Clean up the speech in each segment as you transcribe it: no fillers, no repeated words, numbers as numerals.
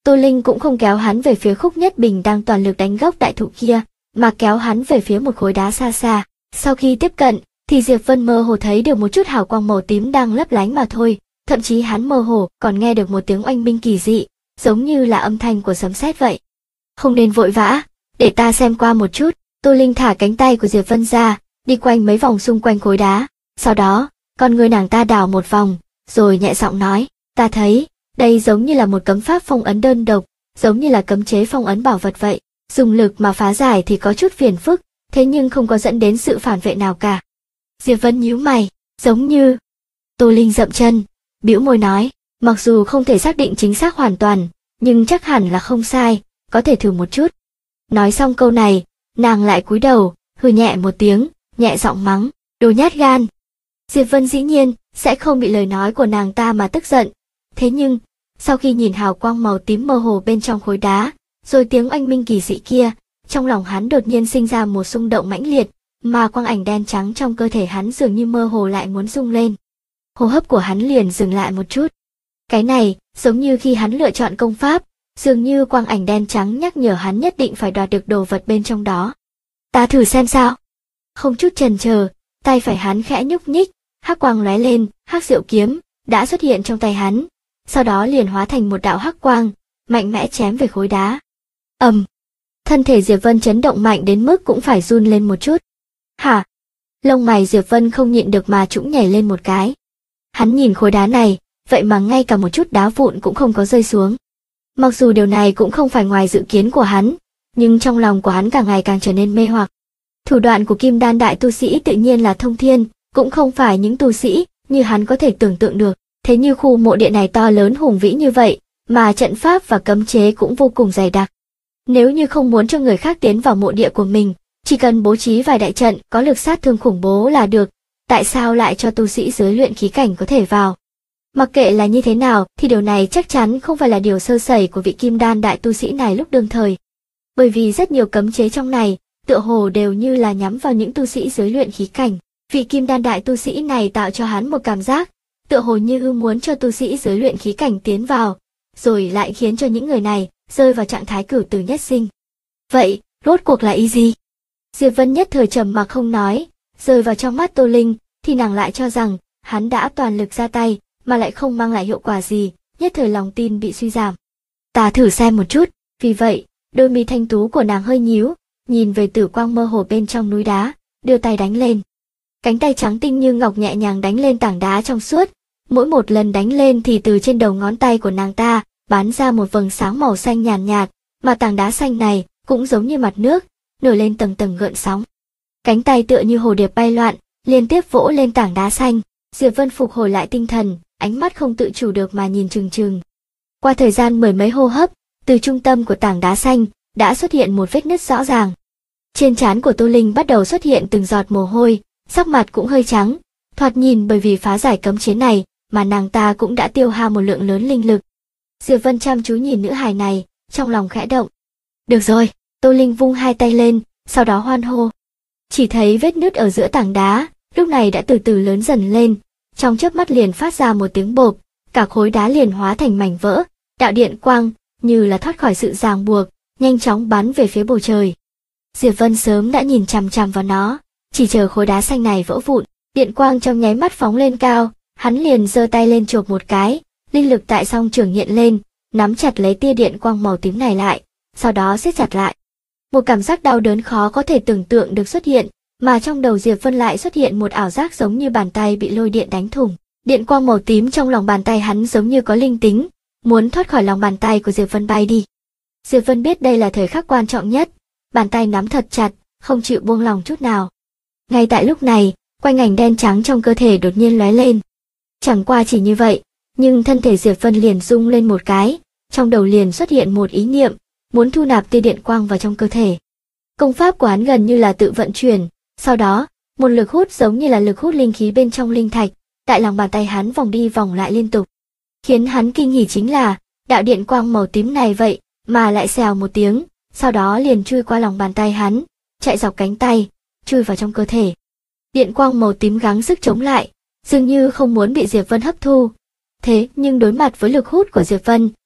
Tô Linh cũng không kéo hắn về phía Khúc Nhất Bình đang toàn lực đánh gốc đại thụ kia, mà kéo hắn về phía một khối đá xa xa. Sau khi tiếp cận, thì Diệp Vân mơ hồ thấy được một chút hào quang màu tím đang lấp lánh mà thôi, thậm chí hắn mơ hồ còn nghe được một tiếng oanh minh kỳ dị, giống như là âm thanh của sấm sét vậy. Không nên vội vã, để ta xem qua một chút. Tô Linh thả cánh tay của Diệp Vân ra, đi quanh mấy vòng xung quanh khối đá. Sau đó, con người nàng ta đảo một vòng, rồi nhẹ giọng nói, ta thấy, đây giống như là một cấm pháp phong ấn đơn độc, giống như là cấm chế phong ấn bảo vật vậy. Dùng lực mà phá giải thì có chút phiền phức, thế nhưng không có dẫn đến sự phản vệ nào cả. Diệp Vân nhíu mày, giống như... Tô Linh dậm chân, bĩu môi nói, mặc dù không thể xác định chính xác hoàn toàn, nhưng chắc hẳn là không sai, có thể thử một chút. Nói xong câu này, nàng lại cúi đầu, hừ nhẹ một tiếng, nhẹ giọng mắng, đồ nhát gan. Diệp Vân dĩ nhiên sẽ không bị lời nói của nàng ta mà tức giận. Thế nhưng, sau khi nhìn hào quang màu tím mơ hồ bên trong khối đá, rồi tiếng oanh minh kỳ dị kia, trong lòng hắn đột nhiên sinh ra một xung động mãnh liệt, mà quang ảnh đen trắng trong cơ thể hắn dường như mơ hồ lại muốn rung lên. Hô hấp của hắn liền dừng lại một chút. Cái này, giống như khi hắn lựa chọn công pháp, dường như quang ảnh đen trắng nhắc nhở hắn nhất định phải đoạt được đồ vật bên trong đó. Ta thử xem sao. Không chút chần chờ, tay phải hắn khẽ nhúc nhích, hắc quang lóe lên, hắc diệu kiếm đã xuất hiện trong tay hắn, sau đó liền hóa thành một đạo hắc quang, mạnh mẽ chém về khối đá. Ầm. Thân thể Diệp Vân chấn động mạnh đến mức cũng phải run lên một chút. Hả? Lông mày Diệp Vân không nhịn được mà trũng nhảy lên một cái. Hắn nhìn khối đá này, vậy mà ngay cả một chút đá vụn cũng không có rơi xuống. Mặc dù điều này cũng không phải ngoài dự kiến của hắn, nhưng trong lòng của hắn càng ngày càng trở nên mê hoặc. Thủ đoạn của Kim Đan đại tu sĩ tự nhiên là thông thiên, cũng không phải những tu sĩ như hắn có thể tưởng tượng được. Thế như khu mộ địa này to lớn hùng vĩ như vậy, mà trận pháp và cấm chế cũng vô cùng dày đặc. Nếu như không muốn cho người khác tiến vào mộ địa của mình, chỉ cần bố trí vài đại trận có lực sát thương khủng bố là được, tại sao lại cho tu sĩ dưới luyện khí cảnh có thể vào? Mặc kệ là như thế nào thì điều này chắc chắn không phải là điều sơ sẩy của vị Kim Đan đại tu sĩ này lúc đương thời. Bởi vì rất nhiều cấm chế trong này, tựa hồ đều như là nhắm vào những tu sĩ dưới luyện khí cảnh. Vị Kim Đan đại tu sĩ này tạo cho hắn một cảm giác, tựa hồ như muốn cho tu sĩ dưới luyện khí cảnh tiến vào, rồi lại khiến cho những người này rơi vào trạng thái cửu tử nhất sinh. Vậy, rốt cuộc là ý gì? Diệp Vân nhất thời trầm mặc không nói, rơi vào trong mắt Tô Linh, thì nàng lại cho rằng hắn đã toàn lực ra tay, mà lại không mang lại hiệu quả gì, nhất thời lòng tin bị suy giảm. Ta thử xem một chút, vì vậy, đôi mi thanh tú của nàng hơi nhíu, nhìn về tử quang mơ hồ bên trong núi đá, đưa tay đánh lên. Cánh tay trắng tinh như ngọc nhẹ nhàng đánh lên tảng đá trong suốt, mỗi một lần đánh lên thì từ trên đầu ngón tay của nàng ta bắn ra một vầng sáng màu xanh nhàn nhạt, mà tảng đá xanh này cũng giống như mặt nước, nổi lên tầng tầng gợn sóng. Cánh tay tựa như hồ điệp bay loạn, liên tiếp vỗ lên tảng đá xanh. Diệp Vân phục hồi lại tinh thần, ánh mắt không tự chủ được mà nhìn chừng chừng. Qua thời gian mười mấy hô hấp, từ trung tâm của tảng đá xanh đã xuất hiện một vết nứt rõ ràng. Trên trán của Tô Linh bắt đầu xuất hiện từng giọt mồ hôi, sắc mặt cũng hơi trắng. Thoạt nhìn bởi vì phá giải cấm chế này mà nàng ta cũng đã tiêu hao một lượng lớn linh lực. Diệp Vân chăm chú nhìn nữ hài này, trong lòng khẽ động. Được rồi, Tô Linh vung hai tay lên, sau đó hoan hô. Chỉ thấy vết nứt ở giữa tảng đá, lúc này đã từ từ lớn dần lên, trong chớp mắt liền phát ra một tiếng bộp, cả khối đá liền hóa thành mảnh vỡ, đạo điện quang, như là thoát khỏi sự ràng buộc, nhanh chóng bắn về phía bầu trời. Diệp Vân sớm đã nhìn chằm chằm vào nó, chỉ chờ khối đá xanh này vỡ vụn, điện quang trong nháy mắt phóng lên cao, hắn liền giơ tay lên chộp một cái, linh lực tại song trường hiện lên, nắm chặt lấy tia điện quang màu tím này lại, sau đó siết chặt lại. Một cảm giác đau đớn khó có thể tưởng tượng được xuất hiện, mà trong đầu Diệp Vân lại xuất hiện một ảo giác giống như bàn tay bị lôi điện đánh thủng. Điện quang màu tím trong lòng bàn tay hắn giống như có linh tính, muốn thoát khỏi lòng bàn tay của Diệp Vân bay đi. Diệp Vân biết đây là thời khắc quan trọng nhất, bàn tay nắm thật chặt, không chịu buông lòng chút nào. Ngay tại lúc này, quanh ảnh đen trắng trong cơ thể đột nhiên lóe lên. Chẳng qua chỉ như vậy, nhưng thân thể Diệp Vân liền rung lên một cái, trong đầu liền xuất hiện một ý niệm, muốn thu nạp tia điện quang vào trong cơ thể. Công pháp của hắn gần như là tự vận chuyển, sau đó, một lực hút giống như là lực hút linh khí bên trong linh thạch, tại lòng bàn tay hắn vòng đi vòng lại liên tục. Khiến hắn kinh hỉ chính là, đạo điện quang màu tím này vậy, mà lại xèo một tiếng, sau đó liền chui qua lòng bàn tay hắn, chạy dọc cánh tay, chui vào trong cơ thể. Điện quang màu tím gắng sức chống lại, dường như không muốn bị Diệp Vân hấp thu. Thế nhưng đối mặt với lực hút của Diệp Vân,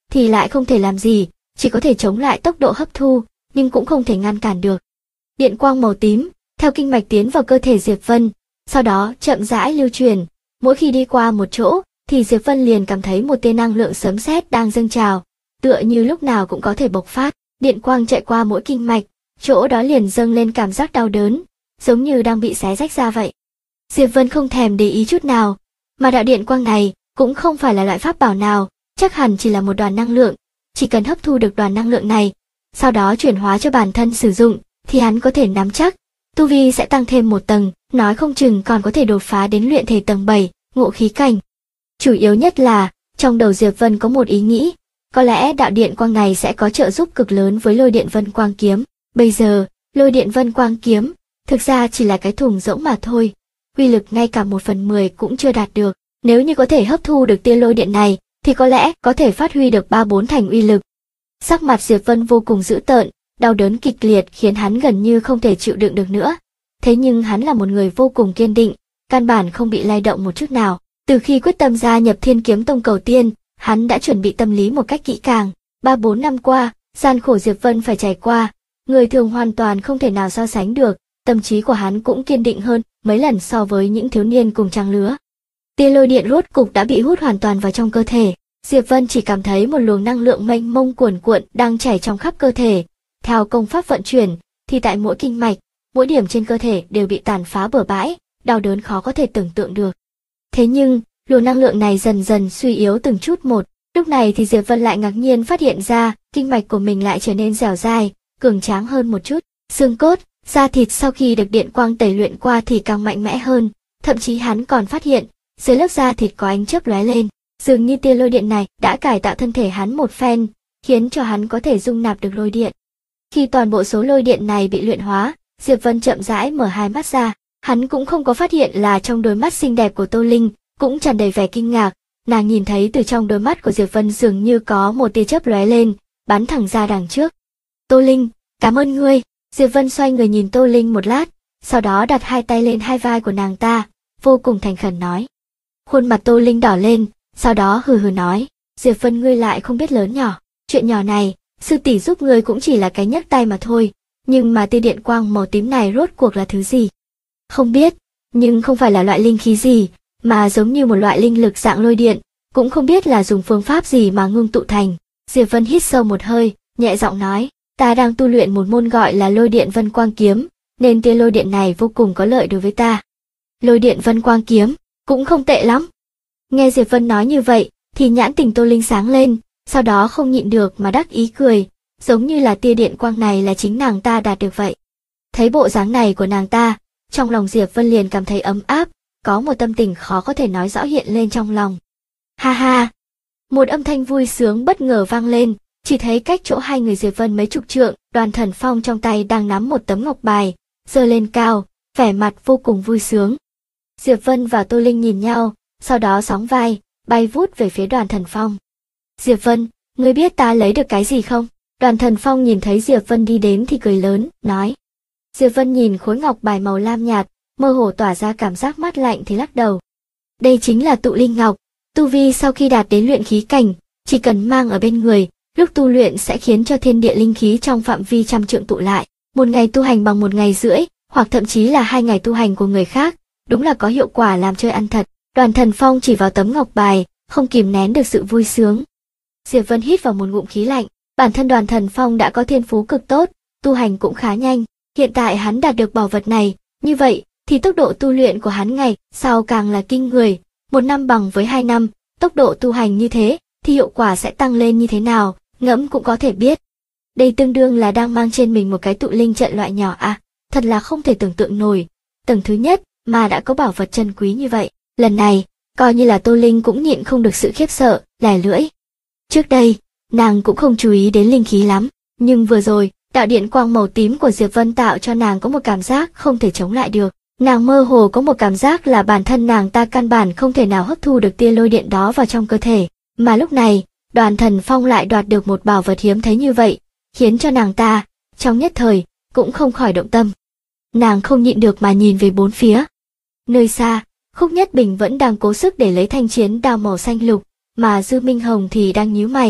thì lại không thể làm gì, chỉ có thể chống lại tốc độ hấp thu, nhưng cũng không thể ngăn cản được. Điện quang màu tím, theo kinh mạch tiến vào cơ thể Diệp Vân, sau đó chậm rãi lưu truyền. Mỗi khi đi qua một chỗ, thì Diệp Vân liền cảm thấy một tia năng lượng sấm sét đang dâng trào, tựa như lúc nào cũng có thể bộc phát. Điện quang chạy qua mỗi kinh mạch, chỗ đó liền dâng lên cảm giác đau đớn, giống như đang bị xé rách ra vậy. Diệp Vân không thèm để ý chút nào, mà đạo điện quang này cũng không phải là loại pháp bảo nào, chắc hẳn chỉ là một đoàn năng lượng, chỉ cần hấp thu được đoàn năng lượng này, sau đó chuyển hóa cho bản thân sử dụng, thì hắn có thể nắm chắc, tu vi sẽ tăng thêm một tầng, nói không chừng còn có thể đột phá đến luyện thể tầng 7, ngộ khí cảnh. Chủ yếu nhất là, trong đầu Diệp Vân có một ý nghĩ, có lẽ đạo điện quang này sẽ có trợ giúp cực lớn với lôi điện vân quang kiếm. Bây giờ, lôi điện vân quang kiếm, thực ra chỉ là cái thùng rỗng mà thôi, uy lực ngay cả 1/10 cũng chưa đạt được. Nếu như có thể hấp thu được tia lôi điện này, thì có lẽ có thể phát huy được 3-4 thành uy lực. Sắc mặt Diệp Vân vô cùng dữ tợn, đau đớn kịch liệt khiến hắn gần như không thể chịu đựng được nữa. Thế nhưng hắn là một người vô cùng kiên định, căn bản không bị lay động một chút nào. Từ khi quyết tâm gia nhập Thiên Kiếm Tông cầu tiên, hắn đã chuẩn bị tâm lý một cách kỹ càng. 3-4 năm qua, gian khổ Diệp Vân phải trải qua, người thường hoàn toàn không thể nào so sánh được, tâm trí của hắn cũng kiên định hơn mấy lần so với những thiếu niên cùng trang lứa. Tia lôi điện rốt cục đã bị hút hoàn toàn vào trong cơ thể. Diệp Vân chỉ cảm thấy một luồng năng lượng mênh mông cuồn cuộn đang chảy trong khắp cơ thể. Theo công pháp vận chuyển, thì tại mỗi kinh mạch, mỗi điểm trên cơ thể đều bị tàn phá bừa bãi, đau đớn khó có thể tưởng tượng được. Thế nhưng, luồng năng lượng này dần dần suy yếu từng chút một. Lúc này thì Diệp Vân lại ngạc nhiên phát hiện ra, kinh mạch của mình lại trở nên dẻo dai, cường tráng hơn một chút. Xương cốt, da thịt sau khi được điện quang tẩy luyện qua thì càng mạnh mẽ hơn. Thậm chí hắn còn phát hiện, dưới lớp da thịt có ánh chớp lóe lên. Dường như tia lôi điện này đã cải tạo thân thể hắn một phen, khiến cho hắn có thể dung nạp được lôi điện. Khi toàn bộ số lôi điện này bị luyện hóa, Diệp Vân chậm rãi mở hai mắt ra. Hắn cũng không có phát hiện là trong đôi mắt xinh đẹp của Tô Linh cũng tràn đầy vẻ kinh ngạc. Nàng nhìn thấy từ trong đôi mắt của Diệp Vân dường như có một tia chớp lóe lên, bắn thẳng ra đằng trước. Tô Linh, cảm ơn ngươi. Diệp Vân xoay người nhìn Tô Linh một lát, sau đó đặt hai tay lên hai vai của nàng ta, vô cùng thành khẩn nói. Khuôn mặt Tô Linh đỏ lên, sau đó hừ hừ nói, Diệp Vân ngươi lại không biết lớn nhỏ, chuyện nhỏ này, sư tỷ giúp ngươi cũng chỉ là cái nhấc tay mà thôi, nhưng mà tia điện quang màu tím này rốt cuộc là thứ gì? Không biết, nhưng không phải là loại linh khí gì, mà giống như một loại linh lực dạng lôi điện, cũng không biết là dùng phương pháp gì mà ngưng tụ thành. Diệp Vân hít sâu một hơi, nhẹ giọng nói, ta đang tu luyện một môn gọi là lôi điện vân quang kiếm, nên tia lôi điện này vô cùng có lợi đối với ta. Lôi điện vân quang kiếm, cũng không tệ lắm. Nghe Diệp Vân nói như vậy, thì nhãn tình Tô Linh sáng lên, sau đó không nhịn được mà đắc ý cười, giống như là tia điện quang này là chính nàng ta đạt được vậy. Thấy bộ dáng này của nàng ta, trong lòng Diệp Vân liền cảm thấy ấm áp, có một tâm tình khó có thể nói rõ hiện lên trong lòng. Ha ha! Một âm thanh vui sướng bất ngờ vang lên, chỉ thấy cách chỗ hai người Diệp Vân mấy chục trượng, Đoàn Thần Phong trong tay đang nắm một tấm ngọc bài, giơ lên cao, vẻ mặt vô cùng vui sướng. Diệp Vân và Tô Linh nhìn nhau, sau đó sóng vai, bay vút về phía Đoàn Thần Phong. Diệp Vân, ngươi biết ta lấy được cái gì không? Đoàn Thần Phong nhìn thấy Diệp Vân đi đến thì cười lớn, nói. Diệp Vân nhìn khối ngọc bài màu lam nhạt, mơ hồ tỏa ra cảm giác mát lạnh thì lắc đầu. Đây chính là tụ linh ngọc, tu vi sau khi đạt đến luyện khí cảnh, chỉ cần mang ở bên người, lúc tu luyện sẽ khiến cho thiên địa linh khí trong phạm vi trăm trượng tụ lại. Một ngày tu hành bằng 1 ngày rưỡi, hoặc thậm chí là 2 ngày tu hành của người khác, đúng là có hiệu quả làm chơi ăn thật. Đoàn Thần Phong chỉ vào tấm ngọc bài, không kìm nén được sự vui sướng. Diệp Vân hít vào một ngụm khí lạnh, bản thân Đoàn Thần Phong đã có thiên phú cực tốt, tu hành cũng khá nhanh, hiện tại hắn đạt được bảo vật này, như vậy thì tốc độ tu luyện của hắn ngày sau càng là kinh người, 1 năm bằng với 2 năm, tốc độ tu hành như thế thì hiệu quả sẽ tăng lên như thế nào, ngẫm cũng có thể biết. Đây tương đương là đang mang trên mình một cái tụ linh trận loại nhỏ à, thật là không thể tưởng tượng nổi. Tầng thứ nhất mà đã có bảo vật chân quý như vậy, lần này coi như là Tô Linh cũng nhịn không được sự khiếp sợ, lẻ lưỡi. Trước đây, nàng cũng không chú ý đến linh khí lắm, nhưng vừa rồi, đạo điện quang màu tím của Diệp Vân tạo cho nàng có một cảm giác không thể chống lại được. Nàng mơ hồ có một cảm giác là bản thân nàng ta căn bản không thể nào hấp thu được tia lôi điện đó vào trong cơ thể, mà lúc này, Đoàn Thần Phong lại đoạt được một bảo vật hiếm thấy như vậy, khiến cho nàng ta, trong nhất thời, cũng không khỏi động tâm. Nàng không nhịn được mà nhìn về bốn phía. Nơi xa, Khúc Nhất Bình vẫn đang cố sức để lấy thanh chiến đao màu xanh lục, mà Dư Minh Hồng thì đang nhíu mày,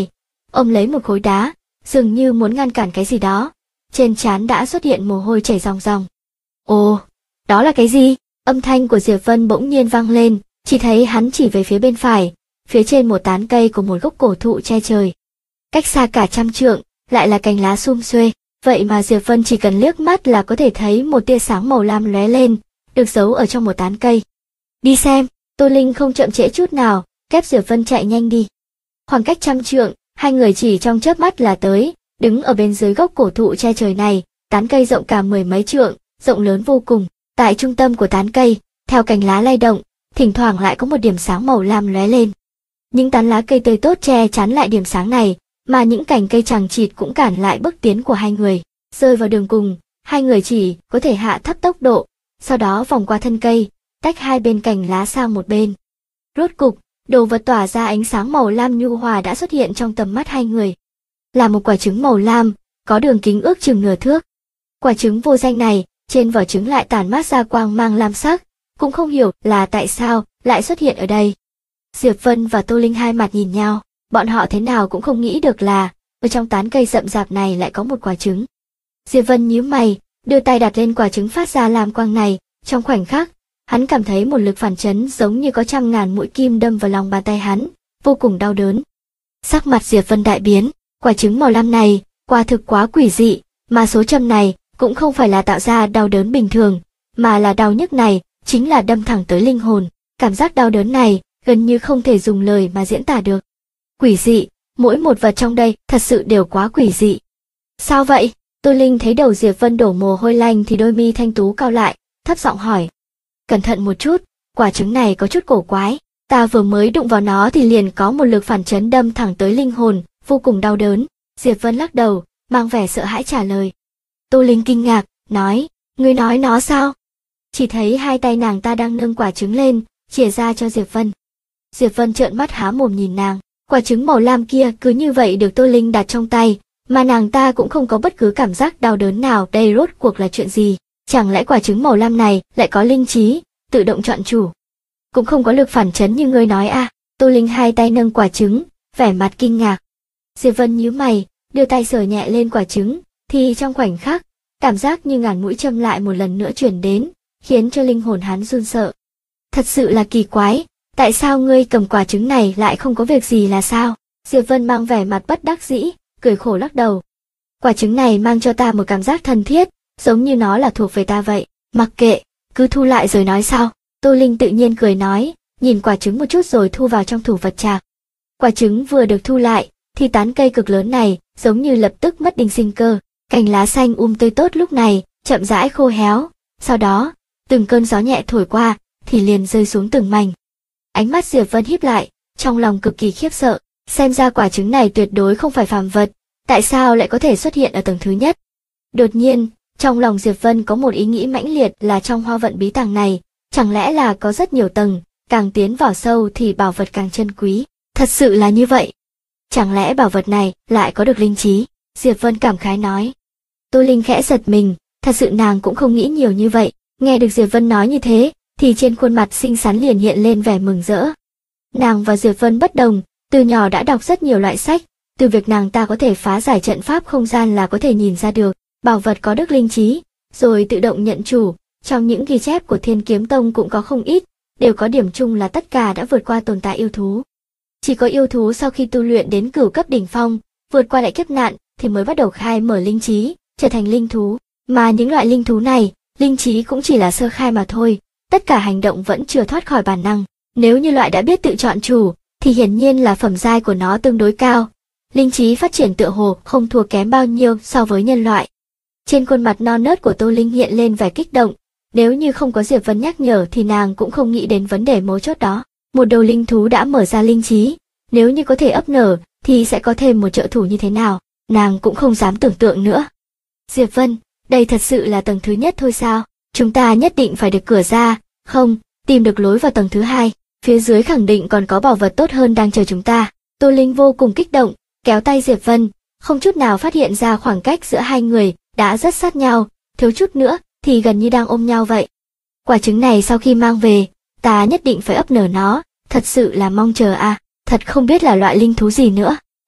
ôm lấy một khối đá, dường như muốn ngăn cản cái gì đó. Trên trán đã xuất hiện mồ hôi chảy ròng ròng. Ồ, đó là cái gì? Âm thanh của Diệp Vân bỗng nhiên vang lên, chỉ thấy hắn chỉ về phía bên phải, phía trên một tán cây của một gốc cổ thụ che trời. Cách xa cả 100 trượng, lại là cành lá sum xuê, vậy mà Diệp Vân chỉ cần liếc mắt là có thể thấy một tia sáng màu lam lóe lên, được giấu ở trong một tán cây. Đi xem, Tô Linh không chậm trễ chút nào, kép Diệp Vân chạy nhanh đi. Khoảng cách 100 trượng, hai người chỉ trong chớp mắt là tới, đứng ở bên dưới gốc cổ thụ che trời này, tán cây rộng cả 10 mấy trượng, rộng lớn vô cùng. Tại trung tâm của tán cây, theo cành lá lay động, thỉnh thoảng lại có một điểm sáng màu lam lóe lên. Những tán lá cây tươi tốt che chắn lại điểm sáng này, mà những cành cây chằng chịt cũng cản lại bước tiến của hai người. Rơi vào đường cùng, hai người chỉ có thể hạ thấp tốc độ, sau đó vòng qua thân cây, tách hai bên cành lá sang một bên. Rốt cục, đồ vật tỏa ra ánh sáng màu lam nhu hòa đã xuất hiện trong tầm mắt hai người. Là một quả trứng màu lam, có đường kính ước chừng nửa thước. Quả trứng vô danh này, trên vỏ trứng lại tản mát ra quang mang lam sắc, cũng không hiểu là tại sao lại xuất hiện ở đây. Diệp Vân và Tô Linh hai mặt nhìn nhau, bọn họ thế nào cũng không nghĩ được là ở trong tán cây rậm rạp này lại có một quả trứng. Diệp Vân nhíu mày, đưa tay đặt lên quả trứng phát ra lam quang này, trong khoảnh khắc, hắn cảm thấy một lực phản chấn giống như có 100.000 mũi kim đâm vào lòng bàn tay hắn, vô cùng đau đớn. Sắc mặt Diệp Vân đại biến, quả trứng màu lam này, quả thực quá quỷ dị, mà số châm này cũng không phải là tạo ra đau đớn bình thường, mà là đau nhức này, chính là đâm thẳng tới linh hồn. Cảm giác đau đớn này, gần như không thể dùng lời mà diễn tả được. Quỷ dị, mỗi một vật trong đây thật sự đều quá quỷ dị. Sao vậy? Tô Linh thấy đầu Diệp Vân đổ mồ hôi lạnh thì đôi mi thanh tú cau lại, thấp giọng hỏi. Cẩn thận một chút, quả trứng này có chút cổ quái, ta vừa mới đụng vào nó thì liền có một lực phản chấn đâm thẳng tới linh hồn, vô cùng đau đớn. Diệp Vân lắc đầu, mang vẻ sợ hãi trả lời. Tô Linh kinh ngạc, nói, ngươi nói nó sao? Chỉ thấy hai tay nàng ta đang nâng quả trứng lên, chìa ra cho Diệp Vân. Diệp Vân trợn mắt há mồm nhìn nàng, quả trứng màu lam kia cứ như vậy được Tô Linh đặt trong tay, mà nàng ta cũng không có bất cứ cảm giác đau đớn nào. Đây rốt cuộc là chuyện gì? Chẳng lẽ quả trứng màu lam này lại có linh trí, tự động chọn chủ? Cũng không có lực phản chấn như ngươi nói à? Tô Linh hai tay nâng quả trứng, vẻ mặt kinh ngạc. Diệp Vân nhíu mày, đưa tay sờ nhẹ lên quả trứng, thì trong khoảnh khắc, cảm giác như ngàn mũi châm lại một lần nữa chuyển đến, khiến cho linh hồn hắn run sợ. Thật sự là kỳ quái, tại sao ngươi cầm quả trứng này lại không có việc gì là sao? Diệp Vân mang vẻ mặt bất đắc dĩ, cười khổ lắc đầu. Quả trứng này mang cho ta một cảm giác thân thiết, giống như nó là thuộc về ta vậy. Mặc kệ, cứ thu lại rồi nói sau. Tô Linh tự nhiên cười nói, nhìn quả trứng một chút rồi thu vào trong thủ vật trạc. Quả trứng vừa được thu lại, thì tán cây cực lớn này giống như lập tức mất đi sinh cơ, cành lá xanh tươi tốt lúc này chậm rãi khô héo, sau đó từng cơn gió nhẹ thổi qua thì liền rơi xuống từng mảnh. Ánh mắt Diệp Vân híp lại, trong lòng cực kỳ khiếp sợ, xem ra quả trứng này tuyệt đối không phải phàm vật, tại sao lại có thể xuất hiện ở tầng thứ nhất? Đột nhiên, trong lòng Diệp Vân có một ý nghĩ mãnh liệt là trong hoa vận bí tàng này, chẳng lẽ là có rất nhiều tầng, càng tiến vào sâu thì bảo vật càng chân quý, thật sự là như vậy. Chẳng lẽ bảo vật này lại có được linh trí? Diệp Vân cảm khái nói. Tô Linh khẽ giật mình, thật sự nàng cũng không nghĩ nhiều như vậy, nghe được Diệp Vân nói như thế, thì trên khuôn mặt xinh xắn liền hiện lên vẻ mừng rỡ. Nàng và Diệp Vân bất đồng, từ nhỏ đã đọc rất nhiều loại sách, từ việc nàng ta có thể phá giải trận pháp không gian là có thể nhìn ra được, bảo vật có được linh trí, rồi tự động nhận chủ, trong những ghi chép của Thiên Kiếm Tông cũng có không ít, đều có điểm chung là tất cả đã vượt qua tồn tại yêu thú. Chỉ có yêu thú sau khi tu luyện đến cửu cấp đỉnh phong, vượt qua đại kiếp nạn thì mới bắt đầu khai mở linh trí, trở thành linh thú, mà những loại linh thú này, linh trí cũng chỉ là sơ khai mà thôi, tất cả hành động vẫn chưa thoát khỏi bản năng. Nếu như loại đã biết tự chọn chủ, thì hiển nhiên là phẩm giai của nó tương đối cao. Linh trí phát triển tựa hồ không thua kém bao nhiêu so với nhân loại. Trên khuôn mặt non nớt của Tô Linh hiện lên vẻ kích động, nếu như không có Diệp Vân nhắc nhở thì nàng cũng không nghĩ đến vấn đề mấu chốt đó. Một đầu linh thú đã mở ra linh trí, nếu như có thể ấp nở thì sẽ có thêm một trợ thủ như thế nào, nàng cũng không dám tưởng tượng nữa. Diệp Vân, đây thật sự là tầng thứ nhất thôi sao? Chúng ta nhất định phải được cửa ra, không, tìm được lối vào tầng thứ hai, phía dưới khẳng định còn có bảo vật tốt hơn đang chờ chúng ta. Tô Linh vô cùng kích động, kéo tay Diệp Vân, không chút nào phát hiện ra khoảng cách giữa hai người đã rất sát nhau, thiếu chút nữa thì gần như đang ôm nhau vậy. Quả trứng này sau khi mang về, ta nhất định phải ấp nở nó, thật sự là mong chờ à, thật không biết là loại linh thú gì nữa.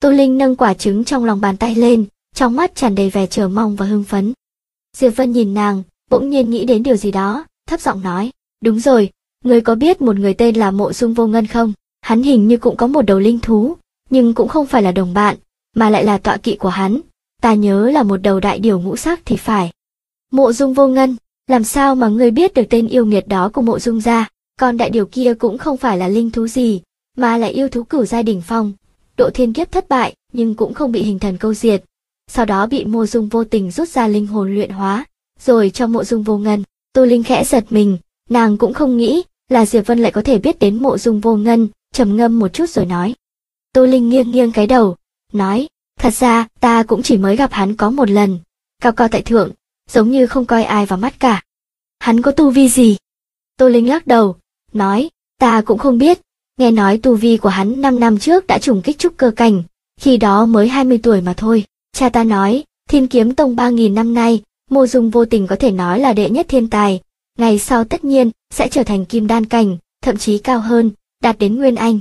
Tô Linh nâng quả trứng trong lòng bàn tay lên, trong mắt tràn đầy vẻ chờ mong và hưng phấn. Diệp Vân nhìn nàng, bỗng nhiên nghĩ đến điều gì đó, thấp giọng nói, đúng rồi, ngươi có biết một người tên là Mộ Dung Vô Ngân không? Hắn hình như cũng có một đầu linh thú, nhưng cũng không phải là đồng bạn, mà lại là tọa kỵ của hắn. Ta nhớ là một đầu đại điểu ngũ sắc thì phải. Mộ Dung Vô Ngân, làm sao mà ngươi biết được tên yêu nghiệt đó của Mộ Dung gia? Còn đại điểu kia cũng không phải là linh thú gì, mà là yêu thú cửu giai đỉnh phong. Độ thiên kiếp thất bại, nhưng cũng không bị hình thần câu diệt. Sau đó bị Mộ Dung vô tình rút ra linh hồn luyện hóa, rồi cho Mộ Dung Vô Ngân. Tô Linh khẽ giật mình, nàng cũng không nghĩ là Diệp Vân lại có thể biết đến Mộ Dung Vô Ngân, trầm ngâm một chút rồi nói. Tô Linh nghiêng nghiêng cái đầu, nói, thật ra ta cũng chỉ mới gặp hắn có một lần, cao cao tại thượng, giống như không coi ai vào mắt cả. Hắn có tu vi gì? Tô Linh lắc đầu, nói, ta cũng không biết, nghe nói tu vi của hắn 5 năm trước đã trùng kích trúc cơ cảnh, khi đó mới 20 tuổi mà thôi. Cha ta nói, Thiên Kiếm Tông 3.000 năm nay, Mộ Dung vô tình có thể nói là đệ nhất thiên tài, ngày sau tất nhiên sẽ trở thành kim đan cảnh, thậm chí cao hơn, đạt đến nguyên anh.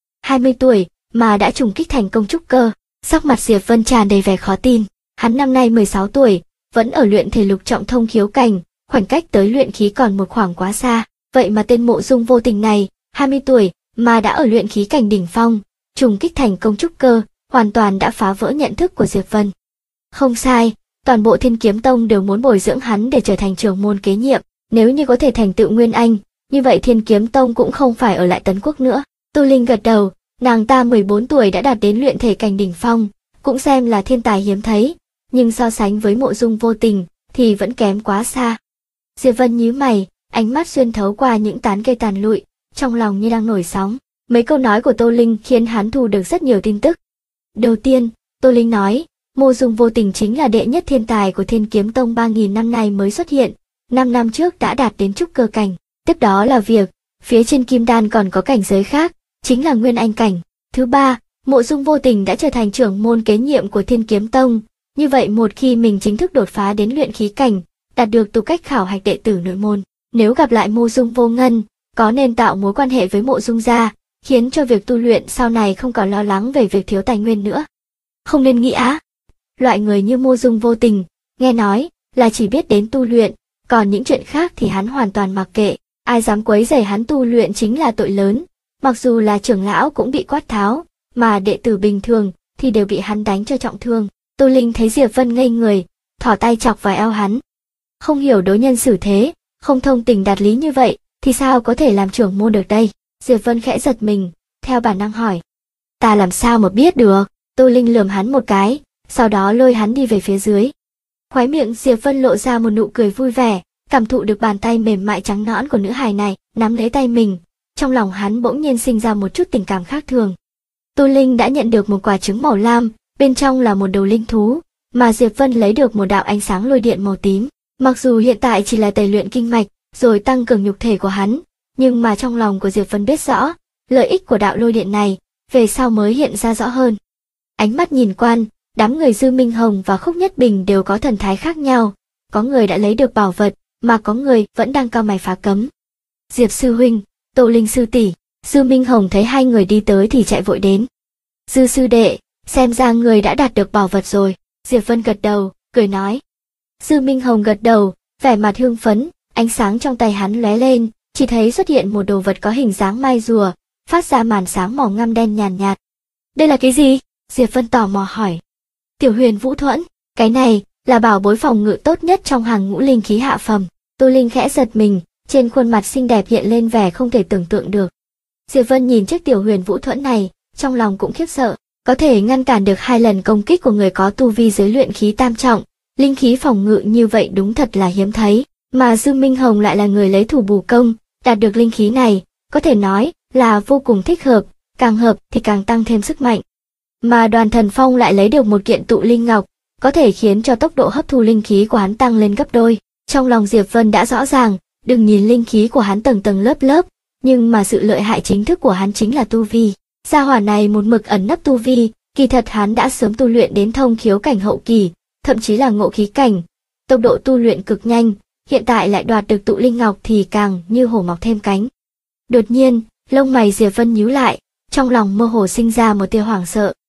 20 tuổi mà đã trùng kích thành công trúc cơ, sắc mặt Diệp Vân tràn đầy vẻ khó tin. Hắn năm nay 16 tuổi, vẫn ở luyện thể lục trọng thông khiếu cảnh, khoảng cách tới luyện khí còn một khoảng quá xa. Vậy mà tên Mộ Dung vô tình này, 20 tuổi mà đã ở luyện khí cảnh đỉnh phong, trùng kích thành công trúc cơ, hoàn toàn đã phá vỡ nhận thức của Diệp Vân. Không sai, toàn bộ Thiên Kiếm Tông đều muốn bồi dưỡng hắn để trở thành trưởng môn kế nhiệm, nếu như có thể thành tựu nguyên anh, như vậy Thiên Kiếm Tông cũng không phải ở lại Tấn Quốc nữa. Tô Linh gật đầu, nàng ta 14 tuổi đã đạt đến luyện thể cảnh đỉnh phong, cũng xem là thiên tài hiếm thấy, nhưng so sánh với Mộ Dung vô tình thì vẫn kém quá xa. Diệp Vân nhíu mày, ánh mắt xuyên thấu qua những tán cây tàn lụi, trong lòng như đang nổi sóng. Mấy câu nói của Tô Linh khiến hắn thu được rất nhiều tin tức. Đầu tiên, Tô Linh nói, Mộ Dung vô tình chính là đệ nhất thiên tài của Thiên Kiếm Tông 3.000 năm nay mới xuất hiện, 5 năm trước đã đạt đến trúc cơ cảnh. Tiếp đó là việc, phía trên kim đan còn có cảnh giới khác, chính là nguyên anh cảnh. Thứ ba, Mộ Dung vô tình đã trở thành trưởng môn kế nhiệm của Thiên Kiếm Tông, như vậy một khi mình chính thức đột phá đến luyện khí cảnh, đạt được tư cách khảo hạch đệ tử nội môn, nếu gặp lại Mộ Dung Vô Ngân, có nên tạo mối quan hệ với Mộ Dung gia, khiến cho việc tu luyện sau này không còn lo lắng về việc thiếu tài nguyên nữa. Không nên nghĩ á. Loại người như Mộ Dung vô tình, nghe nói là chỉ biết đến tu luyện, còn những chuyện khác thì hắn hoàn toàn mặc kệ, ai dám quấy rầy hắn tu luyện chính là tội lớn, mặc dù là trưởng lão cũng bị quát tháo, mà đệ tử bình thường thì đều bị hắn đánh cho trọng thương. Tô Linh thấy Diệp Vân ngây người, thỏ tay chọc vào eo hắn. Không hiểu đối nhân xử thế, không thông tình đạt lý như vậy, thì sao có thể làm trưởng môn được đây? Diệp Vân khẽ giật mình, theo bản năng hỏi. Ta làm sao mà biết được? Tô Linh lườm hắn một cái, sau đó lôi hắn đi về phía dưới. Khóe miệng Diệp Vân lộ ra một nụ cười vui vẻ, cảm thụ được bàn tay mềm mại trắng nõn của nữ hài này, nắm lấy tay mình. Trong lòng hắn bỗng nhiên sinh ra một chút tình cảm khác thường. Tô Linh đã nhận được một quả trứng màu lam, bên trong là một đầu linh thú, mà Diệp Vân lấy được một đạo ánh sáng lôi điện màu tím. Mặc dù hiện tại chỉ là tẩy luyện kinh mạch, rồi tăng cường nhục thể của hắn, nhưng mà trong lòng của Diệp Vân biết rõ, lợi ích của đạo lôi điện này, về sau mới hiện ra rõ hơn. Ánh mắt nhìn quan, đám người Dư Minh Hồng và Khúc Nhất Bình đều có thần thái khác nhau, có người đã lấy được bảo vật, mà có người vẫn đang cau mày phá cấm. Diệp sư huynh, Tô Linh sư tỷ. Dư Minh Hồng thấy hai người đi tới thì chạy vội đến. Dư sư đệ, xem ra người đã đạt được bảo vật rồi. Diệp Vân gật đầu, cười nói. Dư Minh Hồng gật đầu, vẻ mặt hưng phấn, ánh sáng trong tay hắn lóe lên, chỉ thấy xuất hiện một đồ vật có hình dáng mai rùa, phát ra màn sáng màu ngăm đen nhàn nhạt. Đây là cái gì? Diệp Vân tò mò hỏi. Tiểu Huyền Vũ Thuẫn, cái này là bảo bối phòng ngự tốt nhất trong hàng ngũ linh khí hạ phẩm. Tô Linh khẽ giật mình, trên khuôn mặt xinh đẹp hiện lên vẻ không thể tưởng tượng được. Diệp Vân nhìn chiếc Tiểu Huyền Vũ Thuẫn này, trong lòng cũng khiếp sợ, có thể ngăn cản được 2 lần công kích của người có tu vi dưới luyện khí tam trọng, linh khí phòng ngự như vậy đúng thật là hiếm thấy, mà Dư Minh Hồng lại là người lấy thủ bù công, đạt được linh khí này, có thể nói là vô cùng thích hợp, càng hợp thì càng tăng thêm sức mạnh. Mà Đoàn Thần Phong lại lấy được một kiện tụ linh ngọc, có thể khiến cho tốc độ hấp thu linh khí của hắn tăng lên gấp đôi. Trong lòng Diệp Vân đã rõ ràng, đừng nhìn linh khí của hắn tầng tầng lớp lớp, nhưng mà sự lợi hại chính thức của hắn chính là tu vi. Gia hỏa này một mực ẩn nấp tu vi, kỳ thật hắn đã sớm tu luyện đến thông khiếu cảnh hậu kỳ, thậm chí là ngộ khí cảnh. Tốc độ tu luyện cực nhanh, hiện tại lại đoạt được tụ linh ngọc thì càng như hổ mọc thêm cánh. Đột nhiên, lông mày Diệp Vân nhíu lại, trong lòng mơ hồ sinh ra một tia hoảng sợ.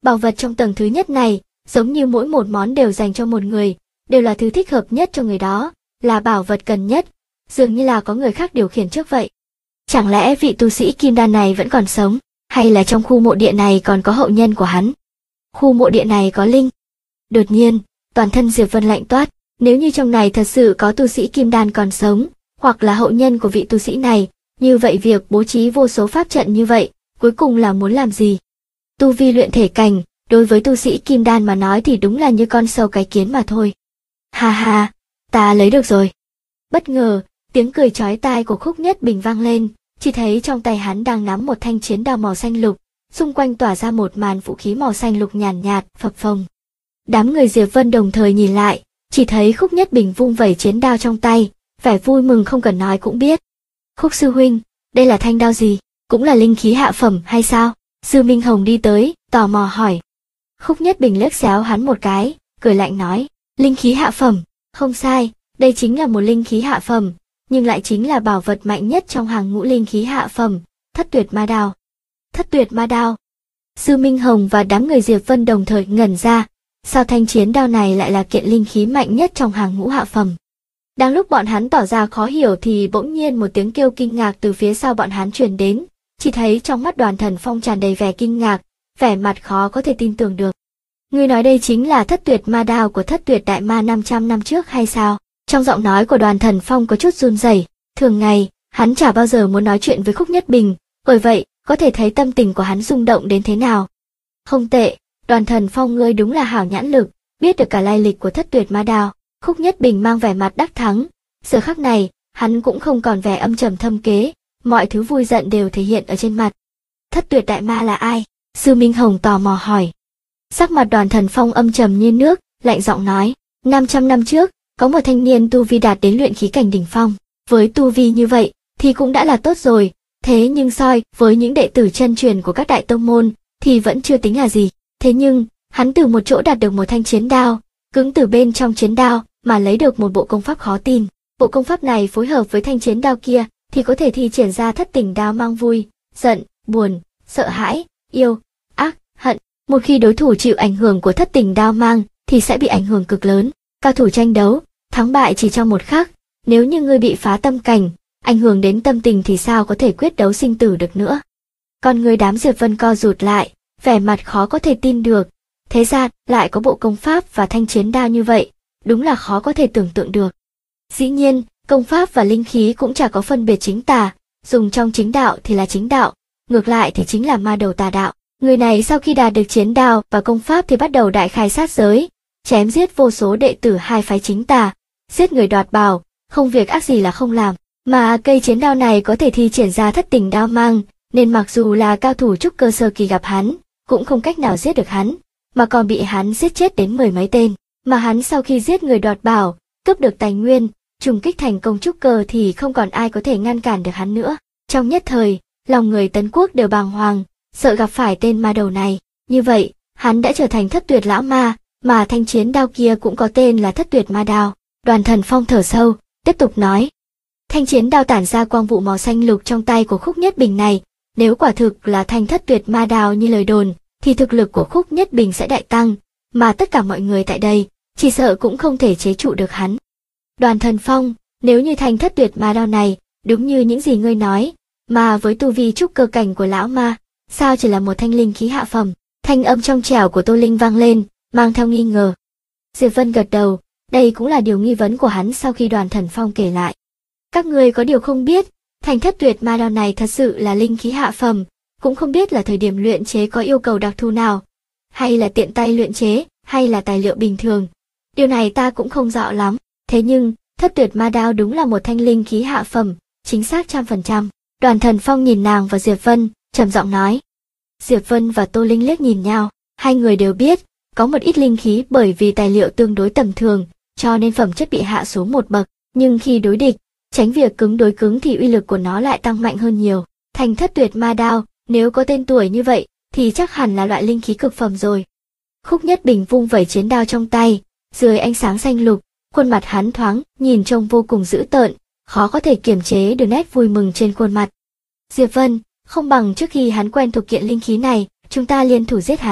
Bảo vật trong tầng thứ nhất này, giống như mỗi một món đều dành cho một người, đều là thứ thích hợp nhất cho người đó, là bảo vật cần nhất, dường như là có người khác điều khiển trước vậy. Chẳng lẽ vị tu sĩ kim đan này vẫn còn sống, hay là trong khu mộ địa này còn có hậu nhân của hắn? Khu mộ địa này có linh. Đột nhiên, toàn thân Diệp Vân lạnh toát, nếu như trong này thật sự có tu sĩ kim đan còn sống, hoặc là hậu nhân của vị tu sĩ này, như vậy việc bố trí vô số pháp trận như vậy, cuối cùng là muốn làm gì? Tu vi luyện thể cảnh, đối với tu sĩ kim đan mà nói thì đúng là như con sâu cái kiến mà thôi. Ha ha, ta lấy được rồi. Bất ngờ, tiếng cười chói tai của Khúc Nhất Bình vang lên, chỉ thấy trong tay hắn đang nắm một thanh chiến đao màu xanh lục, xung quanh tỏa ra một màn vũ khí màu xanh lục nhàn nhạt, phập phồng. Đám người Diệp Vân đồng thời nhìn lại, chỉ thấy Khúc Nhất Bình vung vẩy chiến đao trong tay, vẻ vui mừng không cần nói cũng biết. Khúc sư huynh, đây là thanh đao gì? Cũng là linh khí hạ phẩm hay sao? Sư Minh Hồng đi tới, tò mò hỏi. Khúc Nhất Bình liếc xéo hắn một cái, cười lạnh nói, linh khí hạ phẩm, không sai, đây chính là một linh khí hạ phẩm, nhưng lại chính là bảo vật mạnh nhất trong hàng ngũ linh khí hạ phẩm, Thất Tuyệt Ma Đao. Thất Tuyệt Ma Đao. Sư Minh Hồng và đám người Diệp Vân đồng thời ngẩn ra, sao thanh chiến đao này lại là kiện linh khí mạnh nhất trong hàng ngũ hạ phẩm? Đang lúc bọn hắn tỏ ra khó hiểu thì bỗng nhiên một tiếng kêu kinh ngạc từ phía sau bọn hắn truyền đến, chỉ thấy trong mắt Đoàn Thần Phong tràn đầy vẻ kinh ngạc, vẻ mặt khó có thể tin tưởng được. Ngươi nói đây chính là Thất Tuyệt Ma Đao của Thất Tuyệt Đại Ma 500 năm trước hay sao? Trong giọng nói của Đoàn Thần Phong có chút run rẩy. Thường ngày, hắn chả bao giờ muốn nói chuyện với Khúc Nhất Bình, bởi vậy, có thể thấy tâm tình của hắn rung động đến thế nào. Không tệ, Đoàn Thần Phong ngươi đúng là hảo nhãn lực, biết được cả lai lịch của Thất Tuyệt Ma Đao. Khúc Nhất Bình mang vẻ mặt đắc thắng, giờ khắc này, hắn cũng không còn vẻ âm trầm thâm kế, mọi thứ vui giận đều thể hiện ở trên mặt. Thất Tuyệt Đại Ma là ai? Sư Minh Hồng tò mò hỏi. Sắc mặt Đoàn Thần Phong âm trầm như nước, lạnh giọng nói, 500 năm trước, có một thanh niên tu vi đạt đến luyện khí cảnh đỉnh phong, với tu vi như vậy, thì cũng đã là tốt rồi, thế nhưng soi với những đệ tử chân truyền của các đại tông môn, thì vẫn chưa tính là gì. Thế nhưng, hắn từ một chỗ đạt được một thanh chiến đao, cứng từ bên trong chiến đao, mà lấy được một bộ công pháp khó tin. Bộ công pháp này phối hợp với thanh chiến đao kia, thì có thể thi triển ra thất tình đao mang vui, giận, buồn, sợ hãi, yêu, ác, hận. Một khi đối thủ chịu ảnh hưởng của thất tình đao mang, thì sẽ bị ảnh hưởng cực lớn. Cao thủ tranh đấu, thắng bại chỉ trong một khắc. Nếu như ngươi bị phá tâm cảnh, ảnh hưởng đến tâm tình thì sao có thể quyết đấu sinh tử được nữa. Con người đám Diệp Vân co rụt lại, vẻ mặt khó có thể tin được. Thế ra, lại có bộ công pháp và thanh chiến đao như vậy, đúng là khó có thể tưởng tượng được. Dĩ nhiên, công pháp và linh khí cũng chả có phân biệt chính tà, dùng trong chính đạo thì là chính đạo, ngược lại thì chính là ma đầu tà đạo. Người này sau khi đạt được chiến đao và công pháp thì bắt đầu đại khai sát giới, chém giết vô số đệ tử hai phái chính tà, giết người đoạt bảo, không việc ác gì là không làm. Mà cây chiến đao này có thể thi triển ra thất tình đao mang, nên mặc dù là cao thủ trúc cơ sơ kỳ gặp hắn, cũng không cách nào giết được hắn, mà còn bị hắn giết chết đến 10 mấy tên. Mà hắn sau khi giết người đoạt bảo, cướp được tài nguyên, trùng kích thành công trúc cơ thì không còn ai có thể ngăn cản được hắn nữa. Trong nhất thời, lòng người Tấn Quốc đều bàng hoàng, sợ gặp phải tên ma đầu này. Như vậy, hắn đã trở thành Thất Tuyệt lão ma, mà thanh chiến đao kia cũng có tên là Thất Tuyệt ma đao. Đoàn Thần Phong thở sâu, tiếp tục nói. Thanh chiến đao tản ra quang vụ màu xanh lục trong tay của Khúc Nhất Bình này, nếu quả thực là thanh Thất Tuyệt ma đao như lời đồn, thì thực lực của Khúc Nhất Bình sẽ đại tăng, mà tất cả mọi người tại đây, chỉ sợ cũng không thể chế trụ được hắn. Đoàn Thần Phong, nếu như thanh Thất Tuyệt ma đao này, đúng như những gì ngươi nói, mà với tu vi trúc cơ cảnh của lão ma, sao chỉ là một thanh linh khí hạ phẩm? Thanh âm trong trẻo của Tô Linh vang lên, mang theo nghi ngờ. Diệp Vân gật đầu, đây cũng là điều nghi vấn của hắn sau khi Đoàn Thần Phong kể lại. Các người có điều không biết, thanh Thất Tuyệt ma đao này thật sự là linh khí hạ phẩm, cũng không biết là thời điểm luyện chế có yêu cầu đặc thù nào, hay là tiện tay luyện chế, hay là tài liệu bình thường. Điều này ta cũng không rõ lắm, thế nhưng, Thất Tuyệt ma đao đúng là một thanh linh khí hạ phẩm, chính xác 100%. Đoàn Thần Phong nhìn nàng và Diệp Vân, trầm giọng nói. Diệp Vân và Tô Linh liếc nhìn nhau, hai người đều biết, có một ít linh khí bởi vì tài liệu tương đối tầm thường, cho nên phẩm chất bị hạ xuống một bậc, nhưng khi đối địch, tránh việc cứng đối cứng thì uy lực của nó lại tăng mạnh hơn nhiều. Thành Thất Tuyệt ma đao, nếu có tên tuổi như vậy, thì chắc hẳn là loại linh khí cực phẩm rồi. Khúc Nhất Bình vung vẩy chiến đao trong tay, dưới ánh sáng xanh lục, khuôn mặt hắn thoáng, nhìn trông vô cùng dữ tợn, khó có thể kiềm chế được nét vui mừng trên khuôn mặt. Diệp Vân, không bằng trước khi hắn quen thuộc kiện linh khí này, chúng ta liên thủ giết hắn,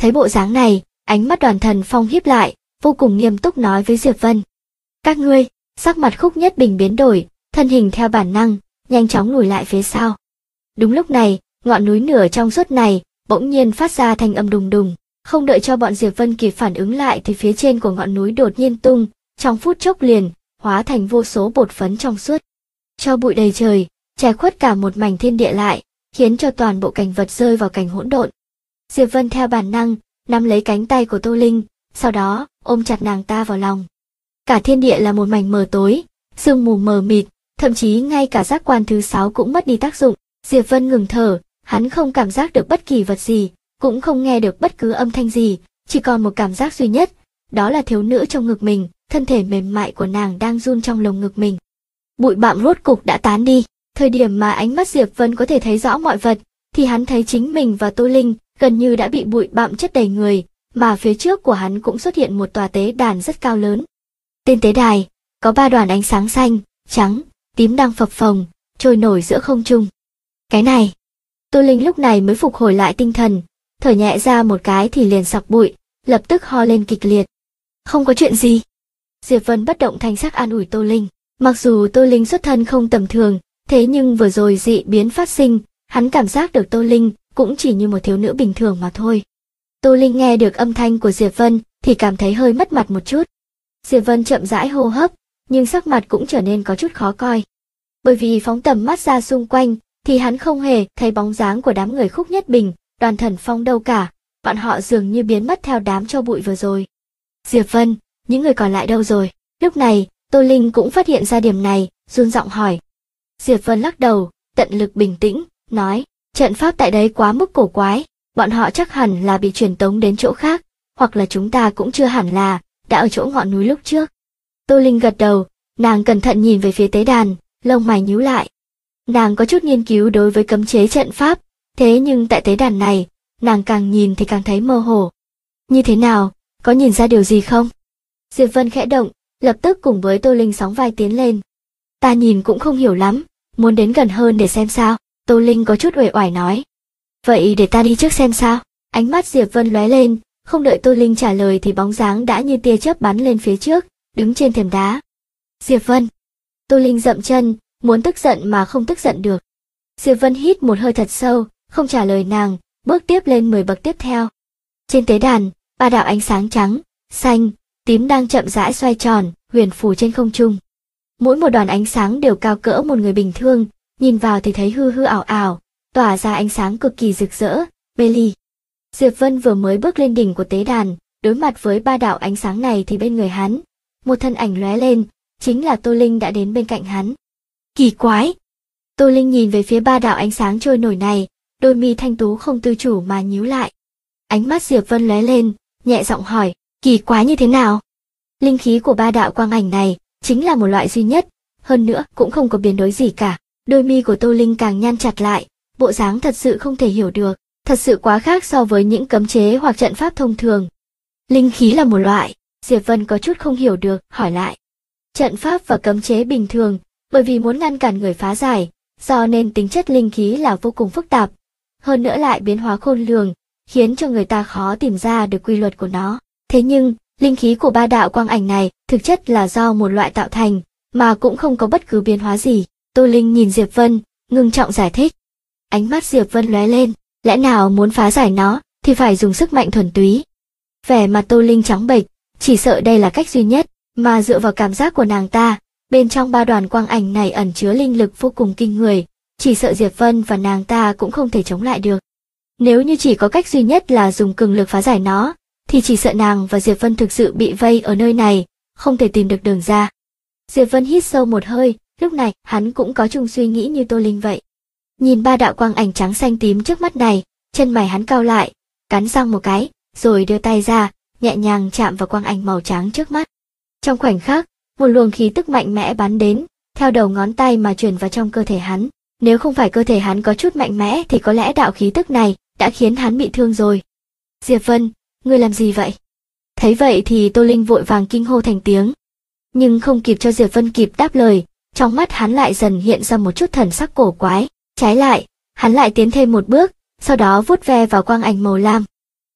Thấy bộ dáng này, ánh mắt Đoàn Thần Phong híp lại, vô cùng nghiêm túc nói với Diệp Vân. Các ngươi, sắc mặt Khúc Nhất Bình biến đổi, thân hình theo bản năng, nhanh chóng lùi lại phía sau. Đúng lúc này, ngọn núi nửa trong suốt này, bỗng nhiên phát ra thanh âm đùng đùng. Không đợi cho bọn Diệp Vân kịp phản ứng lại thì phía trên của ngọn núi đột nhiên tung, trong phút chốc liền, hóa thành vô số bột phấn trong suốt. Cho bụi đầy trời, che khuất cả một mảnh thiên địa lại, khiến cho toàn bộ cảnh vật rơi vào cảnh hỗn độn. Diệp Vân theo bản năng, nắm lấy cánh tay của Tô Linh, sau đó, ôm chặt nàng ta vào lòng. Cả thiên địa là một mảnh mờ tối, sương mù mờ mịt, thậm chí ngay cả giác quan thứ 6 cũng mất đi tác dụng. Diệp Vân ngừng thở, hắn không cảm giác được bất kỳ vật gì, cũng không nghe được bất cứ âm thanh gì, chỉ còn một cảm giác duy nhất, đó là thiếu nữ trong ngực mình, thân thể mềm mại của nàng đang run trong lồng ngực mình. Bụi bặm rốt cục đã tán đi, thời điểm mà ánh mắt Diệp Vân có thể thấy rõ mọi vật, thì hắn thấy chính mình và Tô Linh gần như đã bị bụi bặm chất đầy người, mà phía trước của hắn cũng xuất hiện một tòa tế đàn rất cao lớn. Trên tế đài, có 3 đoàn ánh sáng xanh, trắng, tím đang phập phồng, trôi nổi giữa không trung. Cái này, Tô Linh lúc này mới phục hồi lại tinh thần, thở nhẹ ra một cái thì liền sặc bụi, lập tức ho lên kịch liệt. Không có chuyện gì. Diệp Vân bất động thanh sắc an ủi Tô Linh. Mặc dù Tô Linh xuất thân không tầm thường, thế nhưng vừa rồi dị biến phát sinh, hắn cảm giác được Tô Linh cũng chỉ như một thiếu nữ bình thường mà thôi. Tô Linh nghe được âm thanh của Diệp Vân thì cảm thấy hơi mất mặt một chút. Diệp Vân chậm rãi hô hấp, nhưng sắc mặt cũng trở nên có chút khó coi. Bởi vì phóng tầm mắt ra xung quanh, thì hắn không hề thấy bóng dáng của đám người Khúc Nhất Bình, Đoàn Thần Phong đâu cả, bọn họ dường như biến mất theo đám tro bụi vừa rồi. Diệp Vân, những người còn lại đâu rồi? Lúc này, Tô Linh cũng phát hiện ra điểm này, run giọng hỏi. Diệp Vân lắc đầu, tận lực bình tĩnh, nói, trận pháp tại đấy quá mức cổ quái, bọn họ chắc hẳn là bị truyền tống đến chỗ khác, hoặc là chúng ta cũng chưa hẳn là đã ở chỗ ngọn núi lúc trước. Tô Linh gật đầu, nàng cẩn thận nhìn về phía tế đàn, lông mày nhíu lại. Nàng có chút nghiên cứu đối với cấm chế trận pháp, thế nhưng tại tế đàn này, nàng càng nhìn thì càng thấy mơ hồ. Như thế nào, có nhìn ra điều gì không? Diệp Vân khẽ động, lập tức cùng với Tô Linh sóng vai tiến lên. Ta nhìn cũng không hiểu lắm, muốn đến gần hơn để xem sao, Tô Linh có chút uể oải nói. Vậy để ta đi trước xem sao. Ánh mắt Diệp Vân lóe lên, không đợi Tô Linh trả lời thì bóng dáng đã như tia chớp bắn lên phía trước, đứng trên thềm đá. Diệp Vân. Tô Linh dậm chân, muốn tức giận mà không tức giận được. Diệp Vân hít một hơi thật sâu, không trả lời nàng, bước tiếp lên 10 bậc tiếp theo. Trên tế đàn, 3 đạo ánh sáng trắng, xanh, tím đang chậm rãi xoay tròn, huyền phù trên không trung. Mỗi một đoàn ánh sáng đều cao cỡ một người bình thường, nhìn vào thì thấy hư hư ảo ảo, tỏa ra ánh sáng cực kỳ rực rỡ, mê ly. Diệp Vân vừa mới bước lên đỉnh của tế đàn, đối mặt với 3 đạo ánh sáng này thì bên người hắn, một thân ảnh lóe lên, chính là Tô Linh đã đến bên cạnh hắn. Kỳ quái! Tô Linh nhìn về phía 3 đạo ánh sáng trôi nổi này, đôi mi thanh tú không tự chủ mà nhíu lại. Ánh mắt Diệp Vân lóe lên, nhẹ giọng hỏi, kỳ quái như thế nào? Linh khí của 3 đạo quang ảnh này chính là một loại duy nhất, hơn nữa cũng không có biến đổi gì cả. Đôi mi của Tô Linh càng nhăn chặt lại, bộ dáng thật sự không thể hiểu được, thật sự quá khác so với những cấm chế hoặc trận pháp thông thường. Linh khí là một loại, Diệp Vân có chút không hiểu được, hỏi lại. Trận pháp và cấm chế bình thường, bởi vì muốn ngăn cản người phá giải, do nên tính chất linh khí là vô cùng phức tạp, hơn nữa lại biến hóa khôn lường, khiến cho người ta khó tìm ra được quy luật của nó. Thế nhưng, linh khí của 3 đạo quang ảnh này thực chất là do một loại tạo thành, mà cũng không có bất cứ biến hóa gì. Tô Linh nhìn Diệp Vân, ngưng trọng giải thích. Ánh mắt Diệp Vân lóe lên, lẽ nào muốn phá giải nó thì phải dùng sức mạnh thuần túy. Vẻ mặt Tô Linh trắng bệch, chỉ sợ đây là cách duy nhất, mà dựa vào cảm giác của nàng ta, bên trong 3 đoàn quang ảnh này ẩn chứa linh lực vô cùng kinh người, chỉ sợ Diệp Vân và nàng ta cũng không thể chống lại được. Nếu như chỉ có cách duy nhất là dùng cường lực phá giải nó, thì chỉ sợ nàng và Diệp Vân thực sự bị vây ở nơi này, không thể tìm được đường ra. Diệp Vân hít sâu một hơi, lúc này hắn cũng có chung suy nghĩ như Tô Linh vậy. Nhìn 3 đạo quang ảnh trắng xanh tím trước mắt này, chân mày hắn cau lại, cắn răng một cái, rồi đưa tay ra, nhẹ nhàng chạm vào quang ảnh màu trắng trước mắt. Trong khoảnh khắc, một luồng khí tức mạnh mẽ bắn đến, theo đầu ngón tay mà truyền vào trong cơ thể hắn. Nếu không phải cơ thể hắn có chút mạnh mẽ thì có lẽ đạo khí tức này đã khiến hắn bị thương rồi. Diệp Vân, ngươi làm gì vậy? Thấy vậy thì Tô Linh vội vàng kinh hô thành tiếng. Nhưng không kịp cho Diệp Vân kịp đáp lời, trong mắt hắn lại dần hiện ra một chút thần sắc cổ quái. Trái lại, hắn lại tiến thêm một bước, sau đó vuốt ve vào quang ảnh màu lam.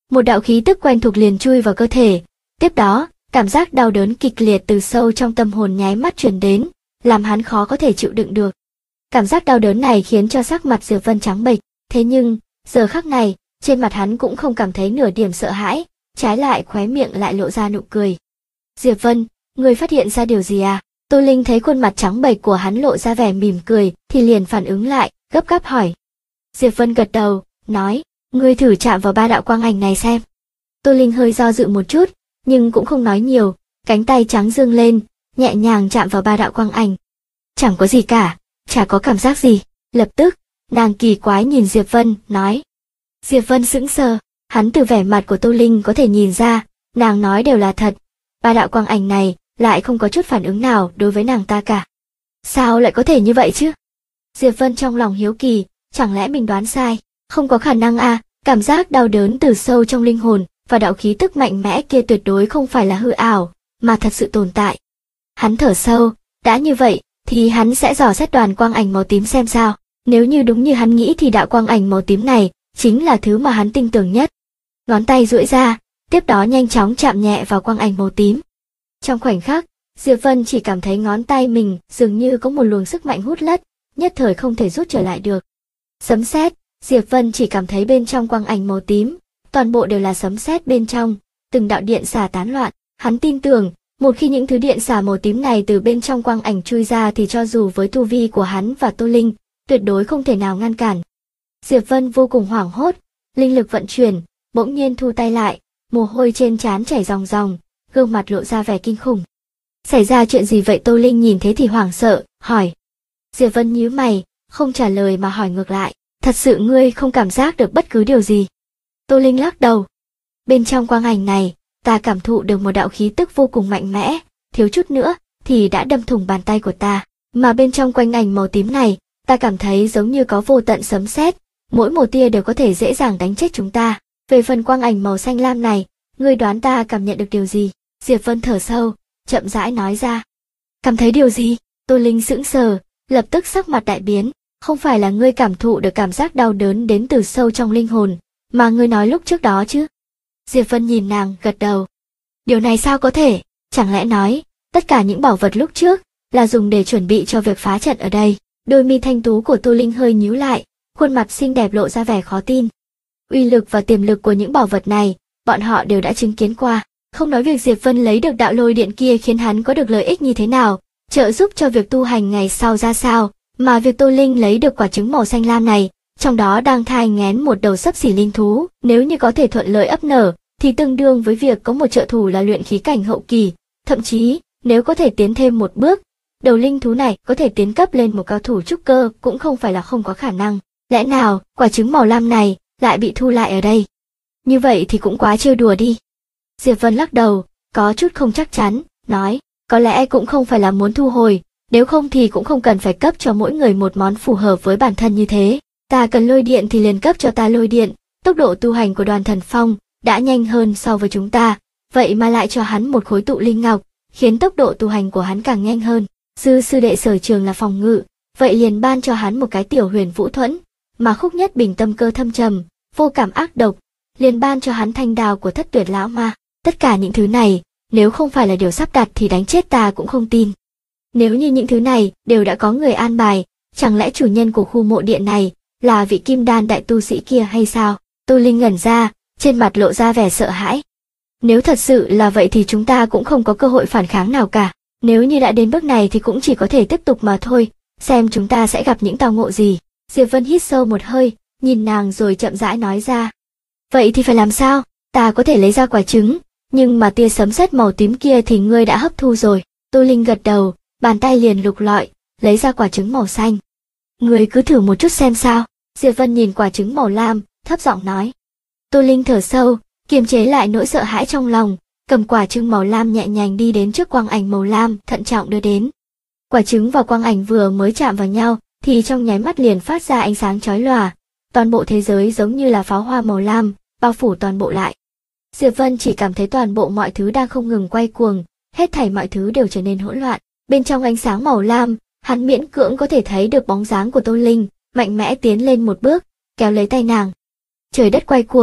Một đạo khí tức quen thuộc liền chui vào cơ thể. Tiếp đó, cảm giác đau đớn kịch liệt từ sâu trong tâm hồn nháy mắt truyền đến, làm hắn khó có thể chịu đựng được. Cảm giác đau đớn này khiến cho sắc mặt Diệp Vân trắng bệch, thế nhưng, giờ khắc này, trên mặt hắn cũng không cảm thấy nửa điểm sợ hãi, trái lại khóe miệng lại lộ ra nụ cười. Diệp Vân, ngươi phát hiện ra điều gì à? Tô Linh thấy khuôn mặt trắng bệch của hắn lộ ra vẻ mỉm cười, thì liền phản ứng lại, gấp gáp hỏi. Diệp Vân gật đầu, nói, ngươi thử chạm vào 3 đạo quang ảnh này xem. Tô Linh hơi do dự một chút, nhưng cũng không nói nhiều, cánh tay trắng dương lên, nhẹ nhàng chạm vào 3 đạo quang ảnh. Chẳng có gì cả, chả có cảm giác gì. Lập tức, nàng kỳ quái nhìn Diệp Vân, nói. Diệp Vân sững sờ, hắn từ vẻ mặt của Tô Linh có thể nhìn ra, nàng nói đều là thật. 3 đạo quang ảnh này lại không có chút phản ứng nào đối với nàng ta cả. Sao lại có thể như vậy chứ? Diệp Vân trong lòng hiếu kỳ, chẳng lẽ mình đoán sai? Không có khả năng à, cảm giác đau đớn từ sâu trong linh hồn và đạo khí tức mạnh mẽ kia tuyệt đối không phải là hư ảo, mà thật sự tồn tại. Hắn thở sâu, đã như vậy, thì hắn sẽ dò xét đoàn quang ảnh màu tím xem sao. Nếu như đúng như hắn nghĩ thì đạo quang ảnh màu tím này chính là thứ mà hắn tin tưởng nhất. Ngón tay duỗi ra, tiếp đó nhanh chóng chạm nhẹ vào quang ảnh màu tím. Trong khoảnh khắc, Diệp Vân chỉ cảm thấy ngón tay mình dường như có một luồng sức mạnh hút lất, nhất thời không thể rút trở lại được. Sấm sét, Diệp Vân chỉ cảm thấy bên trong quang ảnh màu tím, toàn bộ đều là sấm sét bên trong, từng đạo điện xả tán loạn. Hắn tin tưởng, một khi những thứ điện xả màu tím này từ bên trong quang ảnh chui ra thì cho dù với tu vi của hắn và Tô Linh, tuyệt đối không thể nào ngăn cản. Diệp Vân vô cùng hoảng hốt, linh lực vận chuyển, bỗng nhiên thu tay lại, mồ hôi trên trán chảy ròng ròng, gương mặt lộ ra vẻ kinh khủng. Xảy ra chuyện gì vậy? Tô Linh nhìn thấy thì hoảng sợ, hỏi. Diệp Vân nhíu mày, không trả lời mà hỏi ngược lại, thật sự ngươi không cảm giác được bất cứ điều gì? Tô Linh lắc đầu. Bên trong quang ảnh này, ta cảm thụ được một đạo khí tức vô cùng mạnh mẽ, thiếu chút nữa thì đã đâm thủng bàn tay của ta, mà bên trong quang ảnh màu tím này, ta cảm thấy giống như có vô tận sấm sét, mỗi một tia đều có thể dễ dàng đánh chết chúng ta. Về phần quang ảnh màu xanh lam này, ngươi đoán ta cảm nhận được điều gì? Diệp Vân thở sâu, chậm rãi nói ra. Cảm thấy điều gì? Tô Linh sững sờ, lập tức sắc mặt đại biến. Không phải là ngươi cảm thụ được cảm giác đau đớn đến từ sâu trong linh hồn, mà ngươi nói lúc trước đó chứ? Diệp Vân nhìn nàng, gật đầu. Điều này sao có thể? Chẳng lẽ nói, tất cả những bảo vật lúc trước, là dùng để chuẩn bị cho việc phá trận ở đây? Đôi mi thanh tú của Tô Linh hơi nhíu lại, khuôn mặt xinh đẹp lộ ra vẻ khó tin. Uy lực và tiềm lực của những bảo vật này, bọn họ đều đã chứng kiến qua. Không nói việc Diệp Vân lấy được đạo lôi điện kia khiến hắn có được lợi ích như thế nào, trợ giúp cho việc tu hành ngày sau ra sao, mà việc Tô Linh lấy được quả trứng màu xanh lam này, trong đó đang thai nghén một đầu xấp xỉ linh thú, nếu như có thể thuận lợi ấp nở, thì tương đương với việc có một trợ thủ là luyện khí cảnh hậu kỳ, thậm chí, nếu có thể tiến thêm một bước, đầu linh thú này có thể tiến cấp lên một cao thủ trúc cơ cũng không phải là không có khả năng. Lẽ nào, quả trứng màu lam này lại bị thu lại ở đây? Như vậy thì cũng quá trêu đùa đi. Diệp Vân lắc đầu, có chút không chắc chắn, nói, có lẽ cũng không phải là muốn thu hồi, nếu không thì cũng không cần phải cấp cho mỗi người một món phù hợp với bản thân như thế. Ta cần lôi điện thì liền cấp cho ta lôi điện, tốc độ tu hành của Đoàn Thần Phong đã nhanh hơn so với chúng ta, vậy mà lại cho hắn một khối tụ linh ngọc, khiến tốc độ tu hành của hắn càng nhanh hơn. Sư đệ sở trường là phòng ngự, vậy liền ban cho hắn một cái tiểu huyền vũ thuẫn, mà Khúc Nhất Bình tâm cơ thâm trầm, vô cảm ác độc, liền ban cho hắn thanh đao của Thất Tuyệt lão ma. Tất cả những thứ này, nếu không phải là điều sắp đặt thì đánh chết ta cũng không tin. Nếu như những thứ này đều đã có người an bài, chẳng lẽ chủ nhân của khu mộ điện này là vị kim đan đại tu sĩ kia hay sao? Tô Linh ngẩn ra, trên mặt lộ ra vẻ sợ hãi. Nếu thật sự là vậy thì chúng ta cũng không có cơ hội phản kháng nào cả. Nếu như đã đến bước này thì cũng chỉ có thể tiếp tục mà thôi, xem chúng ta sẽ gặp những tao ngộ gì. Diệp Vân hít sâu một hơi, nhìn nàng rồi chậm rãi nói ra. Vậy thì phải làm sao? Ta có thể lấy ra quả trứng, nhưng mà tia sấm sét màu tím kia thì ngươi đã hấp thu rồi. Tô Linh gật đầu, bàn tay liền lục lọi, lấy ra quả trứng màu xanh. Ngươi cứ thử một chút xem sao. Diệp Vân nhìn quả trứng màu lam, thấp giọng nói. Tô Linh thở sâu, kiềm chế lại nỗi sợ hãi trong lòng, cầm quả trứng màu lam nhẹ nhàng đi đến trước quang ảnh màu lam, thận trọng đưa đến. Quả trứng và quang ảnh vừa mới chạm vào nhau, thì trong nháy mắt liền phát ra ánh sáng chói lòa. Toàn bộ thế giới giống như là pháo hoa màu lam, bao phủ toàn bộ lại. Diệp Vân chỉ cảm thấy toàn bộ mọi thứ đang không ngừng quay cuồng, hết thảy mọi thứ đều trở nên hỗn loạn. Bên trong ánh sáng màu lam, hắn miễn cưỡng có thể thấy được bóng dáng của Tô Linh, mạnh mẽ tiến lên một bước, kéo lấy tay nàng. Trời đất quay cuồng,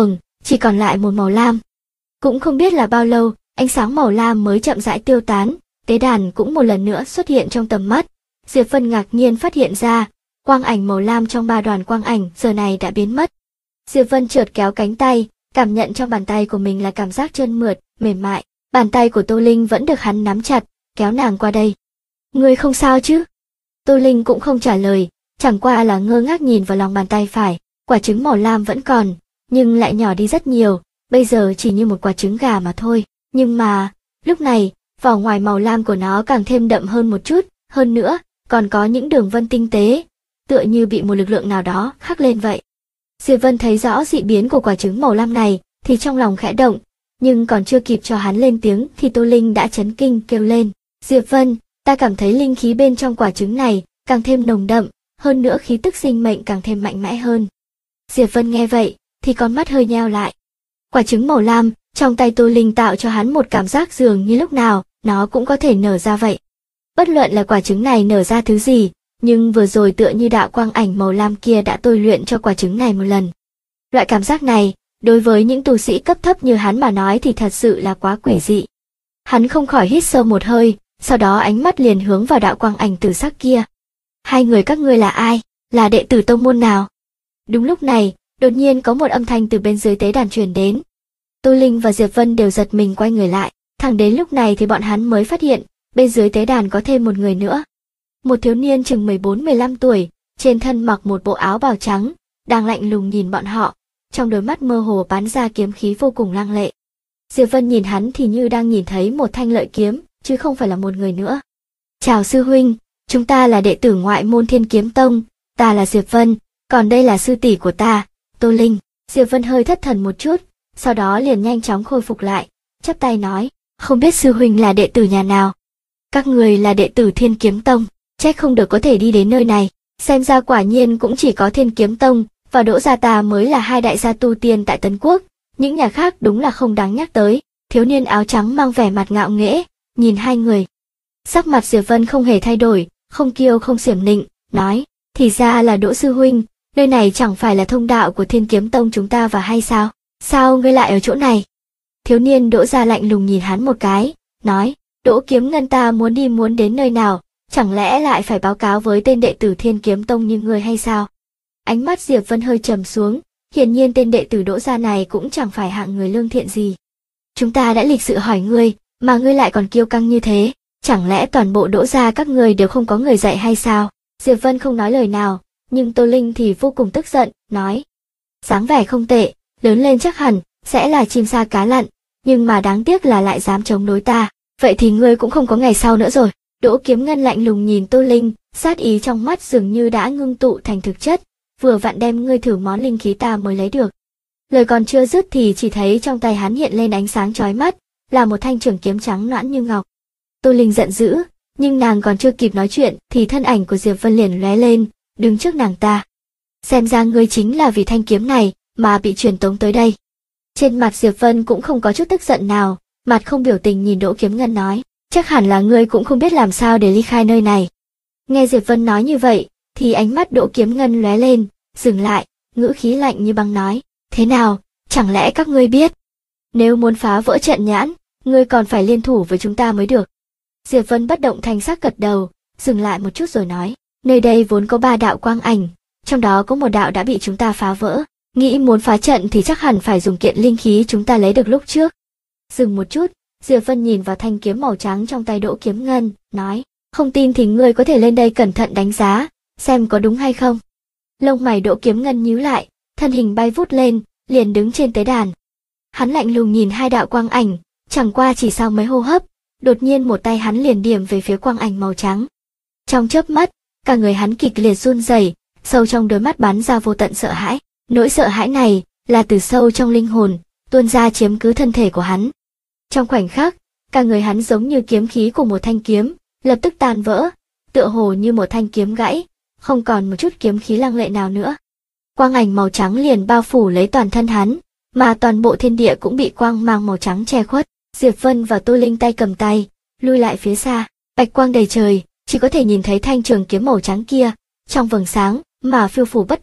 chỉ còn lại một màu lam. Cũng không biết là bao lâu, ánh sáng màu lam mới chậm rãi tiêu tán, tế đàn cũng một lần nữa xuất hiện trong tầm mắt. Diệp Vân ngạc nhiên phát hiện ra, quang ảnh màu lam trong 3 đoàn quang ảnh giờ này đã biến mất. Diệp Vân chợt kéo cánh tay, cảm nhận trong bàn tay của mình là cảm giác trơn mượt, mềm mại. Bàn tay của Tô Linh vẫn được hắn nắm chặt, kéo nàng qua đây. Ngươi không sao chứ? Tô Linh cũng không trả lời, chẳng qua là ngơ ngác nhìn vào lòng bàn tay phải. Quả trứng màu lam vẫn còn, nhưng lại nhỏ đi rất nhiều, bây giờ chỉ như một quả trứng gà mà thôi. Nhưng mà, lúc này, vỏ ngoài màu lam của nó càng thêm đậm hơn một chút, hơn nữa, còn có những đường vân tinh tế, tựa như bị một lực lượng nào đó khắc lên vậy. Diệp Vân thấy rõ dị biến của quả trứng màu lam này, thì trong lòng khẽ động, nhưng còn chưa kịp cho hắn lên tiếng thì Tô Linh đã chấn kinh kêu lên. Diệp Vân, ta cảm thấy linh khí bên trong quả trứng này càng thêm nồng đậm, hơn nữa khí tức sinh mệnh càng thêm mạnh mẽ hơn. Diệp Vân nghe vậy, thì con mắt hơi nheo lại. Quả trứng màu lam trong tay Tô Linh tạo cho hắn một cảm giác dường như lúc nào nó cũng có thể nở ra vậy. Bất luận là quả trứng này nở ra thứ gì, nhưng vừa rồi tựa như đạo quang ảnh màu lam kia đã tôi luyện cho quả trứng này một lần. Loại cảm giác này, đối với những tu sĩ cấp thấp như hắn mà nói thì thật sự là quá quỷ dị. Hắn không khỏi hít sâu một hơi, sau đó ánh mắt liền hướng vào đạo quang ảnh tử sắc kia. Hai người các ngươi là ai? Là đệ tử tông môn nào? Đúng lúc này, đột nhiên có một âm thanh từ bên dưới tế đàn truyền đến. Tô Linh và Diệp Vân đều giật mình quay người lại, thẳng đến lúc này thì bọn hắn mới phát hiện, bên dưới tế đàn có thêm một người nữa. Một thiếu niên chừng 14-15 tuổi, trên thân mặc một bộ áo bào trắng, đang lạnh lùng nhìn bọn họ, trong đôi mắt mơ hồ bắn ra kiếm khí vô cùng lăng lệ. Diệp Vân nhìn hắn thì như đang nhìn thấy một thanh lợi kiếm, chứ không phải là một người nữa. Chào sư huynh, chúng ta là đệ tử ngoại môn Thiên Kiếm Tông, ta là Diệp Vân, còn đây là sư tỷ của ta, Tô Linh. Diệp Vân hơi thất thần một chút, sau đó liền nhanh chóng khôi phục lại, chắp tay nói, không biết sư huynh là đệ tử nhà nào. Các người là đệ tử Thiên Kiếm Tông, trách không được có thể đi đến nơi này, xem ra quả nhiên cũng chỉ có Thiên Kiếm Tông và Đỗ gia ta mới là hai đại gia tu tiên tại Tấn Quốc, những nhà khác đúng là không đáng nhắc tới. Thiếu niên áo trắng mang vẻ mặt ngạo nghễ, nhìn hai người. Sắc mặt Diệp Vân không hề thay đổi, không kiêu không xiểm nịnh, nói, thì ra là Đỗ sư huynh, nơi này chẳng phải là thông đạo của Thiên Kiếm Tông chúng ta và hay sao? Sao ngươi lại ở chỗ này? Thiếu niên Đỗ gia lạnh lùng nhìn hắn một cái, nói, Đỗ Kiếm Ngân ta muốn đến nơi nào, chẳng lẽ lại phải báo cáo với tên đệ tử Thiên Kiếm Tông như ngươi hay sao? Ánh mắt Diệp Vân hơi trầm xuống, hiển nhiên tên đệ tử Đỗ gia này cũng chẳng phải hạng người lương thiện gì. Chúng ta đã lịch sự hỏi ngươi, mà ngươi lại còn kiêu căng như thế, chẳng lẽ toàn bộ Đỗ gia các ngươi đều không có người dạy hay sao? Diệp Vân không nói lời nào, nhưng Tô Linh thì vô cùng tức giận, nói, dáng vẻ không tệ, lớn lên chắc hẳn sẽ là chim sa cá lặn, nhưng mà đáng tiếc là lại dám chống đối ta, vậy thì ngươi cũng không có ngày sau nữa rồi. Đỗ Kiếm Ngân lạnh lùng nhìn Tô Linh, sát ý trong mắt dường như đã ngưng tụ thành thực chất, vừa vặn đem ngươi thử món linh khí ta mới lấy được. Lời còn chưa dứt thì chỉ thấy trong tay hắn hiện lên ánh sáng chói mắt, là một thanh trường kiếm trắng nõn như ngọc. Tô Linh giận dữ, nhưng nàng còn chưa kịp nói chuyện thì thân ảnh của Diệp Vân liền lóe lên, đứng trước nàng ta. Xem ra ngươi chính là vì thanh kiếm này mà bị truyền tống tới đây. Trên mặt Diệp Vân cũng không có chút tức giận nào, mặt không biểu tình nhìn Đỗ Kiếm Ngân nói, chắc hẳn là ngươi cũng không biết làm sao để ly khai nơi này. Nghe Diệp Vân nói như vậy, thì ánh mắt Đỗ Kiếm Ngân lóe lên, dừng lại, ngữ khí lạnh như băng nói, thế nào, chẳng lẽ các ngươi biết? Nếu muốn phá vỡ trận nhãn, ngươi còn phải liên thủ với chúng ta mới được. Diệp Vân bất động thanh sắc gật đầu, dừng lại một chút rồi nói, nơi đây vốn có 3 đạo quang ảnh, trong đó có một đạo đã bị chúng ta phá vỡ, nghĩ muốn phá trận thì chắc hẳn phải dùng kiện linh khí chúng ta lấy được lúc trước. Dừng một chút, Diệp Vân nhìn vào thanh kiếm màu trắng trong tay Đỗ Kiếm Ngân, nói, không tin thì ngươi có thể lên đây cẩn thận đánh giá, xem có đúng hay không. Lông mày Đỗ Kiếm Ngân nhíu lại, thân hình bay vút lên, liền đứng trên tế đàn. Hắn lạnh lùng nhìn hai đạo quang ảnh, chẳng qua chỉ sau mấy hô hấp, đột nhiên một tay hắn liền điểm về phía quang ảnh màu trắng. Trong chớp mắt, cả người hắn kịch liệt run rẩy, sâu trong đôi mắt bắn ra vô tận sợ hãi. Nỗi sợ hãi này là từ sâu trong linh hồn, tuôn ra chiếm cứ thân thể của hắn. Trong khoảnh khắc, cả người hắn giống như kiếm khí của một thanh kiếm, lập tức tan vỡ, tựa hồ như một thanh kiếm gãy, không còn một chút kiếm khí lăng lệ nào nữa. Quang ảnh màu trắng liền bao phủ lấy toàn thân hắn, mà toàn bộ thiên địa cũng bị quang mang màu trắng che khuất. Diệp Vân và Tô Linh tay cầm tay, lui lại phía xa, bạch quang đầy trời, chỉ có thể nhìn thấy thanh trường kiếm màu trắng kia, trong vầng sáng mà phiêu phù bất định,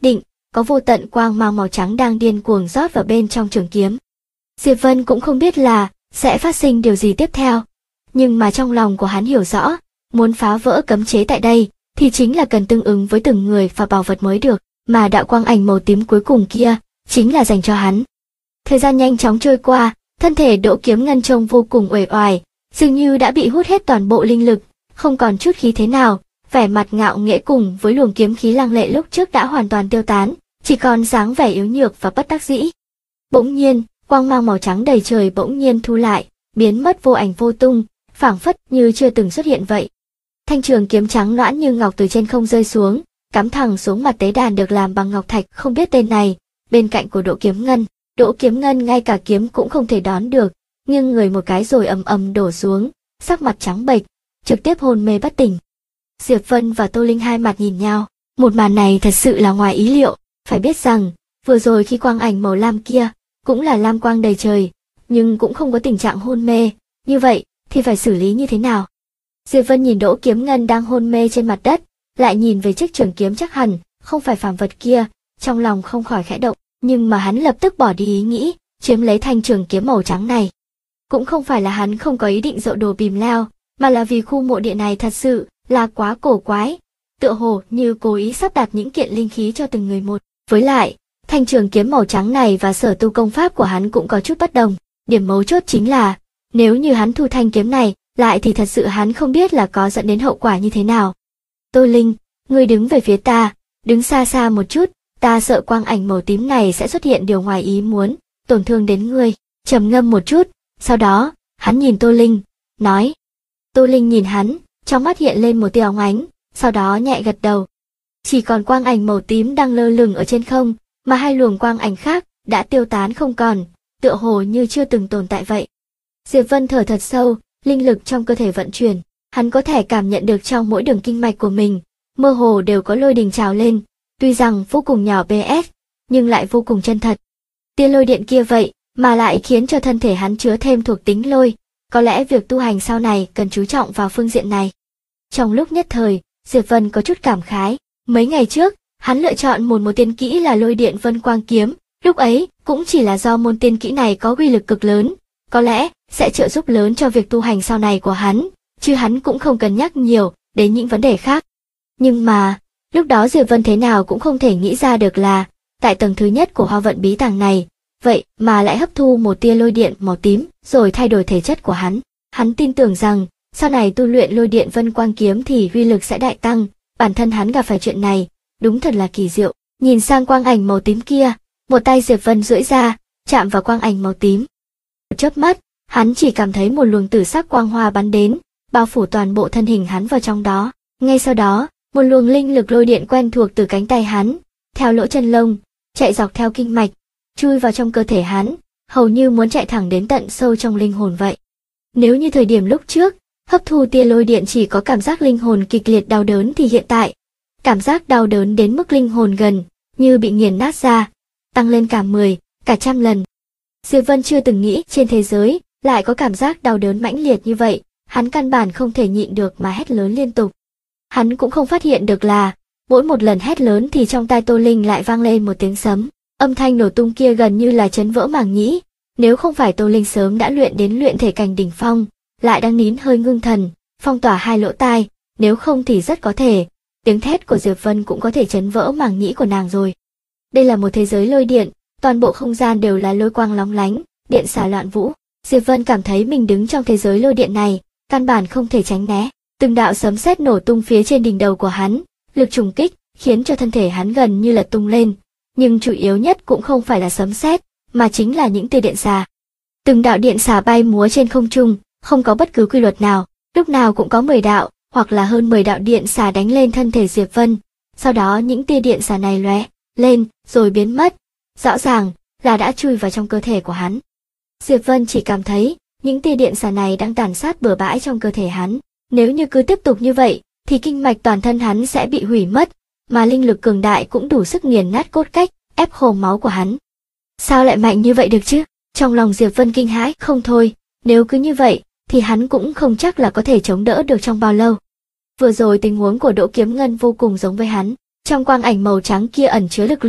có vô tận quang mang màu trắng đang điên cuồng rót vào bên trong trường kiếm. Diệp Vân cũng không biết là sẽ phát sinh điều gì tiếp theo, nhưng mà trong lòng của hắn hiểu rõ, muốn phá vỡ cấm chế tại đây thì chính là cần tương ứng với từng người và bảo vật mới được, mà đạo quang ảnh màu tím cuối cùng kia chính là dành cho hắn. Thời gian nhanh chóng trôi qua, thân thể Đỗ Kiếm Ngân trông vô cùng uể oải, dường như đã bị hút hết toàn bộ linh lực, không còn chút khí thế nào, vẻ mặt ngạo nghễ cùng với luồng kiếm khí lăng lệ lúc trước đã hoàn toàn tiêu tán, chỉ còn dáng vẻ yếu nhược và bất đắc dĩ. Bỗng nhiên, quang mang màu trắng đầy trời bỗng nhiên thu lại, biến mất vô ảnh vô tung, phảng phất như chưa từng xuất hiện vậy. Thanh trường kiếm trắng loãng như ngọc từ trên không rơi xuống, cắm thẳng xuống mặt tế đàn được làm bằng ngọc thạch không biết tên này, bên cạnh của Đỗ Kiếm Ngân. Đỗ Kiếm Ngân ngay cả kiếm cũng không thể đón được, nhưng người một cái rồi ầm ầm đổ xuống, sắc mặt trắng bệch, trực tiếp hôn mê bất tỉnh. Diệp Vân và Tô Linh hai mặt nhìn nhau, một màn này thật sự là ngoài ý liệu, phải biết rằng, vừa rồi khi quang ảnh màu lam kia, cũng là lam quang đầy trời, nhưng cũng không có tình trạng hôn mê, như vậy thì phải xử lý như thế nào? Diệp Vân nhìn Đỗ Kiếm Ngân đang hôn mê trên mặt đất, lại nhìn về chiếc trường kiếm chắc hẳn không phải phàm vật kia, trong lòng không khỏi khẽ động, nhưng mà hắn lập tức bỏ đi ý nghĩ chiếm lấy thanh trường kiếm màu trắng này. Cũng không phải là hắn không có ý định dậu đồ bìm leo, mà là vì khu mộ địa này thật sự là quá cổ quái, tựa hồ như cố ý sắp đặt những kiện linh khí cho từng người một. Với lại, thanh trường kiếm màu trắng này và sở tu công pháp của hắn cũng có chút bất đồng. Điểm mấu chốt chính là, nếu như hắn thu thanh kiếm này lại thì thật sự hắn không biết là có dẫn đến hậu quả như thế nào. Tô Linh, ngươi đứng về phía ta, đứng xa xa một chút, ta sợ quang ảnh màu tím này sẽ xuất hiện điều ngoài ý muốn, tổn thương đến ngươi. Trầm ngâm một chút, sau đó, hắn nhìn Tô Linh, nói. Tô Linh nhìn hắn, trong mắt hiện lên một tia óng ánh, sau đó nhẹ gật đầu. Chỉ còn quang ảnh màu tím đang lơ lửng ở trên không, mà hai luồng quang ảnh khác đã tiêu tán không còn, tựa hồ như chưa từng tồn tại vậy. Diệp Vân thở thật sâu, linh lực trong cơ thể vận chuyển, hắn có thể cảm nhận được trong mỗi đường kinh mạch của mình, mơ hồ đều có lôi đình trào lên, tuy rằng vô cùng nhỏ bé, nhưng lại vô cùng chân thật. Tia lôi điện kia vậy, mà lại khiến cho thân thể hắn chứa thêm thuộc tính lôi, có lẽ việc tu hành sau này cần chú trọng vào phương diện này. Trong lúc nhất thời, Diệp Vân có chút cảm khái, mấy ngày trước, hắn lựa chọn một tiên kỹ là lôi điện vân quang kiếm, lúc ấy cũng chỉ là do môn tiên kỹ này có uy lực cực lớn, có lẽ sẽ trợ giúp lớn cho việc tu hành sau này của hắn, chứ hắn cũng không cân nhắc nhiều đến những vấn đề khác. Nhưng mà, lúc đó Diệp Vân thế nào cũng không thể nghĩ ra được là, tại tầng thứ nhất của Hoa Vận bí tàng này, vậy mà lại hấp thu một tia lôi điện màu tím, rồi thay đổi thể chất của hắn. Hắn tin tưởng rằng, sau này tu luyện lôi điện vân quang kiếm thì uy lực sẽ đại tăng, bản thân hắn gặp phải chuyện này, đúng thật là kỳ diệu. Nhìn sang quang ảnh màu tím kia, một tay Diệp Vân duỗi ra, chạm vào quang ảnh màu tím. Một chớp mắt, hắn chỉ cảm thấy một luồng tử sắc quang hoa bắn đến, bao phủ toàn bộ thân hình hắn vào trong đó. Ngay sau đó, một luồng linh lực lôi điện quen thuộc từ cánh tay hắn, theo lỗ chân lông, chạy dọc theo kinh mạch, chui vào trong cơ thể hắn, hầu như muốn chạy thẳng đến tận sâu trong linh hồn vậy. Nếu như thời điểm lúc trước, hấp thu tia lôi điện chỉ có cảm giác linh hồn kịch liệt đau đớn thì hiện tại, cảm giác đau đớn đến mức linh hồn gần như bị nghiền nát ra, tăng lên cả 10, cả 100 lần. Diệp Vân chưa từng nghĩ trên thế giới lại có cảm giác đau đớn mãnh liệt như vậy, hắn căn bản không thể nhịn được mà hét lớn liên tục. Hắn cũng không phát hiện được là, mỗi một lần hét lớn thì trong tai Tô Linh lại vang lên một tiếng sấm, âm thanh nổ tung kia gần như là chấn vỡ màng nhĩ, nếu không phải Tô Linh sớm đã luyện đến luyện thể cảnh đỉnh phong, lại đang nín hơi ngưng thần, phong tỏa hai lỗ tai, nếu không thì rất có thể, tiếng thét của Diệp Vân cũng có thể chấn vỡ màng nhĩ của nàng rồi. Đây là một thế giới lôi điện, toàn bộ không gian đều là lôi quang lóng lánh, điện xả loạn vũ. Diệp Vân cảm thấy mình đứng trong thế giới lôi điện này, căn bản không thể tránh né. Từng đạo sấm sét nổ tung phía trên đỉnh đầu của hắn, lực trùng kích khiến cho thân thể hắn gần như lật tung lên, nhưng chủ yếu nhất cũng không phải là sấm sét, mà chính là những tia điện xả. Từng đạo điện xả bay múa trên không trung, không có bất cứ quy luật nào, lúc nào cũng có 10 đạo, hoặc là hơn 10 đạo điện xả đánh lên thân thể Diệp Vân. Sau đó những tia điện xả này lóe lên, rồi biến mất, rõ ràng là đã chui vào trong cơ thể của hắn. Diệp Vân chỉ cảm thấy, những tia điện xả này đang tàn sát bừa bãi trong cơ thể hắn. Nếu như cứ tiếp tục như vậy, thì kinh mạch toàn thân hắn sẽ bị hủy mất, mà linh lực cường đại cũng đủ sức nghiền nát cốt cách, ép khô máu của hắn. Sao lại mạnh như vậy được chứ? Trong lòng Diệp Vân kinh hãi không thôi, nếu cứ như vậy, thì hắn cũng không chắc là có thể chống đỡ được trong bao lâu. Vừa rồi tình huống của Đỗ Kiếm Ngân vô cùng giống với hắn, trong quang ảnh màu trắng kia ẩn chứa lực lượng,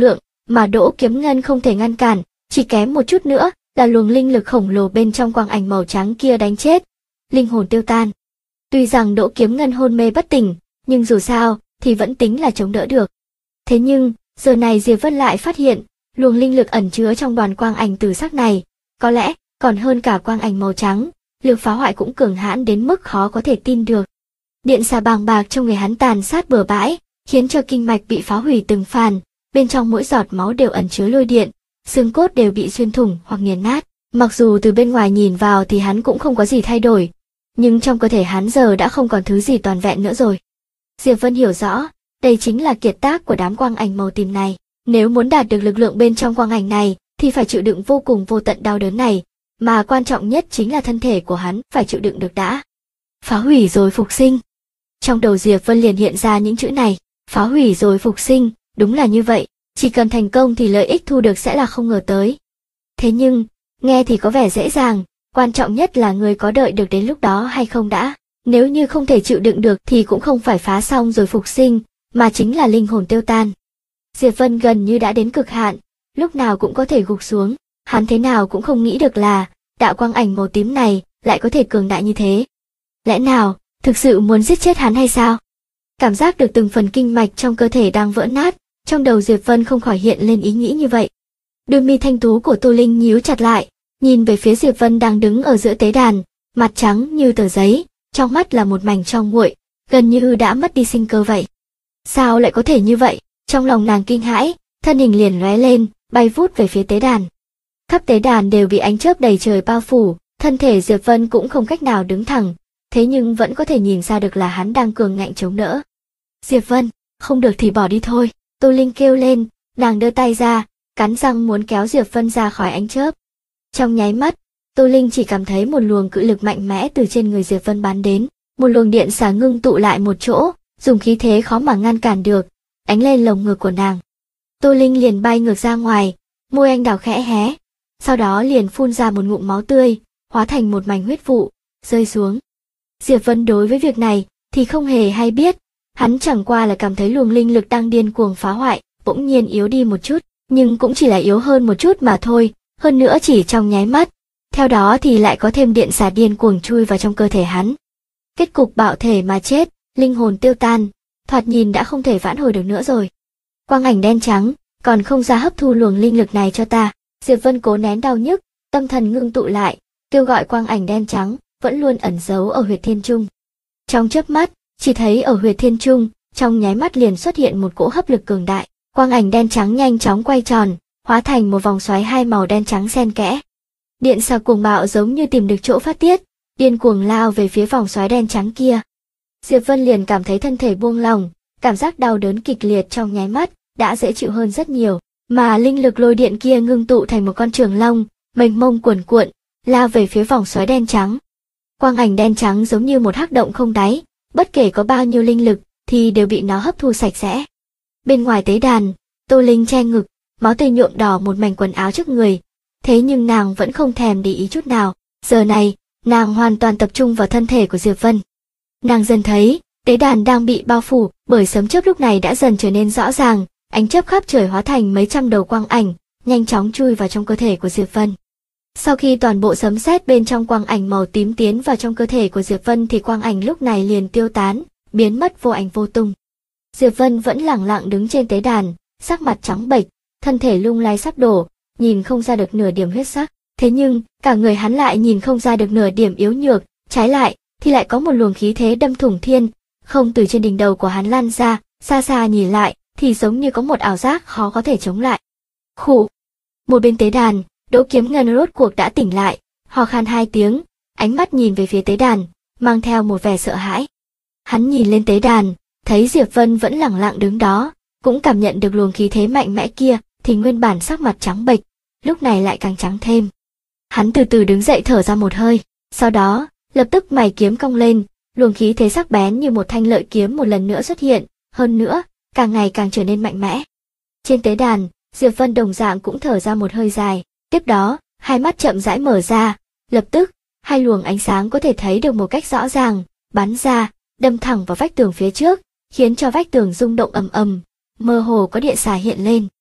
mà Đỗ Kiếm Ngân không thể ngăn cản, chỉ kém một chút nữa là luồng linh lực khổng lồ bên trong quang ảnh màu trắng kia đánh chết, linh hồn tiêu tan. Tuy rằng Đỗ Kiếm Ngân hôn mê bất tỉnh, nhưng dù sao thì vẫn tính là chống đỡ được. Thế nhưng, giờ này Diệp Vân lại phát hiện, luồng linh lực ẩn chứa trong đoàn quang ảnh tử sắc này, có lẽ còn hơn cả quang ảnh màu trắng, lực phá hoại cũng cường hãn đến mức khó có thể tin được. Điện xà bàng bạc trong người hắn tàn sát bừa bãi, khiến cho kinh mạch bị phá hủy từng phàn, bên trong mỗi giọt máu đều ẩn chứa lôi điện, xương cốt đều bị xuyên thủng hoặc nghiền nát. Mặc dù từ bên ngoài nhìn vào thì hắn cũng không có gì thay đổi, nhưng trong cơ thể hắn giờ đã không còn thứ gì toàn vẹn nữa rồi. Diệp Vân hiểu rõ, đây chính là kiệt tác của đám quang ảnh màu tím này. Nếu muốn đạt được lực lượng bên trong quang ảnh này, thì phải chịu đựng vô cùng vô tận đau đớn này, mà quan trọng nhất chính là thân thể của hắn phải chịu đựng được đã. Phá hủy rồi phục sinh. Trong đầu Diệp Vân liền hiện ra những chữ này, phá hủy rồi phục sinh, đúng là như vậy, chỉ cần thành công thì lợi ích thu được sẽ là không ngờ tới. Thế nhưng, nghe thì có vẻ dễ dàng, quan trọng nhất là người có đợi được đến lúc đó hay không đã. Nếu như không thể chịu đựng được thì cũng không phải phá xong rồi phục sinh, mà chính là linh hồn tiêu tan. Diệp Vân gần như đã đến cực hạn, lúc nào cũng có thể gục xuống, hắn thế nào cũng không nghĩ được là, đạo quang ảnh màu tím này lại có thể cường đại như thế. Lẽ nào, thực sự muốn giết chết hắn hay sao? Cảm giác được từng phần kinh mạch trong cơ thể đang vỡ nát, trong đầu Diệp Vân không khỏi hiện lên ý nghĩ như vậy. Đôi mi thanh tú của Tô Linh nhíu chặt lại, nhìn về phía Diệp Vân đang đứng ở giữa tế đàn, mặt trắng như tờ giấy, trong mắt là một mảnh tro nguội, gần như đã mất đi sinh cơ vậy. Sao lại có thể như vậy? Trong lòng nàng kinh hãi, thân hình liền lóe lên, bay vút về phía tế đàn. Khắp tế đàn đều bị ánh chớp đầy trời bao phủ, thân thể Diệp Vân cũng không cách nào đứng thẳng, thế nhưng vẫn có thể nhìn ra được là hắn đang cường ngạnh chống đỡ. Diệp Vân, không được thì bỏ đi thôi, Tô Linh kêu lên, nàng đưa tay ra, cắn răng muốn kéo Diệp Vân ra khỏi ánh chớp. Trong nháy mắt, Tô Linh chỉ cảm thấy một luồng cự lực mạnh mẽ từ trên người Diệp Vân bắn đến, một luồng điện xà ngưng tụ lại một chỗ, dùng khí thế khó mà ngăn cản được, đánh lên lồng ngực của nàng. Tô Linh liền bay ngược ra ngoài, môi anh đào khẽ hé, sau đó liền phun ra một ngụm máu tươi, hóa thành một mảnh huyết vụ, rơi xuống. Diệp Vân đối với việc này thì không hề hay biết, hắn chẳng qua là cảm thấy luồng linh lực đang điên cuồng phá hoại, bỗng nhiên yếu đi một chút, nhưng cũng chỉ là yếu hơn một chút mà thôi, hơn nữa chỉ trong nháy mắt. Theo đó thì lại có thêm điện xà điên cuồng chui vào trong cơ thể hắn. Kết cục bạo thể mà chết, linh hồn tiêu tan, thoạt nhìn đã không thể vãn hồi được nữa rồi. Quang ảnh đen trắng, còn không ra hấp thu luồng linh lực này cho ta. Diệp Vân cố nén đau nhức, tâm thần ngưng tụ lại, kêu gọi quang ảnh đen trắng, vẫn luôn ẩn giấu ở huyệt thiên trung. Trong chớp mắt, chỉ thấy ở huyệt thiên trung, trong nháy mắt liền xuất hiện một cỗ hấp lực cường đại, quang ảnh đen trắng nhanh chóng quay tròn, hóa thành một vòng xoáy hai màu đen trắng xen kẽ. Điện xà cuồng bạo giống như tìm được chỗ phát tiết, điên cuồng lao về phía vòng xoáy đen trắng kia. Diệp Vân liền cảm thấy thân thể buông lỏng, cảm giác đau đớn kịch liệt trong nháy mắt đã dễ chịu hơn rất nhiều, mà linh lực lôi điện kia ngưng tụ thành một con trường long, mênh mông cuồn cuộn, lao về phía vòng xoáy đen trắng. Quang ảnh đen trắng giống như một hắc động không đáy, bất kể có bao nhiêu linh lực thì đều bị nó hấp thu sạch sẽ. Bên ngoài tế đàn, Tô Linh che ngực, máu tươi nhuộm đỏ một mảnh quần áo trước người, thế nhưng nàng vẫn không thèm để ý chút nào. Giờ này, nàng hoàn toàn tập trung vào thân thể của Diệp Vân. Nàng dần thấy, tế đàn đang bị bao phủ bởi sấm chớp lúc này đã dần trở nên rõ ràng, ánh chớp khắp trời hóa thành mấy trăm đầu quang ảnh, nhanh chóng chui vào trong cơ thể của Diệp Vân. Sau khi toàn bộ sấm sét bên trong quang ảnh màu tím tiến vào trong cơ thể của Diệp Vân thì quang ảnh lúc này liền tiêu tán, biến mất vô ảnh vô tung. Diệp Vân vẫn lẳng lặng đứng trên tế đàn, sắc mặt trắng bệch, thân thể lung lay sắp đổ, nhìn không ra được nửa điểm huyết sắc. Thế nhưng, cả người hắn lại nhìn không ra được nửa điểm yếu nhược, trái lại, thì lại có một luồng khí thế đâm thủng thiên, không từ trên đỉnh đầu của hắn lan ra, xa xa nhìn lại, thì giống như có một ảo giác khó có thể chống lại. Khụ! Một bên tế đàn, Đỗ Kiếm Ngân rốt cuộc đã tỉnh lại, ho khan hai tiếng, ánh mắt nhìn về phía tế đàn, mang theo một vẻ sợ hãi. Hắn nhìn lên tế đàn, thấy Diệp Vân vẫn lẳng lặng đứng đó, cũng cảm nhận được luồng khí thế mạnh mẽ kia, thì nguyên bản sắc mặt trắng bệch, lúc này lại càng trắng thêm. Hắn từ từ đứng dậy thở ra một hơi, sau đó, lập tức mày kiếm cong lên, luồng khí thế sắc bén như một thanh lợi kiếm một lần nữa xuất hiện, hơn nữa, càng ngày càng trở nên mạnh mẽ. Trên tế đàn, Diệp Vân đồng dạng cũng thở ra một hơi dài, tiếp đó, hai mắt chậm rãi mở ra, lập tức, hai luồng ánh sáng có thể thấy được một cách rõ ràng, bắn ra, đâm thẳng vào vách tường phía trước, khiến cho vách tường rung động ầm ầm, mơ hồ có điện xà hiện lên.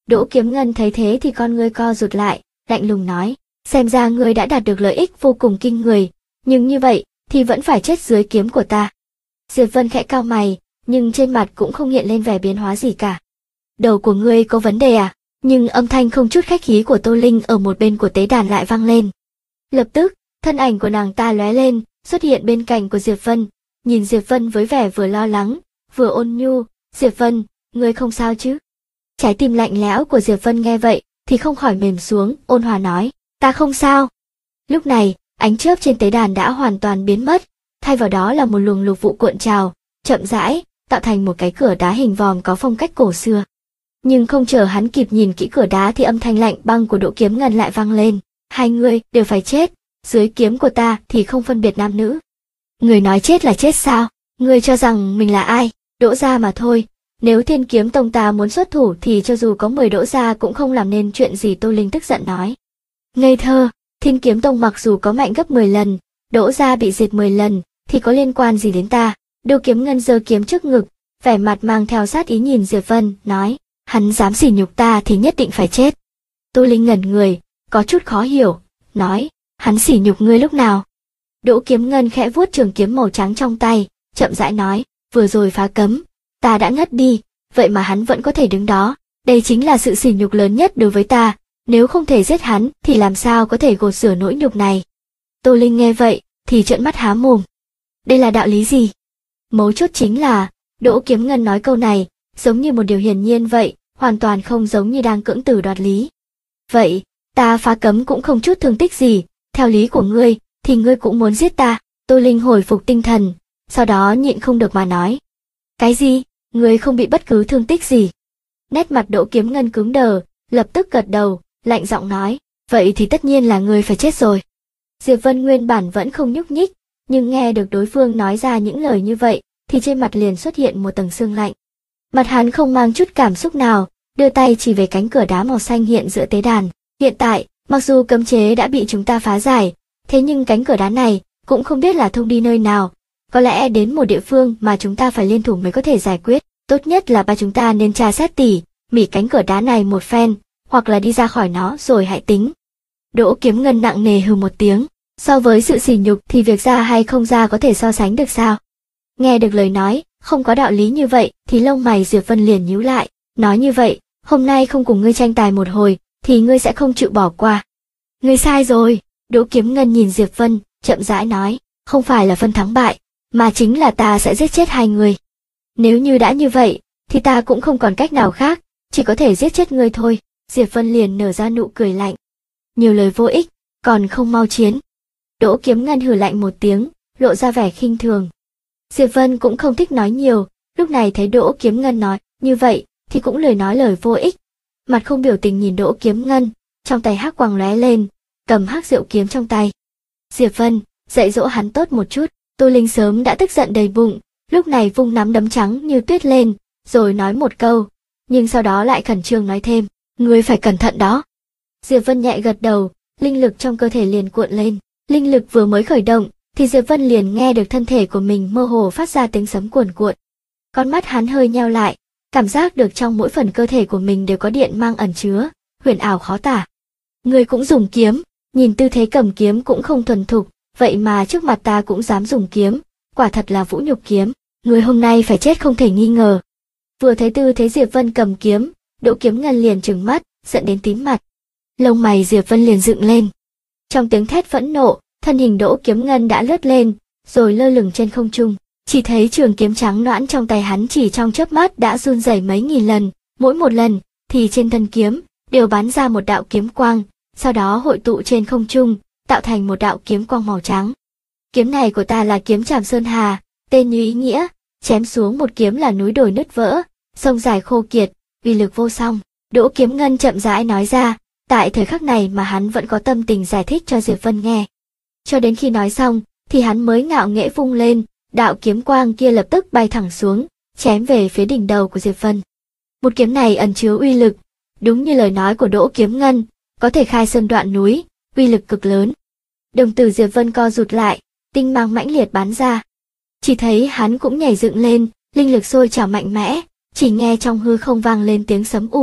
Đỗ Kiếm Ngân thấy thế thì con ngươi co rụt lại, lạnh lùng nói, xem ra ngươi đã đạt được lợi ích vô cùng kinh người, nhưng như vậy thì vẫn phải chết dưới kiếm của ta. Diệp Vân khẽ cau mày, nhưng trên mặt cũng không hiện lên vẻ biến hóa gì cả. Đầu của ngươi có vấn đề à? Nhưng âm thanh không chút khách khí của Tô Linh ở một bên của tế đàn lại vang lên. Lập tức, thân ảnh của nàng ta lóe lên, xuất hiện bên cạnh của Diệp Vân, nhìn Diệp Vân với vẻ vừa lo lắng, vừa ôn nhu. Diệp Vân, ngươi không sao chứ? Trái tim lạnh lẽo của Diệp Vân nghe vậy thì không khỏi mềm xuống, ôn hòa nói, ta không sao. Lúc này, ánh chớp trên tế đàn đã hoàn toàn biến mất, thay vào đó là một luồng lục vụ cuộn trào, chậm rãi, tạo thành một cái cửa đá hình vòm có phong cách cổ xưa. Nhưng không chờ hắn kịp nhìn kỹ cửa đá thì âm thanh lạnh băng của Đỗ Kiếm Ngân lại vang lên, hai người đều phải chết, dưới kiếm của ta thì không phân biệt nam nữ. Người nói chết là chết sao? Người cho rằng mình là ai? Đỗ gia mà thôi, nếu Thiên Kiếm Tông ta muốn xuất thủ thì cho dù có 10 Đỗ gia cũng không làm nên chuyện gì. Tô Linh tức giận nói. Ngây thơ, Thiên Kiếm Tông mặc dù có mạnh gấp 10 lần, Đỗ gia bị diệt 10 lần, thì có liên quan gì đến ta? Đỗ Kiếm Ngân giơ kiếm trước ngực, vẻ mặt mang theo sát ý nhìn Diệp Vân, nói, hắn dám sỉ nhục ta thì nhất định phải chết. Tô Linh ngẩn người, có chút khó hiểu, nói, hắn sỉ nhục ngươi lúc nào? Đỗ Kiếm Ngân khẽ vuốt trường kiếm màu trắng trong tay, chậm rãi nói, vừa rồi phá cấm, ta đã ngất đi, vậy mà hắn vẫn có thể đứng đó, đây chính là sự sỉ nhục lớn nhất đối với ta, nếu không thể giết hắn thì làm sao có thể gột rửa nỗi nhục này. Tô Linh nghe vậy thì trợn mắt há mồm. Đây là đạo lý gì? Mấu chốt chính là, Đỗ Kiếm Ngân nói câu này, giống như một điều hiển nhiên vậy, hoàn toàn không giống như đang cưỡng từ đoạt lý. Vậy, ta phá cấm cũng không chút thương tích gì, theo lý của ngươi, thì ngươi cũng muốn giết ta. Tô Linh hồi phục tinh thần, sau đó nhịn không được mà nói. Cái gì? Ngươi không bị bất cứ thương tích gì? Nét mặt Đỗ Kiếm Ngân cứng đờ, lập tức gật đầu, lạnh giọng nói, vậy thì tất nhiên là ngươi phải chết rồi. Diệp Vân nguyên bản vẫn không nhúc nhích, nhưng nghe được đối phương nói ra những lời như vậy, thì trên mặt liền xuất hiện một tầng sương lạnh. Mặt hắn không mang chút cảm xúc nào, đưa tay chỉ về cánh cửa đá màu xanh hiện giữa tế đàn. Hiện tại, mặc dù cấm chế đã bị chúng ta phá giải, thế nhưng cánh cửa đá này cũng không biết là thông đi nơi nào, có lẽ đến một địa phương mà chúng ta phải liên thủ mới có thể giải quyết. Tốt nhất là ba chúng ta nên tra xét tỉ mỉ cánh cửa đá này một phen, hoặc là đi ra khỏi nó rồi hãy tính. Đỗ Kiếm Ngân nặng nề hừ một tiếng, so với sự sỉ nhục thì việc ra hay không ra có thể so sánh được sao? Nghe được lời nói, không có đạo lý như vậy, thì lông mày Diệp Vân liền nhíu lại, nói như vậy, hôm nay không cùng ngươi tranh tài một hồi, thì ngươi sẽ không chịu bỏ qua. Ngươi sai rồi, Đỗ Kiếm Ngân nhìn Diệp Vân, chậm rãi nói, không phải là phân thắng bại, mà chính là ta sẽ giết chết hai người. Nếu như đã như vậy, thì ta cũng không còn cách nào khác, chỉ có thể giết chết ngươi thôi. Diệp Vân liền nở ra nụ cười lạnh. Nhiều lời vô ích, còn không mau chiến. Đỗ Kiếm Ngân hừ lạnh một tiếng, lộ ra vẻ khinh thường. Diệp Vân cũng không thích nói nhiều, lúc này thấy Đỗ Kiếm Ngân nói như vậy, thì cũng lười nói lời vô ích. Mặt không biểu tình nhìn Đỗ Kiếm Ngân, trong tay hắc quang lóe lên, cầm hắc diệu kiếm trong tay. Diệp Vân, dạy dỗ hắn tốt một chút. Tô Linh sớm đã tức giận đầy bụng, lúc này vung nắm đấm trắng như tuyết lên, rồi nói một câu, nhưng sau đó lại khẩn trương nói thêm, ngươi phải cẩn thận đó. Diệp Vân nhẹ gật đầu, linh lực trong cơ thể liền cuộn lên. Linh lực vừa mới khởi động, thì Diệp Vân liền nghe được thân thể của mình mơ hồ phát ra tiếng sấm cuồn cuộn. Con mắt hắn hơi nheo lại, cảm giác được trong mỗi phần cơ thể của mình đều có điện mang ẩn chứa, huyền ảo khó tả. Ngươi cũng dùng kiếm, nhìn tư thế cầm kiếm cũng không thuần thục, vậy mà trước mặt ta cũng dám dùng kiếm, quả thật là vũ nhục kiếm, ngươi hôm nay phải chết không thể nghi ngờ. Vừa thấy tư thế Diệp Vân cầm kiếm, Đỗ Kiếm Ngân liền trừng mắt, giận đến tím mặt. Lông mày Diệp Vân liền dựng lên. Trong tiếng thét phẫn nộ, thân hình Đỗ Kiếm Ngân đã lướt lên, rồi lơ lửng trên không trung. Chỉ thấy trường kiếm trắng nõn trong tay hắn chỉ trong chớp mắt đã run rẩy mấy nghìn lần, mỗi một lần thì trên thân kiếm đều bắn ra một đạo kiếm quang, sau đó hội tụ trên không trung, tạo thành một đạo kiếm quang màu trắng. Kiếm này của ta là kiếm Trảm Sơn Hà, tên như ý nghĩa, chém xuống một kiếm là núi đồi nứt vỡ, sông dài khô kiệt, uy lực vô song. Đỗ Kiếm Ngân chậm rãi nói ra, tại thời khắc này mà hắn vẫn có tâm tình giải thích cho Diệp Vân nghe. Cho đến khi nói xong, thì hắn mới ngạo nghễ vung lên, đạo kiếm quang kia lập tức bay thẳng xuống, chém về phía đỉnh đầu của Diệp Vân. Một kiếm này ẩn chứa uy lực, đúng như lời nói của Đỗ Kiếm Ngân, có thể khai sơn đoạn núi, uy lực cực lớn. Đồng tử Diệp Vân co rụt lại, tinh mang mãnh liệt bắn ra. Chỉ thấy hắn cũng nhảy dựng lên, linh lực sôi trào mạnh mẽ, chỉ nghe trong hư không vang lên tiếng sấm ù,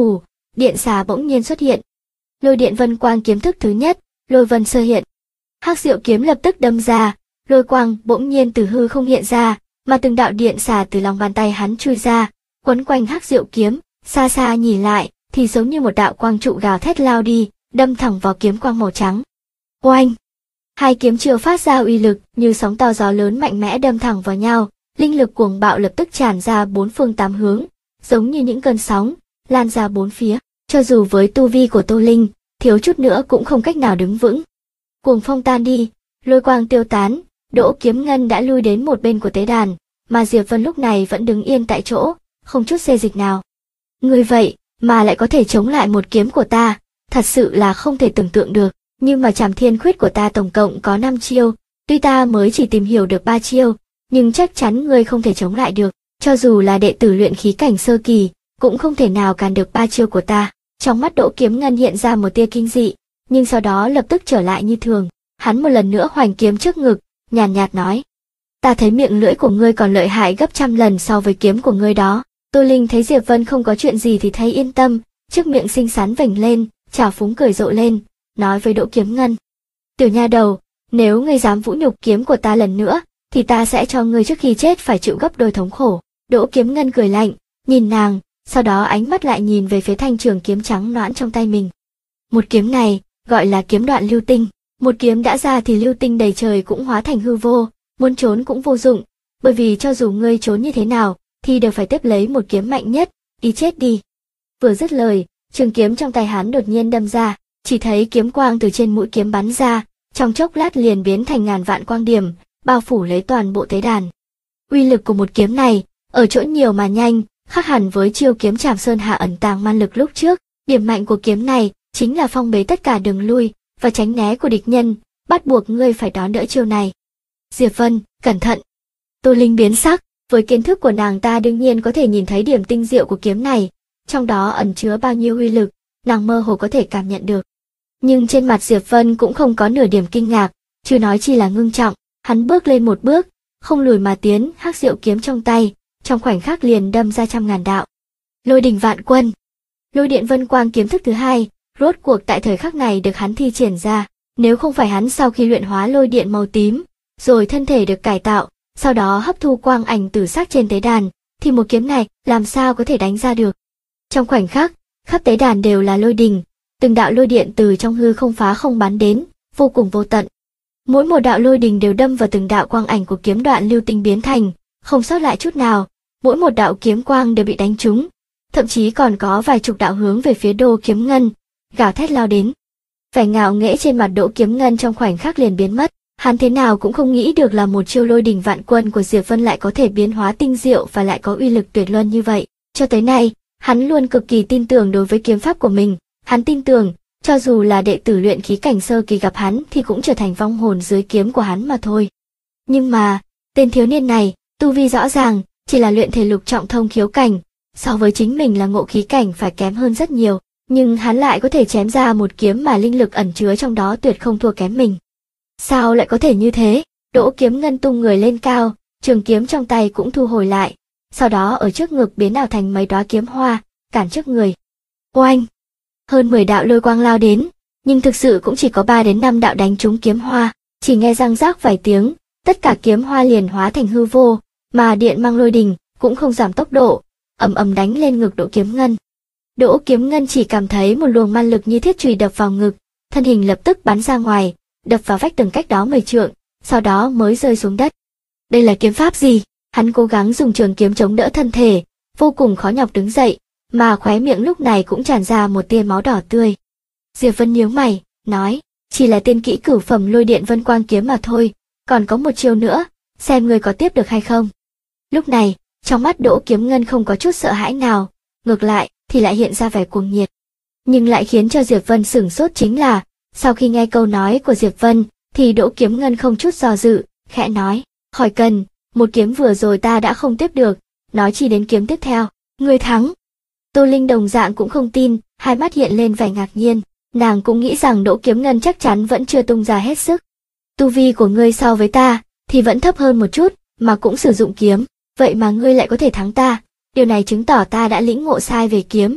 điện xà bỗng nhiên xuất hiện. Lôi điện vân quang kiếm thức thứ nhất, lôi vân sơ hiện. Hắc diệu kiếm lập tức đâm ra, lôi quang bỗng nhiên từ hư không hiện ra, mà từng đạo điện xà từ lòng bàn tay hắn chui ra, quấn quanh hắc diệu kiếm, xa xa nhìn lại, thì giống như một đạo quang trụ gào thét lao đi, đâm thẳng vào kiếm quang màu trắng. Oanh! Hai kiếm chiêu phát ra uy lực như sóng to gió lớn mạnh mẽ đâm thẳng vào nhau, linh lực cuồng bạo lập tức tràn ra bốn phương tám hướng, giống như những cơn sóng, lan ra bốn phía. Cho dù với tu vi của Tô Linh, thiếu chút nữa cũng không cách nào đứng vững. Cuồng phong tan đi, lôi quang tiêu tán, Đỗ Kiếm Ngân đã lui đến một bên của tế đàn, mà Diệp Vân lúc này vẫn đứng yên tại chỗ, không chút xê dịch nào. Người vậy mà lại có thể chống lại một kiếm của ta, thật sự là không thể tưởng tượng được. Nhưng mà Trảm Thiên Khuyết của ta tổng cộng có 5 chiêu, tuy ta mới chỉ tìm hiểu được 3 chiêu, nhưng chắc chắn ngươi không thể chống lại được. Cho dù là đệ tử luyện khí cảnh sơ kỳ, cũng không thể nào cản được 3 chiêu của ta. Trong mắt Đỗ Kiếm Ngân hiện ra một tia kinh dị, nhưng sau đó lập tức trở lại như thường. Hắn một lần nữa hoành kiếm trước ngực, nhàn nhạt nói: ta thấy miệng lưỡi của ngươi còn lợi hại gấp trăm lần so với kiếm của ngươi đó. Tô Linh thấy Diệp Vân không có chuyện gì thì thấy yên tâm, trước miệng xinh xắn vểnh lên, trào phúng cười rộ lên, nói với Đỗ Kiếm Ngân: tiểu nha đầu, nếu ngươi dám vũ nhục kiếm của ta lần nữa, thì ta sẽ cho ngươi trước khi chết phải chịu gấp đôi thống khổ. Đỗ Kiếm Ngân cười lạnh, nhìn nàng, sau đó ánh mắt lại nhìn về phía thanh trường kiếm trắng nõn trong tay mình. Một kiếm này, gọi là kiếm đoạn lưu tinh. Một kiếm đã ra thì lưu tinh đầy trời cũng hóa thành hư vô, muốn trốn cũng vô dụng, bởi vì cho dù ngươi trốn như thế nào, thì đều phải tiếp lấy một kiếm mạnh nhất, đi chết đi. Vừa dứt lời, trường kiếm trong tay hắn đột nhiên đâm ra, chỉ thấy kiếm quang từ trên mũi kiếm bắn ra, trong chốc lát liền biến thành ngàn vạn quang điểm, bao phủ lấy toàn bộ tế đàn. Uy lực của một kiếm này, ở chỗ nhiều mà nhanh, khác hẳn với chiêu kiếm Trảm Sơn Hạ ẩn tàng man lực lúc trước. Điểm mạnh của kiếm này chính là phong bế tất cả đường lui và tránh né của địch nhân, bắt buộc ngươi phải đón đỡ chiêu này. Diệp Vân, cẩn thận! Tô Linh biến sắc, với kiến thức của nàng ta đương nhiên có thể nhìn thấy điểm tinh diệu của kiếm này, trong đó ẩn chứa bao nhiêu uy lực, nàng mơ hồ có thể cảm nhận được. Nhưng trên mặt Diệp Vân cũng không có nửa điểm kinh ngạc, chưa nói chi là ngưng trọng. Hắn bước lên một bước, không lùi mà tiến, hắc diệu kiếm trong tay, trong khoảnh khắc liền đâm ra trăm ngàn đạo. Lôi đình vạn quân, lôi điện vân quang kiếm thức thứ hai, rốt cuộc tại thời khắc này được hắn thi triển ra. Nếu không phải hắn sau khi luyện hóa lôi điện màu tím, rồi thân thể được cải tạo, sau đó hấp thu quang ảnh tử sắc trên tế đàn, thì một kiếm này làm sao có thể đánh ra được. Trong khoảnh khắc, khắp tế đàn đều là lôi đình, từng đạo lôi điện từ trong hư không phá không bắn đến, vô cùng vô tận. Mỗi một đạo lôi đình đều đâm vào từng đạo quang ảnh của kiếm đoạn lưu tinh biến thành, không sót lại chút nào, mỗi một đạo kiếm quang đều bị đánh trúng, thậm chí còn có vài chục đạo hướng về phía Đỗ Kiếm Ngân, gào thét lao đến. Vẻ ngạo nghễ trên mặt Đỗ Kiếm Ngân trong khoảnh khắc liền biến mất, hắn thế nào cũng không nghĩ được là một chiêu lôi đình vạn quân của Diệp Vân lại có thể biến hóa tinh diệu và lại có uy lực tuyệt luân như vậy. Cho tới nay, hắn luôn cực kỳ tin tưởng đối với kiếm pháp của mình, hắn tin tưởng, cho dù là đệ tử luyện khí cảnh sơ kỳ gặp hắn thì cũng trở thành vong hồn dưới kiếm của hắn mà thôi. Nhưng mà, tên thiếu niên này, tu vi rõ ràng, chỉ là luyện thể lục trọng thông khiếu cảnh, so với chính mình là ngộ khí cảnh phải kém hơn rất nhiều, nhưng hắn lại có thể chém ra một kiếm mà linh lực ẩn chứa trong đó tuyệt không thua kém mình. Sao lại có thể như thế? Đỗ Kiếm Ngân tung người lên cao, trường kiếm trong tay cũng thu hồi lại, sau đó ở trước ngực biến ảo thành mấy đóa kiếm hoa, cản trước người. Oanh! Hơn 10 đạo lôi quang lao đến, nhưng thực sự cũng chỉ có 3 đến 5 đạo đánh trúng kiếm hoa, chỉ nghe răng rác vài tiếng, tất cả kiếm hoa liền hóa thành hư vô, mà điện mang lôi đình cũng không giảm tốc độ, ầm ầm đánh lên ngực Đỗ Kiếm Ngân. Đỗ Kiếm Ngân chỉ cảm thấy một luồng man lực như thiết chùy đập vào ngực, thân hình lập tức bắn ra ngoài, đập vào vách tường cách đó 10 trượng, sau đó mới rơi xuống đất. Đây là kiếm pháp gì? Hắn cố gắng dùng trường kiếm chống đỡ thân thể, vô cùng khó nhọc đứng dậy, mà khóe miệng lúc này cũng tràn ra một tia máu đỏ tươi. Diệp Vân nhíu mày, nói, chỉ là tiên kỹ cửu phẩm lôi điện vân quang kiếm mà thôi, còn có một chiêu nữa, xem ngươi có tiếp được hay không. Lúc này, trong mắt Đỗ Kiếm Ngân không có chút sợ hãi nào, ngược lại thì lại hiện ra vẻ cuồng nhiệt. Nhưng lại khiến cho Diệp Vân sửng sốt chính là, sau khi nghe câu nói của Diệp Vân, thì Đỗ Kiếm Ngân không chút do dự, khẽ nói, khỏi cần, một kiếm vừa rồi ta đã không tiếp được, nói chi đến kiếm tiếp theo, ngươi thắng. Tô Linh đồng dạng cũng không tin, hai mắt hiện lên vẻ ngạc nhiên, nàng cũng nghĩ rằng Đỗ Kiếm Ngân chắc chắn vẫn chưa tung ra hết sức. Tu vi của ngươi so với ta, thì vẫn thấp hơn một chút, mà cũng sử dụng kiếm, vậy mà ngươi lại có thể thắng ta, điều này chứng tỏ ta đã lĩnh ngộ sai về kiếm,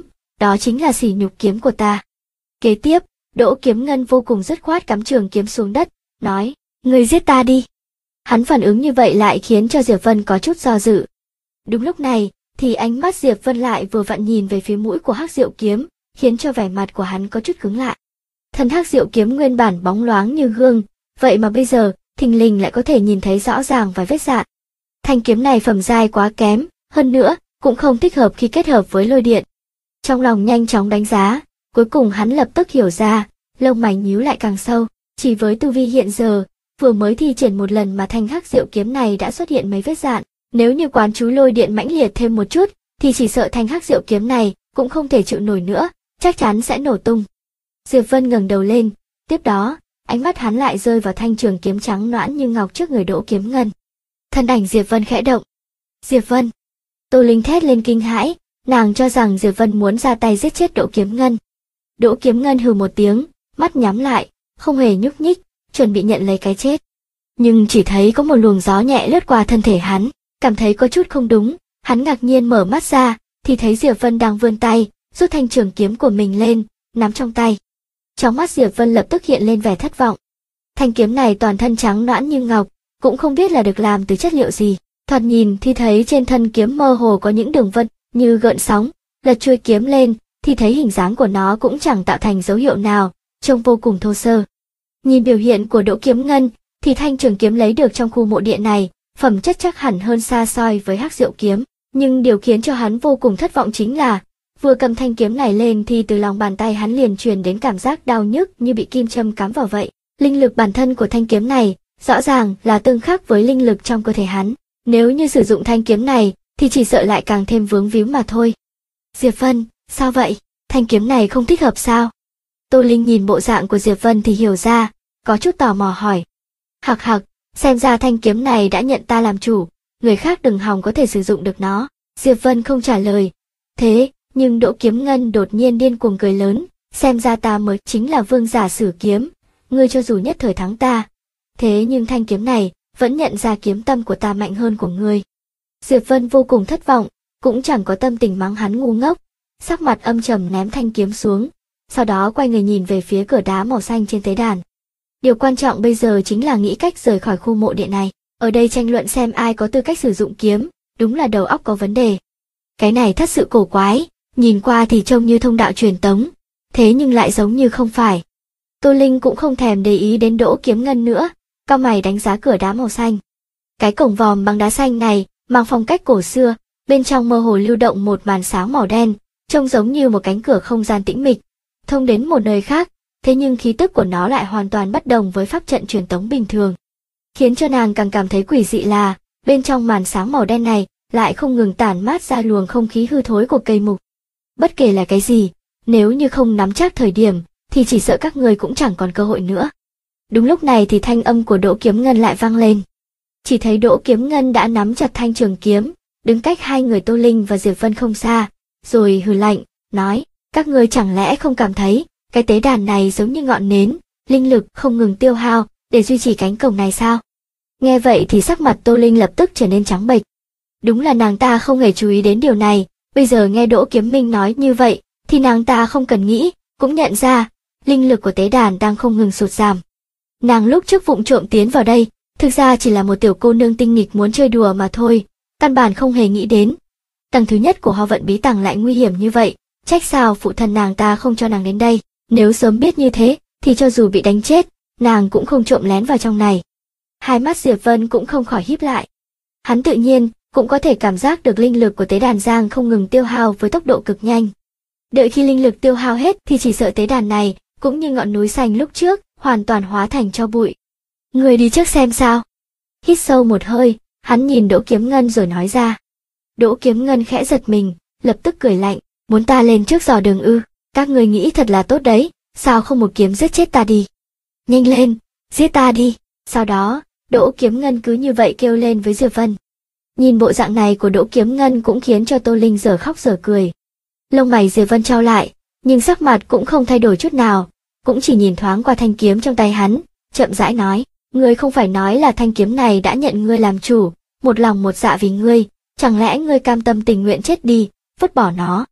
đó chính là sỉ nhục kiếm của ta. Kế tiếp, Đỗ Kiếm Ngân vô cùng dứt khoát cắm trường kiếm xuống đất, nói, ngươi giết ta đi. Hắn phản ứng như vậy lại khiến cho Diệp Vân có chút do dự. Đúng lúc này, thì ánh mắt Diệp Vân lại vừa vặn nhìn về phía mũi của Hắc Diệu Kiếm, khiến cho vẻ mặt của hắn có chút cứng lại. Thân Hắc Diệu Kiếm nguyên bản bóng loáng như gương, vậy mà bây giờ, thình lình lại có thể nhìn thấy rõ ràng vài vết rạn. Thanh kiếm này phẩm giai quá kém, hơn nữa, cũng không thích hợp khi kết hợp với lôi điện. Trong lòng nhanh chóng đánh giá, cuối cùng hắn lập tức hiểu ra, lông mày nhíu lại càng sâu, chỉ với tu vi hiện giờ, vừa mới thi triển một lần mà thanh Hắc Diệu Kiếm này đã xuất hiện mấy vết rạn, nếu như quán chú lôi điện mãnh liệt thêm một chút, thì chỉ sợ thanh Hắc Diệu Kiếm này cũng không thể chịu nổi nữa, chắc chắn sẽ nổ tung. Diệp Vân ngẩng đầu lên, tiếp đó, ánh mắt hắn lại rơi vào thanh trường kiếm trắng nõn như ngọc trước người Đỗ Kiếm Ngân. Thân ảnh Diệp Vân khẽ động. Diệp Vân! Tô Linh thét lên kinh hãi, nàng cho rằng Diệp Vân muốn ra tay giết chết Đỗ Kiếm Ngân. Đỗ Kiếm Ngân hừ một tiếng, mắt nhắm lại, không hề nhúc nhích, chuẩn bị nhận lấy cái chết. Nhưng chỉ thấy có một luồng gió nhẹ lướt qua thân thể hắn, cảm thấy có chút không đúng, hắn ngạc nhiên mở mắt ra, thì thấy Diệp Vân đang vươn tay, rút thanh trường kiếm của mình lên, nắm trong tay. Trong mắt Diệp Vân lập tức hiện lên vẻ thất vọng. Thanh kiếm này toàn thân trắng nõn như ngọc, cũng không biết là được làm từ chất liệu gì. Thoạt nhìn thì thấy trên thân kiếm mơ hồ có những đường vân như gợn sóng, lật chuôi kiếm lên thì thấy hình dáng của nó cũng chẳng tạo thành dấu hiệu nào, trông vô cùng thô sơ. Nhìn biểu hiện của Đỗ Kiếm Ngân thì thanh trường kiếm lấy được trong khu mộ điện này, phẩm chất chắc hẳn hơn xa xôi với Hắc Diệu Kiếm, nhưng điều khiến cho hắn vô cùng thất vọng chính là vừa cầm thanh kiếm này lên thì từ lòng bàn tay hắn liền truyền đến cảm giác đau nhức như bị kim châm cắm vào vậy. Linh lực bản thân của thanh kiếm này rõ ràng là tương khắc với linh lực trong cơ thể hắn. Nếu như sử dụng thanh kiếm này thì chỉ sợ lại càng thêm vướng víu mà thôi. Diệp Vân, sao vậy? Thanh kiếm này không thích hợp sao? Tô Linh nhìn bộ dạng của Diệp Vân thì hiểu ra, có chút tò mò hỏi. Hặc hặc, xem ra thanh kiếm này đã nhận ta làm chủ, người khác đừng hòng có thể sử dụng được nó. Diệp Vân không trả lời. Thế, nhưng Đỗ Kiếm Ngân đột nhiên điên cuồng cười lớn, xem ra ta mới chính là vương giả sử kiếm, ngươi cho dù nhất thời thắng ta. Thế nhưng thanh kiếm này vẫn nhận ra kiếm tâm của ta mạnh hơn của ngươi. Diệp Vân vô cùng thất vọng, cũng chẳng có tâm tình mắng hắn ngu ngốc, sắc mặt âm trầm ném thanh kiếm xuống, sau đó quay người nhìn về phía cửa đá màu xanh trên tế đàn. Điều quan trọng bây giờ chính là nghĩ cách rời khỏi khu mộ điện này, ở đây tranh luận xem ai có tư cách sử dụng kiếm, đúng là đầu óc có vấn đề. Cái này thật sự cổ quái, nhìn qua thì trông như thông đạo truyền tống, thế nhưng lại giống như không phải. Tô Linh cũng không thèm để ý đến Đỗ Kiếm Ngân nữa, cau mày đánh giá cửa đá màu xanh. Cái cổng vòm bằng đá xanh này mang phong cách cổ xưa, bên trong mơ hồ lưu động một màn sáng màu đen, trông giống như một cánh cửa không gian tĩnh mịch, thông đến một nơi khác, thế nhưng khí tức của nó lại hoàn toàn bất đồng với pháp trận truyền tống bình thường. Khiến cho nàng càng cảm thấy quỷ dị là, bên trong màn sáng màu đen này lại không ngừng tản mát ra luồng không khí hư thối của cây mục. Bất kể là cái gì, nếu như không nắm chắc thời điểm, thì chỉ sợ các người cũng chẳng còn cơ hội nữa. Đúng lúc này thì thanh âm của Đỗ Kiếm Ngân lại vang lên. Chỉ thấy Đỗ Kiếm Ngân đã nắm chặt thanh trường kiếm, đứng cách hai người Tô Linh và Diệp Vân không xa, rồi hừ lạnh, nói, các ngươi chẳng lẽ không cảm thấy, cái tế đàn này giống như ngọn nến, linh lực không ngừng tiêu hao, để duy trì cánh cổng này sao? Nghe vậy thì sắc mặt Tô Linh lập tức trở nên trắng bệch. Đúng là nàng ta không hề chú ý đến điều này, bây giờ nghe Đỗ Kiếm Minh nói như vậy, thì nàng ta không cần nghĩ, cũng nhận ra, linh lực của tế đàn đang không ngừng sụt giảm. Nàng lúc trước vụng trộm tiến vào đây, thực ra chỉ là một tiểu cô nương tinh nghịch muốn chơi đùa mà thôi, căn bản không hề nghĩ đến. Tầng thứ nhất của Ho Vận Bí Tàng lại nguy hiểm như vậy, trách sao phụ thân nàng ta không cho nàng đến đây, nếu sớm biết như thế, thì cho dù bị đánh chết, nàng cũng không trộm lén vào trong này. Hai mắt Diệp Vân cũng không khỏi híp lại. Hắn tự nhiên cũng có thể cảm giác được linh lực của tế đàn giang không ngừng tiêu hao với tốc độ cực nhanh. Đợi khi linh lực tiêu hao hết thì chỉ sợ tế đàn này, cũng như ngọn núi xanh lúc trước, hoàn toàn hóa thành tro bụi. Người đi trước xem sao. Hít sâu một hơi, hắn nhìn Đỗ Kiếm Ngân rồi nói ra. Đỗ Kiếm Ngân khẽ giật mình, lập tức cười lạnh, muốn ta lên trước dò đường ư, các người nghĩ thật là tốt đấy, sao không một kiếm giết chết ta đi. Nhanh lên, giết ta đi. Sau đó, Đỗ Kiếm Ngân cứ như vậy kêu lên với Diệp Vân. Nhìn bộ dạng này của Đỗ Kiếm Ngân cũng khiến cho Tô Linh dở khóc dở cười. Lông mày Diệp Vân chau lại, nhưng sắc mặt cũng không thay đổi chút nào, cũng chỉ nhìn thoáng qua thanh kiếm trong tay hắn, chậm rãi nói, ngươi không phải nói là thanh kiếm này đã nhận ngươi làm chủ, một lòng một dạ vì ngươi, chẳng lẽ ngươi cam tâm tình nguyện chết đi, vứt bỏ nó.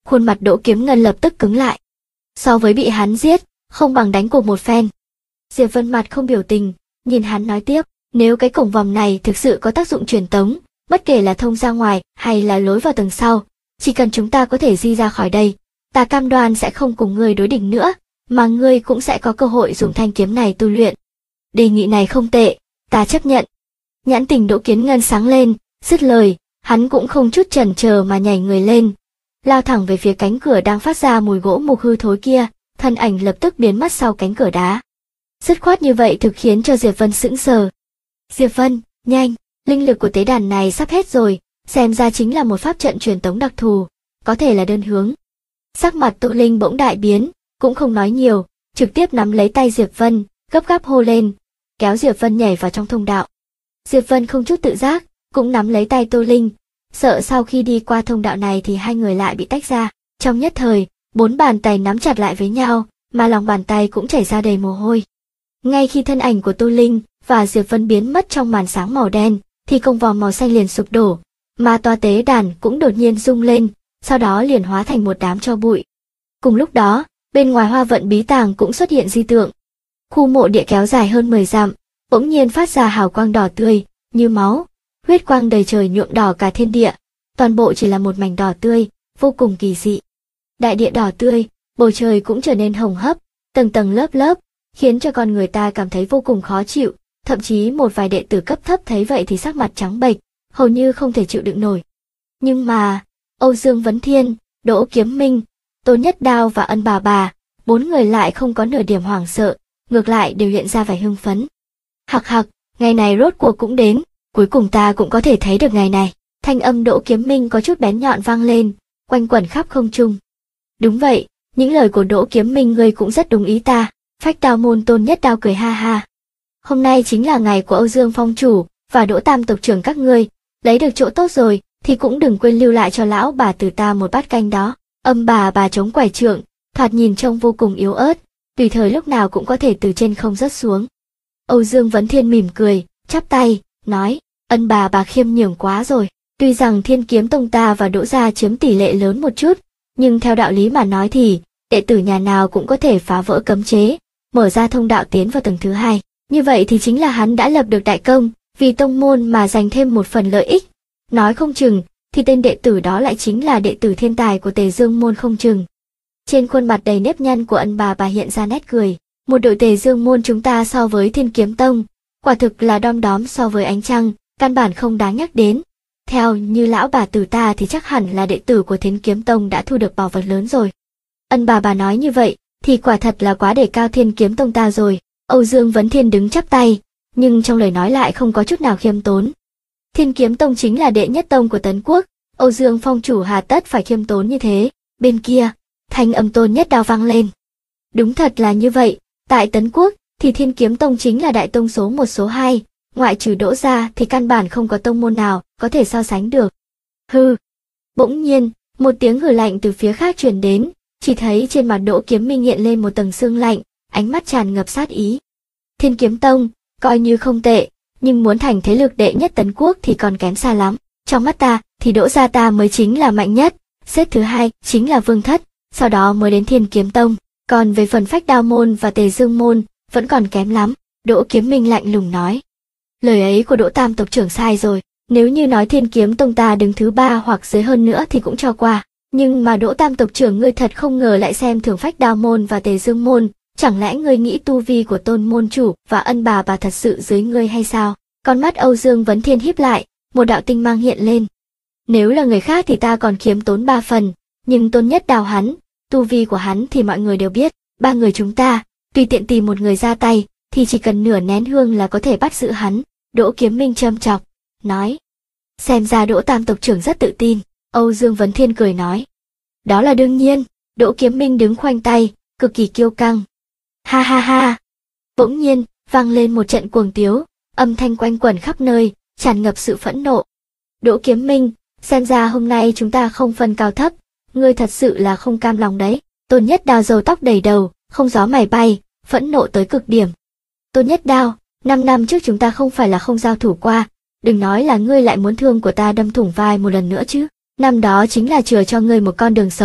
Khuôn mặt Đỗ Kiếm Ngân lập tức cứng lại. So với bị hắn giết, không bằng đánh cuộc một phen. Diệp Vân mặt không biểu tình, nhìn hắn nói tiếp, nếu cái cổng vòm này thực sự có tác dụng truyền tống, bất kể là thông ra ngoài hay là lối vào tầng sau, chỉ cần chúng ta có thể di ra khỏi đây, ta cam đoan sẽ không cùng ngươi đối địch nữa, mà ngươi cũng sẽ có cơ hội dùng thanh kiếm này tu luyện. Đề nghị này không tệ, ta chấp nhận. Nhãn tình Đỗ Kiếm Ngân sáng lên, dứt lời, hắn cũng không chút chần chờ mà nhảy người lên, lao thẳng về phía cánh cửa đang phát ra mùi gỗ mục hư thối kia, thân ảnh lập tức biến mất sau cánh cửa đá. Dứt khoát như vậy thực khiến cho Diệp Vân sững sờ. Diệp Vân, nhanh, linh lực của tế đàn này sắp hết rồi, xem ra chính là một pháp trận truyền tống đặc thù, có thể là đơn hướng. Sắc mặt Tô Linh bỗng đại biến, cũng không nói nhiều, trực tiếp nắm lấy tay Diệp Vân, gấp gáp hô lên, kéo Diệp Vân nhảy vào trong thông đạo. Diệp Vân không chút tự giác, cũng nắm lấy tay Tô Linh, sợ sau khi đi qua thông đạo này thì hai người lại bị tách ra. Trong nhất thời, bốn bàn tay nắm chặt lại với nhau, mà lòng bàn tay cũng chảy ra đầy mồ hôi. Ngay khi thân ảnh của Tô Linh và Diệp Vân biến mất trong màn sáng màu đen, thì cổng vòm màu xanh liền sụp đổ, mà tòa tế đàn cũng đột nhiên rung lên, sau đó liền hóa thành một đám tro bụi. Cùng lúc đó, bên ngoài Hoa Vận bí tàng cũng xuất hiện dị tượng. Khu mộ địa kéo dài hơn 10 dặm, bỗng nhiên phát ra hào quang đỏ tươi, như máu, huyết quang đầy trời nhuộm đỏ cả thiên địa, toàn bộ chỉ là một mảnh đỏ tươi, vô cùng kỳ dị. Đại địa đỏ tươi, bầu trời cũng trở nên hồng hấp, tầng tầng lớp lớp, khiến cho con người ta cảm thấy vô cùng khó chịu, thậm chí một vài đệ tử cấp thấp thấy vậy thì sắc mặt trắng bệch, hầu như không thể chịu đựng nổi. Nhưng mà, Âu Dương Vấn Thiên, Đỗ Kiếm Minh, Tô Nhất Đao và Ân Bà, bốn người lại không có nửa điểm hoảng sợ, ngược lại đều hiện ra vẻ hưng phấn. Hặc hặc, ngày này rốt cuộc cũng đến, cuối cùng ta cũng có thể thấy được ngày này. Thanh âm Đỗ Kiếm Minh có chút bén nhọn vang lên, quanh quẩn khắp không trung. Đúng vậy, những lời của Đỗ Kiếm Minh ngươi cũng rất đúng ý ta. Phách Đao môn Tôn Nhất Đao cười ha ha. Hôm nay chính là ngày của Âu Dương Phong chủ và Đỗ Tam tộc trưởng các ngươi, lấy được chỗ tốt rồi thì cũng đừng quên lưu lại cho lão bà từ ta một bát canh đó. Âm bà chống quải trượng, thoạt nhìn trông vô cùng yếu ớt, tùy thời lúc nào cũng có thể từ trên không rớt xuống. Âu Dương Vấn Thiên mỉm cười, chắp tay, nói, Ân bà khiêm nhường quá rồi. Tuy rằng Thiên Kiếm Tông ta và Đỗ gia chiếm tỷ lệ lớn một chút, nhưng theo đạo lý mà nói thì đệ tử nhà nào cũng có thể phá vỡ cấm chế, mở ra thông đạo tiến vào tầng thứ hai. Như vậy thì chính là hắn đã lập được đại công, vì tông môn mà giành thêm một phần lợi ích. Nói không chừng, thì tên đệ tử đó lại chính là đệ tử thiên tài của Tề Dương môn không chừng. Trên khuôn mặt đầy nếp nhăn của Ân bà hiện ra nét cười. Một đội Tề Dương môn chúng ta so với Thiên Kiếm Tông, quả thực là đom đóm so với ánh trăng, căn bản không đáng nhắc đến. Theo như lão bà tử ta thì chắc hẳn là đệ tử của Thiên Kiếm Tông đã thu được bảo vật lớn rồi. Ân bà nói như vậy, thì quả thật là quá để cao Thiên Kiếm Tông ta rồi. Âu Dương Vấn Thiên đứng chắp tay, nhưng trong lời nói lại không có chút nào khiêm tốn. Thiên Kiếm Tông chính là đệ nhất tông của Tấn Quốc, Âu Dương Phong chủ hà tất phải khiêm tốn như thế. Bên kia, thanh âm Tôn Nhất Đao vang lên. Đúng thật là như vậy, tại Tấn Quốc thì Thiên Kiếm Tông chính là đại tông số 1 số 2, ngoại trừ Đỗ gia thì căn bản không có tông môn nào có thể so sánh được. Hừ. Bỗng nhiên, một tiếng hừ lạnh từ phía khác truyền đến, chỉ thấy trên mặt Đỗ Kiếm Minh hiện lên một tầng sương lạnh, ánh mắt tràn ngập sát ý. Thiên Kiếm Tông, coi như không tệ, nhưng muốn thành thế lực đệ nhất Tấn Quốc thì còn kém xa lắm. Trong mắt ta thì Đỗ gia ta mới chính là mạnh nhất, xếp thứ hai chính là Vương Thất, sau đó mới đến Thiên Kiếm Tông, còn về phần Phách Đao môn và Tề Dương môn vẫn còn kém lắm. Đỗ Kiếm Minh lạnh lùng nói. Lời ấy của Đỗ Tam tộc trưởng sai rồi, nếu như nói Thiên Kiếm Tông ta đứng thứ 3 hoặc dưới hơn nữa thì cũng cho qua, nhưng mà Đỗ Tam tộc trưởng ngươi thật không ngờ lại xem thường Phách Đao môn và Tề Dương môn, chẳng lẽ ngươi nghĩ tu vi của Tôn môn chủ và Ân bà thật sự dưới ngươi hay sao? Con mắt Âu Dương Vấn Thiên híp lại, một đạo tinh mang hiện lên. Nếu là người khác thì ta còn khiêm tốn 3 phần, nhưng Tôn Nhất Đao hắn, tu vi của hắn thì mọi người đều biết, ba người chúng ta, tùy tiện tìm một người ra tay, thì chỉ cần nửa nén hương là có thể bắt giữ hắn. Đỗ Kiếm Minh châm chọc, nói. Xem ra Đỗ Tam tộc trưởng rất tự tin. Âu Dương Vấn Thiên cười nói. Đó là đương nhiên. Đỗ Kiếm Minh đứng khoanh tay, cực kỳ kiêu căng. Ha ha ha. Bỗng nhiên, vang lên một trận cuồng tiếu, âm thanh quanh quẩn khắp nơi, tràn ngập sự phẫn nộ. Đỗ Kiếm Minh, xem ra hôm nay chúng ta không phân cao thấp, ngươi thật sự là không cam lòng đấy. Tôn Nhất Đao râu tóc đầy đầu, không gió mày bay, phẫn nộ tới cực điểm. Tôn Nhất Đao, 5 năm trước chúng ta không phải là không giao thủ qua, đừng nói là ngươi lại muốn thương của ta đâm thủng vai một lần nữa chứ. Năm đó chính là chừa cho ngươi một con đường sống,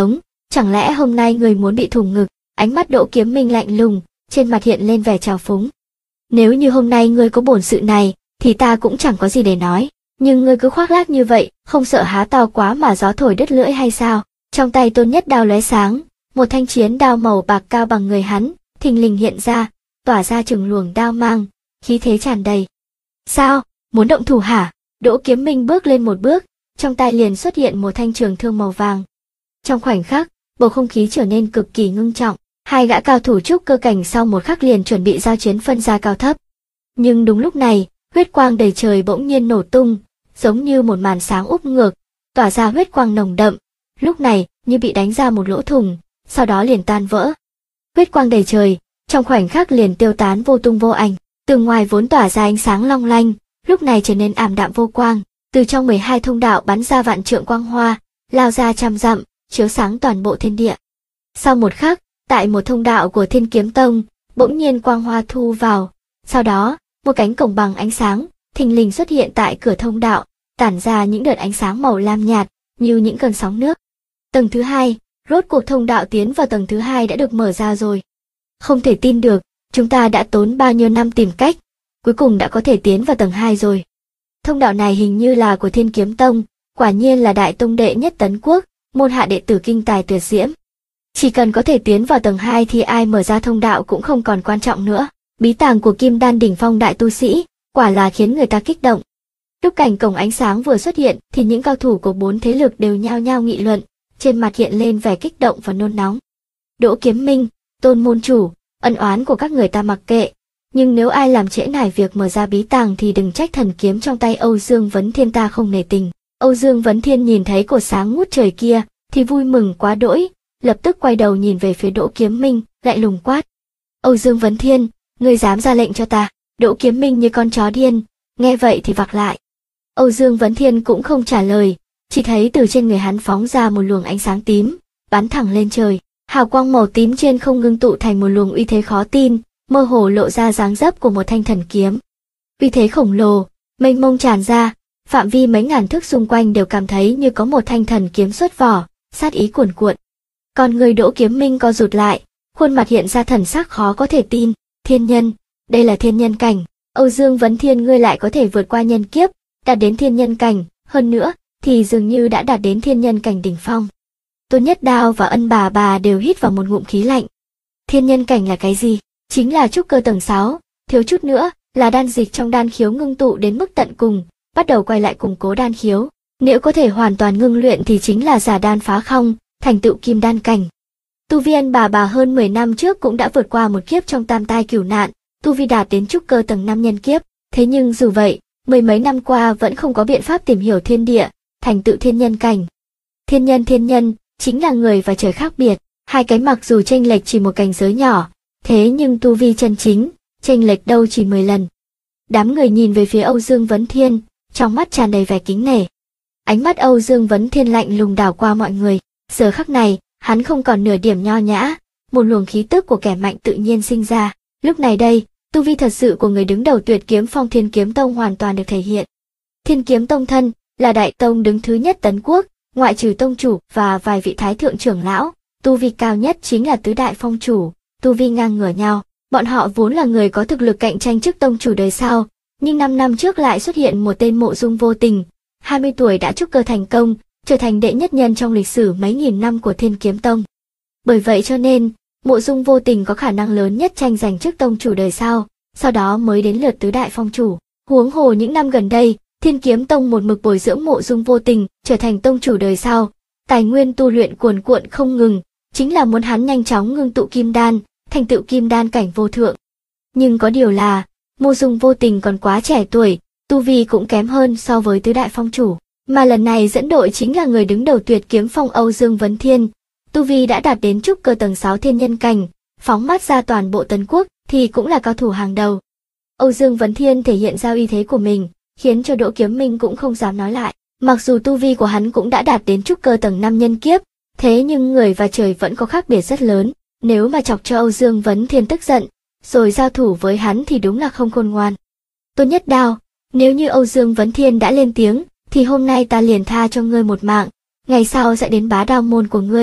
Chẳng lẽ hôm nay người muốn bị thủng ngực? Ánh mắt Đỗ Kiếm Minh lạnh lùng, trên mặt hiện lên vẻ trào phúng. Nếu như hôm nay ngươi có bổn sự này, thì ta cũng chẳng có gì để nói. Nhưng ngươi cứ khoác lác như vậy, không sợ há to quá mà gió thổi đứt lưỡi hay sao? Trong tay Tôn Nhất Đao lóe sáng, một thanh chiến đao màu bạc cao bằng người hắn, thình lình hiện ra, tỏa ra từng luồng đao mang, khí thế tràn đầy. Sao, muốn động thủ hả? Đỗ Kiếm Minh bước lên một bước, trong tay liền xuất hiện một thanh trường thương màu vàng. Trong khoảnh khắc, bầu không khí trở nên cực kỳ ngưng trọng, hai gã cao thủ trúc cơ cảnh sau một khắc liền chuẩn bị giao chiến phân ra cao thấp. Nhưng đúng lúc này, huyết quang đầy trời bỗng nhiên nổ tung, giống như một màn sáng úp ngược, tỏa ra huyết quang nồng đậm, lúc này như bị đánh ra một lỗ thủng, sau đó liền tan vỡ. Huyết quang đầy trời, trong khoảnh khắc liền tiêu tán vô tung vô ảnh, từ ngoài vốn tỏa ra ánh sáng long lanh, lúc này trở nên ảm đạm vô quang, từ trong 12 thông đạo bắn ra vạn trượng quang hoa, lao ra trăm dặm, chiếu sáng toàn bộ thiên địa. Sau một khắc, tại một thông đạo của Thiên Kiếm Tông, bỗng nhiên quang hoa thu vào, sau đó, một cánh cổng bằng ánh sáng, thình lình xuất hiện tại cửa thông đạo, tản ra những đợt ánh sáng màu lam nhạt, như những cơn sóng nước. Tầng thứ hai, rốt cuộc thông đạo tiến vào tầng thứ hai đã được mở ra rồi. Không thể tin được, chúng ta đã tốn bao nhiêu năm tìm cách, cuối cùng đã có thể tiến vào tầng 2 rồi. Thông đạo này hình như là của Thiên Kiếm Tông, quả nhiên là đại tông đệ nhất Tấn Quốc, môn hạ đệ tử kinh tài tuyệt diễm. Chỉ cần có thể tiến vào tầng 2 thì ai mở ra thông đạo cũng không còn quan trọng nữa. Bí tàng của Kim Đan đỉnh phong đại tu sĩ, quả là khiến người ta kích động. Lúc cảnh cổng ánh sáng vừa xuất hiện thì những cao thủ của 4 thế lực đều nhao nhao nghị luận, trên mặt hiện lên vẻ kích động và nôn nóng. Đỗ Kiếm Minh, Tôn môn chủ, ân oán của các người ta mặc kệ, nhưng nếu ai làm trễ nải việc mở ra bí tàng thì đừng trách thần kiếm trong tay Âu Dương Vấn Thiên ta không nể tình. Âu Dương Vấn Thiên nhìn thấy cột sáng ngút trời kia thì vui mừng quá đỗi, lập tức quay đầu nhìn về phía Đỗ Kiếm Minh, lạnh lùng quát. Âu Dương Vấn Thiên, ngươi dám ra lệnh cho ta? Đỗ Kiếm Minh như con chó điên, nghe vậy thì vặc lại. Âu Dương Vấn Thiên cũng không trả lời, chỉ thấy từ trên người hắn phóng ra một luồng ánh sáng tím, bắn thẳng lên trời. Hào quang màu tím trên không ngưng tụ thành một luồng uy thế khó tin, mơ hồ lộ ra dáng dấp của một thanh thần kiếm. Uy thế khổng lồ, mênh mông tràn ra, phạm vi mấy ngàn thước xung quanh đều cảm thấy như có một thanh thần kiếm xuất vỏ, sát ý cuồn cuộn. Còn người Đỗ Kiếm Minh co rụt lại, khuôn mặt hiện ra thần sắc khó có thể tin. Thiên nhân, đây là thiên nhân cảnh. Âu Dương Vấn Thiên, ngươi lại có thể vượt qua nhân kiếp, đạt đến thiên nhân cảnh, hơn nữa thì dường như đã đạt đến thiên nhân cảnh đỉnh phong. Tôn Nhất Đao và Ân bà đều hít vào một ngụm khí lạnh. Thiên nhân cảnh là cái gì? Chính là trúc cơ tầng 6, thiếu chút nữa là đan dịch trong đan khiếu ngưng tụ đến mức tận cùng, bắt đầu quay lại củng cố đan khiếu. Nếu có thể hoàn toàn ngưng luyện thì chính là giả đan phá không, thành tựu kim đan cảnh. Tu vi Ân bà hơn 10 năm trước cũng đã vượt qua một kiếp trong tam tai cửu nạn, tu vi đạt đến trúc cơ tầng 5 nhân kiếp. Thế nhưng dù vậy, mười mấy năm qua vẫn không có biện pháp tìm hiểu thiên địa, thành tựu thiên nhân cảnh. Thiên nhân chính là người và trời khác biệt, hai cái mặc dù chênh lệch chỉ một cảnh giới nhỏ, thế nhưng tu vi chân chính, chênh lệch đâu chỉ 10 lần. Đám người nhìn về phía Âu Dương Vấn Thiên, trong mắt tràn đầy vẻ kính nể. Ánh mắt Âu Dương Vấn Thiên lạnh lùng đảo qua mọi người, giờ khắc này, hắn không còn nửa điểm nho nhã, một luồng khí tức của kẻ mạnh tự nhiên sinh ra. Lúc này đây, tu vi thật sự của người đứng đầu Tuyệt Kiếm Phong Thiên Kiếm Tông hoàn toàn được thể hiện. Thiên Kiếm Tông thân là đại tông đứng thứ nhất Tấn Quốc, ngoại trừ tông chủ và vài vị thái thượng trưởng lão, tu vi cao nhất chính là tứ đại phong chủ, tu vi ngang ngửa nhau. Bọn họ vốn là người có thực lực cạnh tranh trước tông chủ đời sau, nhưng 5 năm trước lại xuất hiện một tên Mộ Dung Vô Tình, 20 tuổi đã trúc cơ thành công, trở thành đệ nhất nhân trong lịch sử mấy nghìn năm của Thiên Kiếm Tông. Bởi vậy cho nên, Mộ Dung Vô Tình có khả năng lớn nhất tranh giành trước tông chủ đời sau đó mới đến lượt tứ đại phong chủ. Huống hồ những năm gần đây, Thiên Kiếm Tông một mực bồi dưỡng Mộ Dung Vô Tình trở thành tông chủ đời sau, tài nguyên tu luyện cuồn cuộn không ngừng, chính là muốn hắn nhanh chóng ngưng tụ kim đan, thành tựu kim đan cảnh vô thượng. Nhưng có điều là, Mộ Dung Vô Tình còn quá trẻ tuổi, tu vi cũng kém hơn so với tứ đại phong chủ, mà lần này dẫn đội chính là người đứng đầu Tuyệt Kiếm Phong Âu Dương Vấn Thiên, tu vi đã đạt đến trúc cơ tầng 6 thiên nhân cảnh, phóng mắt ra toàn bộ Tấn Quốc thì cũng là cao thủ hàng đầu. Âu Dương Vấn Thiên thể hiện ra uy thế của mình, khiến cho Đỗ Kiếm Minh cũng không dám nói lại. Mặc dù tu vi của hắn cũng đã đạt đến trúc cơ tầng 5 nhân kiếp, thế nhưng người và trời vẫn có khác biệt rất lớn. Nếu mà chọc cho Âu Dương Vấn Thiên tức giận, rồi giao thủ với hắn thì đúng là không khôn ngoan. Tôn Nhất Đao, nếu như Âu Dương Vấn Thiên đã lên tiếng, thì hôm nay ta liền tha cho ngươi một mạng, ngày sau sẽ đến bá đao môn của ngươi,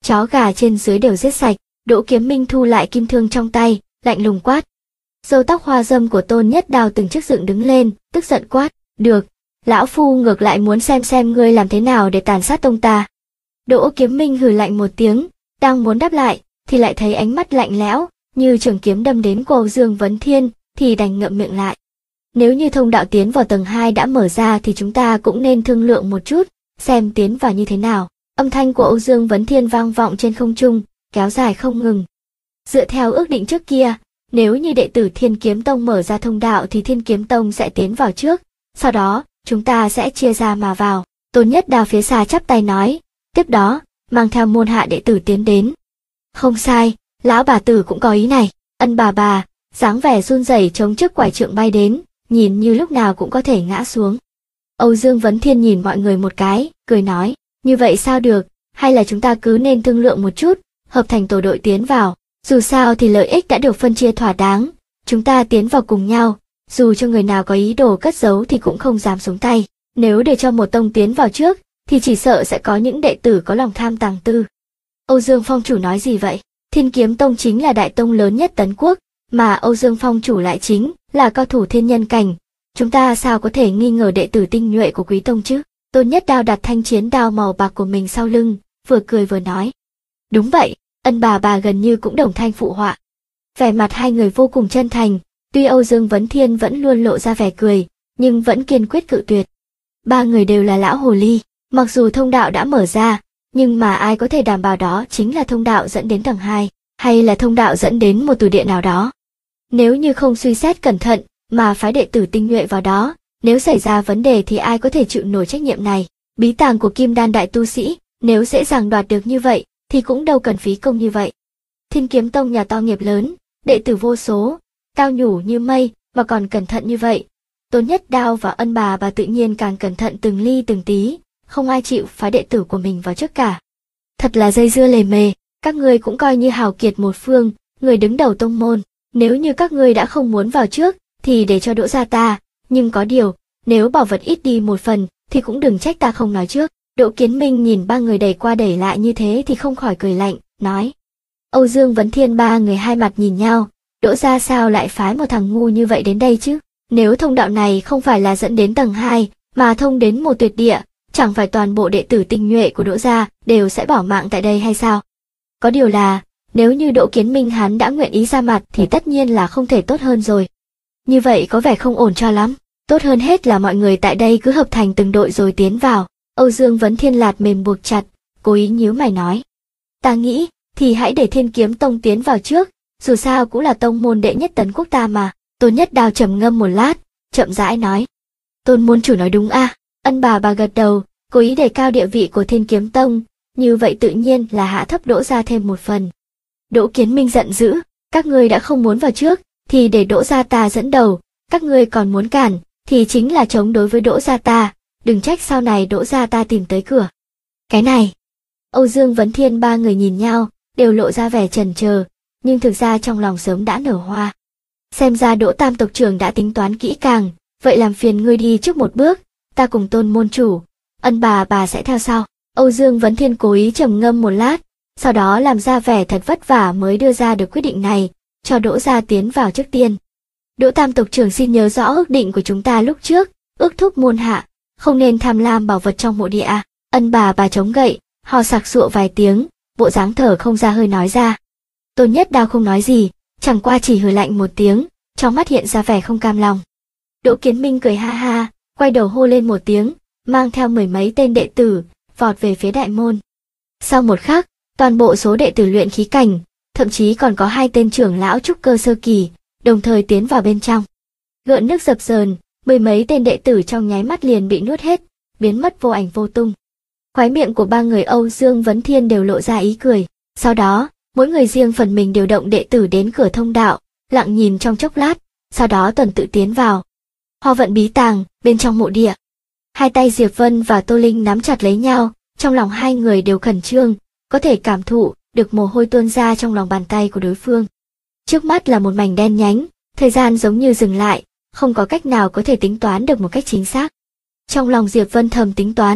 chó gà trên dưới đều giết sạch. Đỗ Kiếm Minh thu lại kim thương trong tay, lạnh lùng quát. Râu tóc hoa râm của Tôn Nhất Đao từng chiếc dựng đứng lên, tức giận quát. Được, lão phu ngược lại muốn xem ngươi làm thế nào để tàn sát tông ta. Đỗ Kiếm Minh hừ lạnh một tiếng, đang muốn đáp lại, thì lại thấy ánh mắt lạnh lẽo, như trường kiếm đâm đến của Âu Dương Vấn Thiên, thì đành ngậm miệng lại. Nếu như thông đạo tiến vào tầng 2 đã mở ra thì chúng ta cũng nên thương lượng một chút, xem tiến vào như thế nào. Âm thanh của Âu Dương Vấn Thiên vang vọng trên không trung, kéo dài không ngừng. Dựa theo ước định trước kia, nếu như đệ tử Thiên Kiếm Tông mở ra thông đạo thì Thiên Kiếm Tông sẽ tiến vào trước, sau đó, chúng ta sẽ chia ra mà vào. Tôn Nhất Đao phía xa chắp tay nói, tiếp đó, mang theo môn hạ đệ tử tiến đến. Không sai, lão bà tử cũng có ý này. Ân bà, dáng vẻ run rẩy chống trước quải trượng bay đến, nhìn như lúc nào cũng có thể ngã xuống. Âu Dương Vấn Thiên nhìn mọi người một cái, cười nói, như vậy sao được, hay là chúng ta cứ nên thương lượng một chút, hợp thành tổ đội tiến vào, dù sao thì lợi ích đã được phân chia thỏa đáng, chúng ta tiến vào cùng nhau, dù cho người nào có ý đồ cất giấu thì cũng không dám xuống tay, nếu để cho một tông tiến vào trước, thì chỉ sợ sẽ có những đệ tử có lòng tham tàng tư. Âu Dương Phong chủ nói gì vậy? Thiên Kiếm Tông chính là đại tông lớn nhất Tấn Quốc, mà Âu Dương Phong chủ lại chính là cao thủ thiên nhân cảnh. Chúng ta sao có thể nghi ngờ đệ tử tinh nhuệ của Quý Tông chứ? Tôn Nhất Đao đặt thanh chiến đao màu bạc của mình sau lưng, vừa cười vừa nói. Đúng vậy, Ân bà gần như cũng đồng thanh phụ họa. Vẻ mặt hai người vô cùng chân thành, tuy Âu Dương Vấn Thiên vẫn luôn lộ ra vẻ cười, nhưng vẫn kiên quyết cự tuyệt. Ba người đều là lão hồ ly, mặc dù thông đạo đã mở ra, nhưng mà ai có thể đảm bảo đó chính là thông đạo dẫn đến tầng 2, hay là thông đạo dẫn đến một tử địa nào đó. Nếu như không suy xét cẩn thận, mà phái đệ tử tinh nhuệ vào đó, nếu xảy ra vấn đề thì ai có thể chịu nổi trách nhiệm này. Bí tàng của Kim Đan đại tu sĩ, nếu dễ dàng đoạt được như vậy, thì cũng đâu cần phí công như vậy. Thiên Kiếm Tông nhà to nghiệp lớn, đệ tử vô số, cao nhủ như mây, mà còn cẩn thận như vậy. Tôn Nhất Đao và Ân bà tự nhiên càng cẩn thận từng ly từng tí, không ai chịu phái đệ tử của mình vào trước cả. Thật là dây dưa lề mề, các ngươi cũng coi như hào kiệt một phương, người đứng đầu tông môn. Nếu như các ngươi đã không muốn vào trước, thì để cho Đỗ gia ta, nhưng có điều, nếu bảo vật ít đi một phần, thì cũng đừng trách ta không nói trước. Đỗ Kiến Minh nhìn ba người đẩy qua đẩy lại như thế thì không khỏi cười lạnh, nói. Âu Dương Vấn Thiên ba người hai mặt nhìn nhau, Đỗ gia sao lại phái một thằng ngu như vậy đến đây chứ? Nếu thông đạo này không phải là dẫn đến tầng 2, mà thông đến một tuyệt địa, chẳng phải toàn bộ đệ tử tinh nhuệ của Đỗ gia đều sẽ bỏ mạng tại đây hay sao? Có điều là, nếu như Đỗ Kiến Minh hắn đã nguyện ý ra mặt thì tất nhiên là không thể tốt hơn rồi. Như vậy có vẻ không ổn cho lắm, tốt hơn hết là mọi người tại đây cứ hợp thành từng đội rồi tiến vào. Âu Dương Vấn Thiên lạt mềm buộc chặt, cố ý nhíu mày nói. Ta nghĩ, thì hãy để Thiên Kiếm Tông tiến vào trước, dù sao cũng là tông môn đệ nhất Tấn Quốc ta mà. Tôn Nhất Đao trầm ngâm một lát, chậm rãi nói. Tôn môn chủ nói đúng a. Ân bà gật đầu, cố ý đề cao địa vị của Thiên Kiếm Tông, như vậy tự nhiên là hạ thấp Đỗ gia thêm một phần. Đỗ Kiến Minh giận dữ, các ngươi đã không muốn vào trước, thì để Đỗ gia ta dẫn đầu, các ngươi còn muốn cản, thì chính là chống đối với Đỗ gia ta, đừng trách sau này Đỗ gia ta tìm tới cửa. Cái này, Âu Dương Vấn Thiên ba người nhìn nhau, đều lộ ra vẻ chần chờ, nhưng thực ra trong lòng sớm đã nở hoa. Xem ra Đỗ Tam tộc trưởng đã tính toán kỹ càng, vậy làm phiền ngươi đi trước một bước, ta cùng Tôn môn chủ, Ân bà sẽ theo sau. Âu Dương Vấn Thiên cố ý trầm ngâm một lát, sau đó làm ra vẻ thật vất vả mới đưa ra được quyết định này, cho Đỗ gia tiến vào trước tiên. Đỗ Tam tộc trưởng xin nhớ rõ ước định của chúng ta lúc trước, ước thúc môn hạ, không nên tham lam bảo vật trong mộ địa. Ân bà chống gậy, ho sặc sụa vài tiếng, bộ dáng thở không ra hơi nói ra. Tôn Nhất Đao không nói gì, chẳng qua chỉ hừ lạnh một tiếng, trong mắt hiện ra vẻ không cam lòng. Đỗ Kiến Minh cười ha ha, quay đầu hô lên một tiếng, mang theo mười mấy tên đệ tử, vọt về phía đại môn. Sau một khắc, toàn bộ số đệ tử luyện khí cảnh, thậm chí còn có 2 tên trưởng lão trúc cơ sơ kỳ, đồng thời tiến vào bên trong. Gợn nước dập dờn, mười mấy tên đệ tử trong nháy mắt liền bị nuốt hết, biến mất vô ảnh vô tung. Khóe miệng của ba người Âu Dương Vấn Thiên đều lộ ra ý cười, sau đó, mỗi người riêng phần mình điều động đệ tử đến cửa thông đạo, lặng nhìn trong chốc lát, sau đó tuần tự tiến vào. Hoa vận bí tàng, bên trong mộ địa. Hai tay Diệp Vân và Tô Linh nắm chặt lấy nhau, trong lòng hai người đều khẩn trương, có thể cảm thụ được mồ hôi tuôn ra trong lòng bàn tay của đối phương. Trước mắt là một mảnh đen nhánh, thời gian giống như dừng lại, không có cách nào có thể tính toán được một cách chính xác. Trong lòng Diệp Vân thầm tính toán,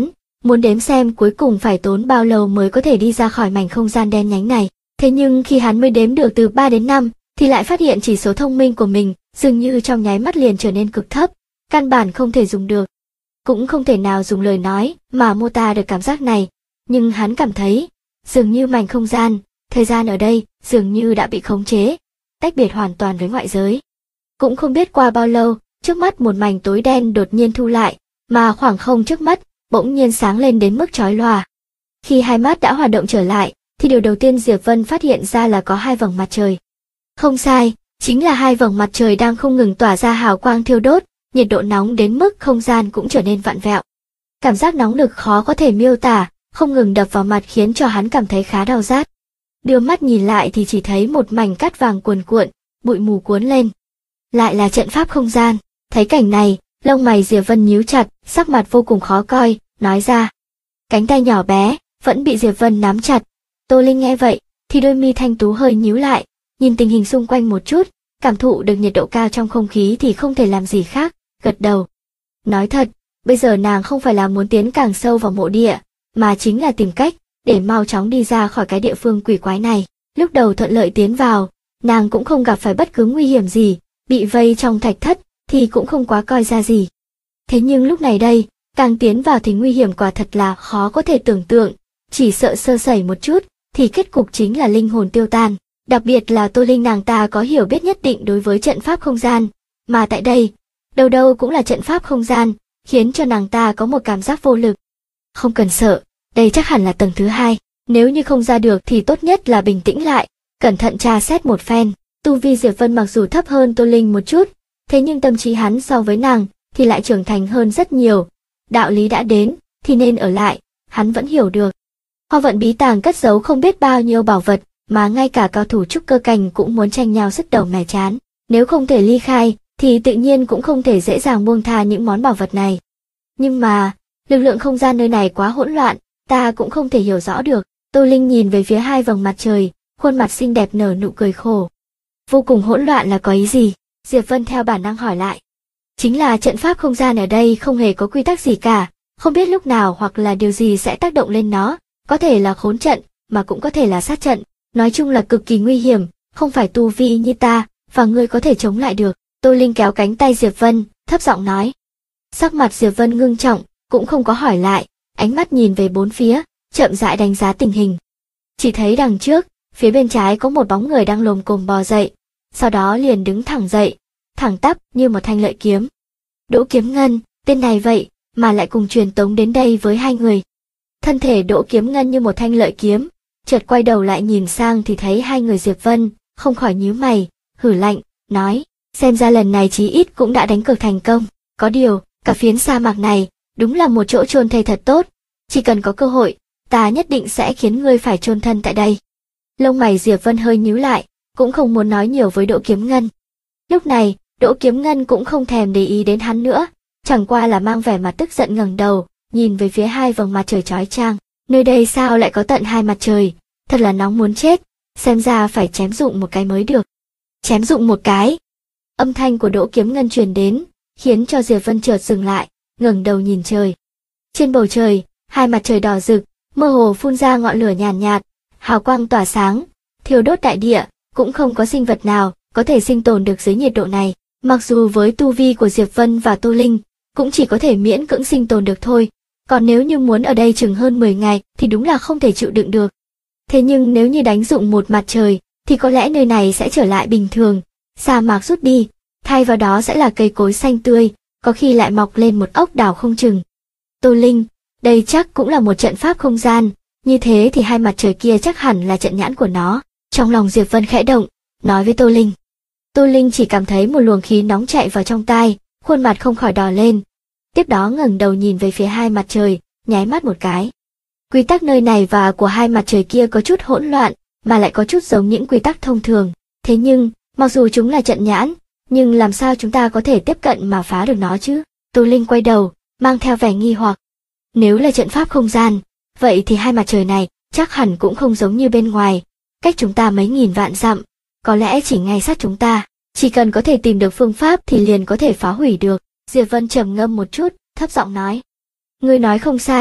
muốn đếm xem cuối cùng phải tốn bao lâu mới có thể đi ra khỏi mảnh không gian đen nhánh này. Thế nhưng khi hắn mới đếm được từ 3 đến 5, thì lại phát hiện chỉ số thông minh của mình dường như trong nháy mắt liền trở nên cực thấp, căn bản không thể dùng được. Cũng không thể nào dùng lời nói mà mô tả được cảm giác này, nhưng hắn cảm thấy, dường như mảnh không gian, thời gian ở đây dường như đã bị khống chế, tách biệt hoàn toàn với ngoại giới. Cũng không biết qua bao lâu, trước mắt một mảnh tối đen đột nhiên thu lại, mà khoảng không trước mắt bỗng nhiên sáng lên đến mức chói lòa. Khi hai mắt đã hoạt động trở lại, thì điều đầu tiên Diệp Vân phát hiện ra là có hai vầng mặt trời. Không sai, chính là hai vầng mặt trời đang không ngừng tỏa ra hào quang thiêu đốt, nhiệt độ nóng đến mức không gian cũng trở nên vặn vẹo. Cảm giác nóng nực khó có thể miêu tả, không ngừng đập vào mặt khiến cho hắn cảm thấy khá đau rát. Đưa mắt nhìn lại thì chỉ thấy một mảnh cát vàng cuồn cuộn, bụi mù cuốn lên. Lại là trận pháp không gian. Thấy cảnh này, lông mày Diệp Vân nhíu chặt, sắc mặt vô cùng khó coi, nói ra. Cánh tay nhỏ bé vẫn bị Diệp Vân nắm chặt. Tô Linh nghe vậy, thì đôi mi thanh tú hơi nhíu lại, nhìn tình hình xung quanh một chút, cảm thụ được nhiệt độ cao trong không khí thì không thể làm gì khác, gật đầu. Nói thật, bây giờ nàng không phải là muốn tiến càng sâu vào mộ địa, mà chính là tìm cách để mau chóng đi ra khỏi cái địa phương quỷ quái này. Lúc đầu thuận lợi tiến vào, nàng cũng không gặp phải bất cứ nguy hiểm gì, bị vây trong thạch thất thì cũng không quá coi ra gì. Thế nhưng lúc này đây, càng tiến vào thì nguy hiểm quả thật là khó có thể tưởng tượng, chỉ sợ sơ sẩy một chút thì kết cục chính là linh hồn tiêu tan. Đặc biệt là Tô Linh nàng ta có hiểu biết nhất định đối với trận pháp không gian, mà tại đây, đâu đâu cũng là trận pháp không gian, khiến cho nàng ta có một cảm giác vô lực. Không cần sợ, đây chắc hẳn là tầng thứ 2, nếu như không ra được thì tốt nhất là bình tĩnh lại, cẩn thận tra xét một phen. Tu vi Diệp Vân mặc dù thấp hơn Tô Linh một chút, thế nhưng tâm trí hắn so với nàng thì lại trưởng thành hơn rất nhiều. Đạo lý đã đến thì nên ở lại, hắn vẫn hiểu được. Hoa vận bí tàng cất giấu không biết bao nhiêu bảo vật, mà ngay cả cao thủ trúc cơ cảnh cũng muốn tranh nhau sứt đầu mẻ trán. Nếu không thể ly khai, thì tự nhiên cũng không thể dễ dàng buông tha những món bảo vật này. Nhưng mà, lực lượng không gian nơi này quá hỗn loạn, ta cũng không thể hiểu rõ được. Tô Linh nhìn về phía hai vầng mặt trời, khuôn mặt xinh đẹp nở nụ cười khổ. Vô cùng hỗn loạn là có ý gì? Diệp Vân theo bản năng hỏi lại. Chính là trận pháp không gian ở đây không hề có quy tắc gì cả, không biết lúc nào hoặc là điều gì sẽ tác động lên nó, có thể là khốn trận, mà cũng có thể là sát trận. Nói chung là cực kỳ nguy hiểm, không phải tu vi như ta, và ngươi có thể chống lại được. Tô Linh kéo cánh tay Diệp Vân, thấp giọng nói. Sắc mặt Diệp Vân ngưng trọng, cũng không có hỏi lại, ánh mắt nhìn về bốn phía, chậm rãi đánh giá tình hình. Chỉ thấy đằng trước, phía bên trái có một bóng người đang lồm cồm bò dậy, sau đó liền đứng thẳng dậy, thẳng tắp như một thanh lợi kiếm. Đỗ Kiếm Ngân, tên này vậy, mà lại cùng truyền tống đến đây với hai người. Thân thể Đỗ Kiếm Ngân như một thanh lợi kiếm, chợt quay đầu lại nhìn sang thì thấy hai người Diệp Vân, không khỏi nhíu mày, hử lạnh, nói, xem ra lần này chí ít cũng đã đánh cược thành công. Có điều, cả phiến sa mạc này, đúng là một chỗ chôn thây thật tốt, chỉ cần có cơ hội, ta nhất định sẽ khiến ngươi phải chôn thân tại đây. Lông mày Diệp Vân hơi nhíu lại, cũng không muốn nói nhiều với Đỗ Kiếm Ngân. Lúc này, Đỗ Kiếm Ngân cũng không thèm để ý đến hắn nữa, chẳng qua là mang vẻ mặt tức giận ngẩng đầu, nhìn về phía hai vầng mặt trời chói chang. Nơi đây sao lại có tận hai mặt trời, thật là nóng muốn chết, xem ra phải chém dụng một cái mới được. Chém dụng một cái. Âm thanh của Đỗ Kiếm Ngân truyền đến, khiến cho Diệp Vân chợt dừng lại, ngẩng đầu nhìn trời. Trên bầu trời, hai mặt trời đỏ rực, mơ hồ phun ra ngọn lửa nhàn nhạt, hào quang tỏa sáng, thiêu đốt đại địa, cũng không có sinh vật nào có thể sinh tồn được dưới nhiệt độ này. Mặc dù với tu vi của Diệp Vân và Tô Linh, cũng chỉ có thể miễn cưỡng sinh tồn được thôi, còn nếu như muốn ở đây chừng hơn 10 ngày thì đúng là không thể chịu đựng được. Thế nhưng nếu như đánh dụng một mặt trời, thì có lẽ nơi này sẽ trở lại bình thường, sa mạc rút đi, thay vào đó sẽ là cây cối xanh tươi, có khi lại mọc lên một ốc đảo không chừng. Tô Linh, đây chắc cũng là một trận pháp không gian, như thế thì hai mặt trời kia chắc hẳn là trận nhãn của nó. Trong lòng Diệp Vân khẽ động, nói với Tô Linh. Tô Linh chỉ cảm thấy một luồng khí nóng chạy vào trong tai, khuôn mặt không khỏi đỏ lên. Tiếp đó ngẩng đầu nhìn về phía hai mặt trời, nháy mắt một cái. Quy tắc nơi này và của hai mặt trời kia có chút hỗn loạn, mà lại có chút giống những quy tắc thông thường. Thế nhưng, mặc dù chúng là trận nhãn, nhưng làm sao chúng ta có thể tiếp cận mà phá được nó chứ? Tô Linh quay đầu, mang theo vẻ nghi hoặc. Nếu là trận pháp không gian, vậy thì hai mặt trời này chắc hẳn cũng không giống như bên ngoài, cách chúng ta mấy nghìn vạn dặm, có lẽ chỉ ngay sát chúng ta, chỉ cần có thể tìm được phương pháp thì liền có thể phá hủy được. Diệp Vân trầm ngâm một chút, thấp giọng nói. Ngươi nói không sai,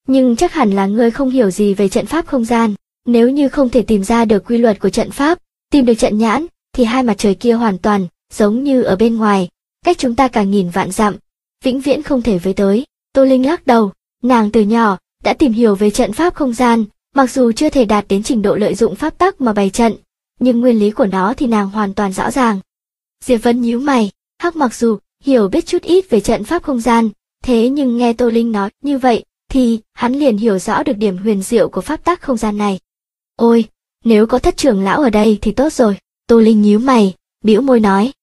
nhưng chắc hẳn là ngươi không hiểu gì về trận pháp không gian. Nếu như không thể tìm ra được quy luật của trận pháp, tìm được trận nhãn, thì hai mặt trời kia hoàn toàn giống như ở bên ngoài, cách chúng ta cả nghìn vạn dặm, vĩnh viễn không thể với tới. Tô Linh lắc đầu, nàng từ nhỏ đã tìm hiểu về trận pháp không gian, mặc dù chưa thể đạt đến trình độ lợi dụng pháp tắc mà bày trận, nhưng nguyên lý của nó thì nàng hoàn toàn rõ ràng. Diệp Vân nhíu mày, Hắc mặc dù hiểu biết chút ít về trận pháp không gian, thế nhưng nghe Tô Linh nói như vậy, thì hắn liền hiểu rõ được điểm huyền diệu của pháp tắc không gian này. Ôi, nếu có Thất trưởng lão ở đây thì tốt rồi. Tô Linh nhíu mày, bĩu môi nói,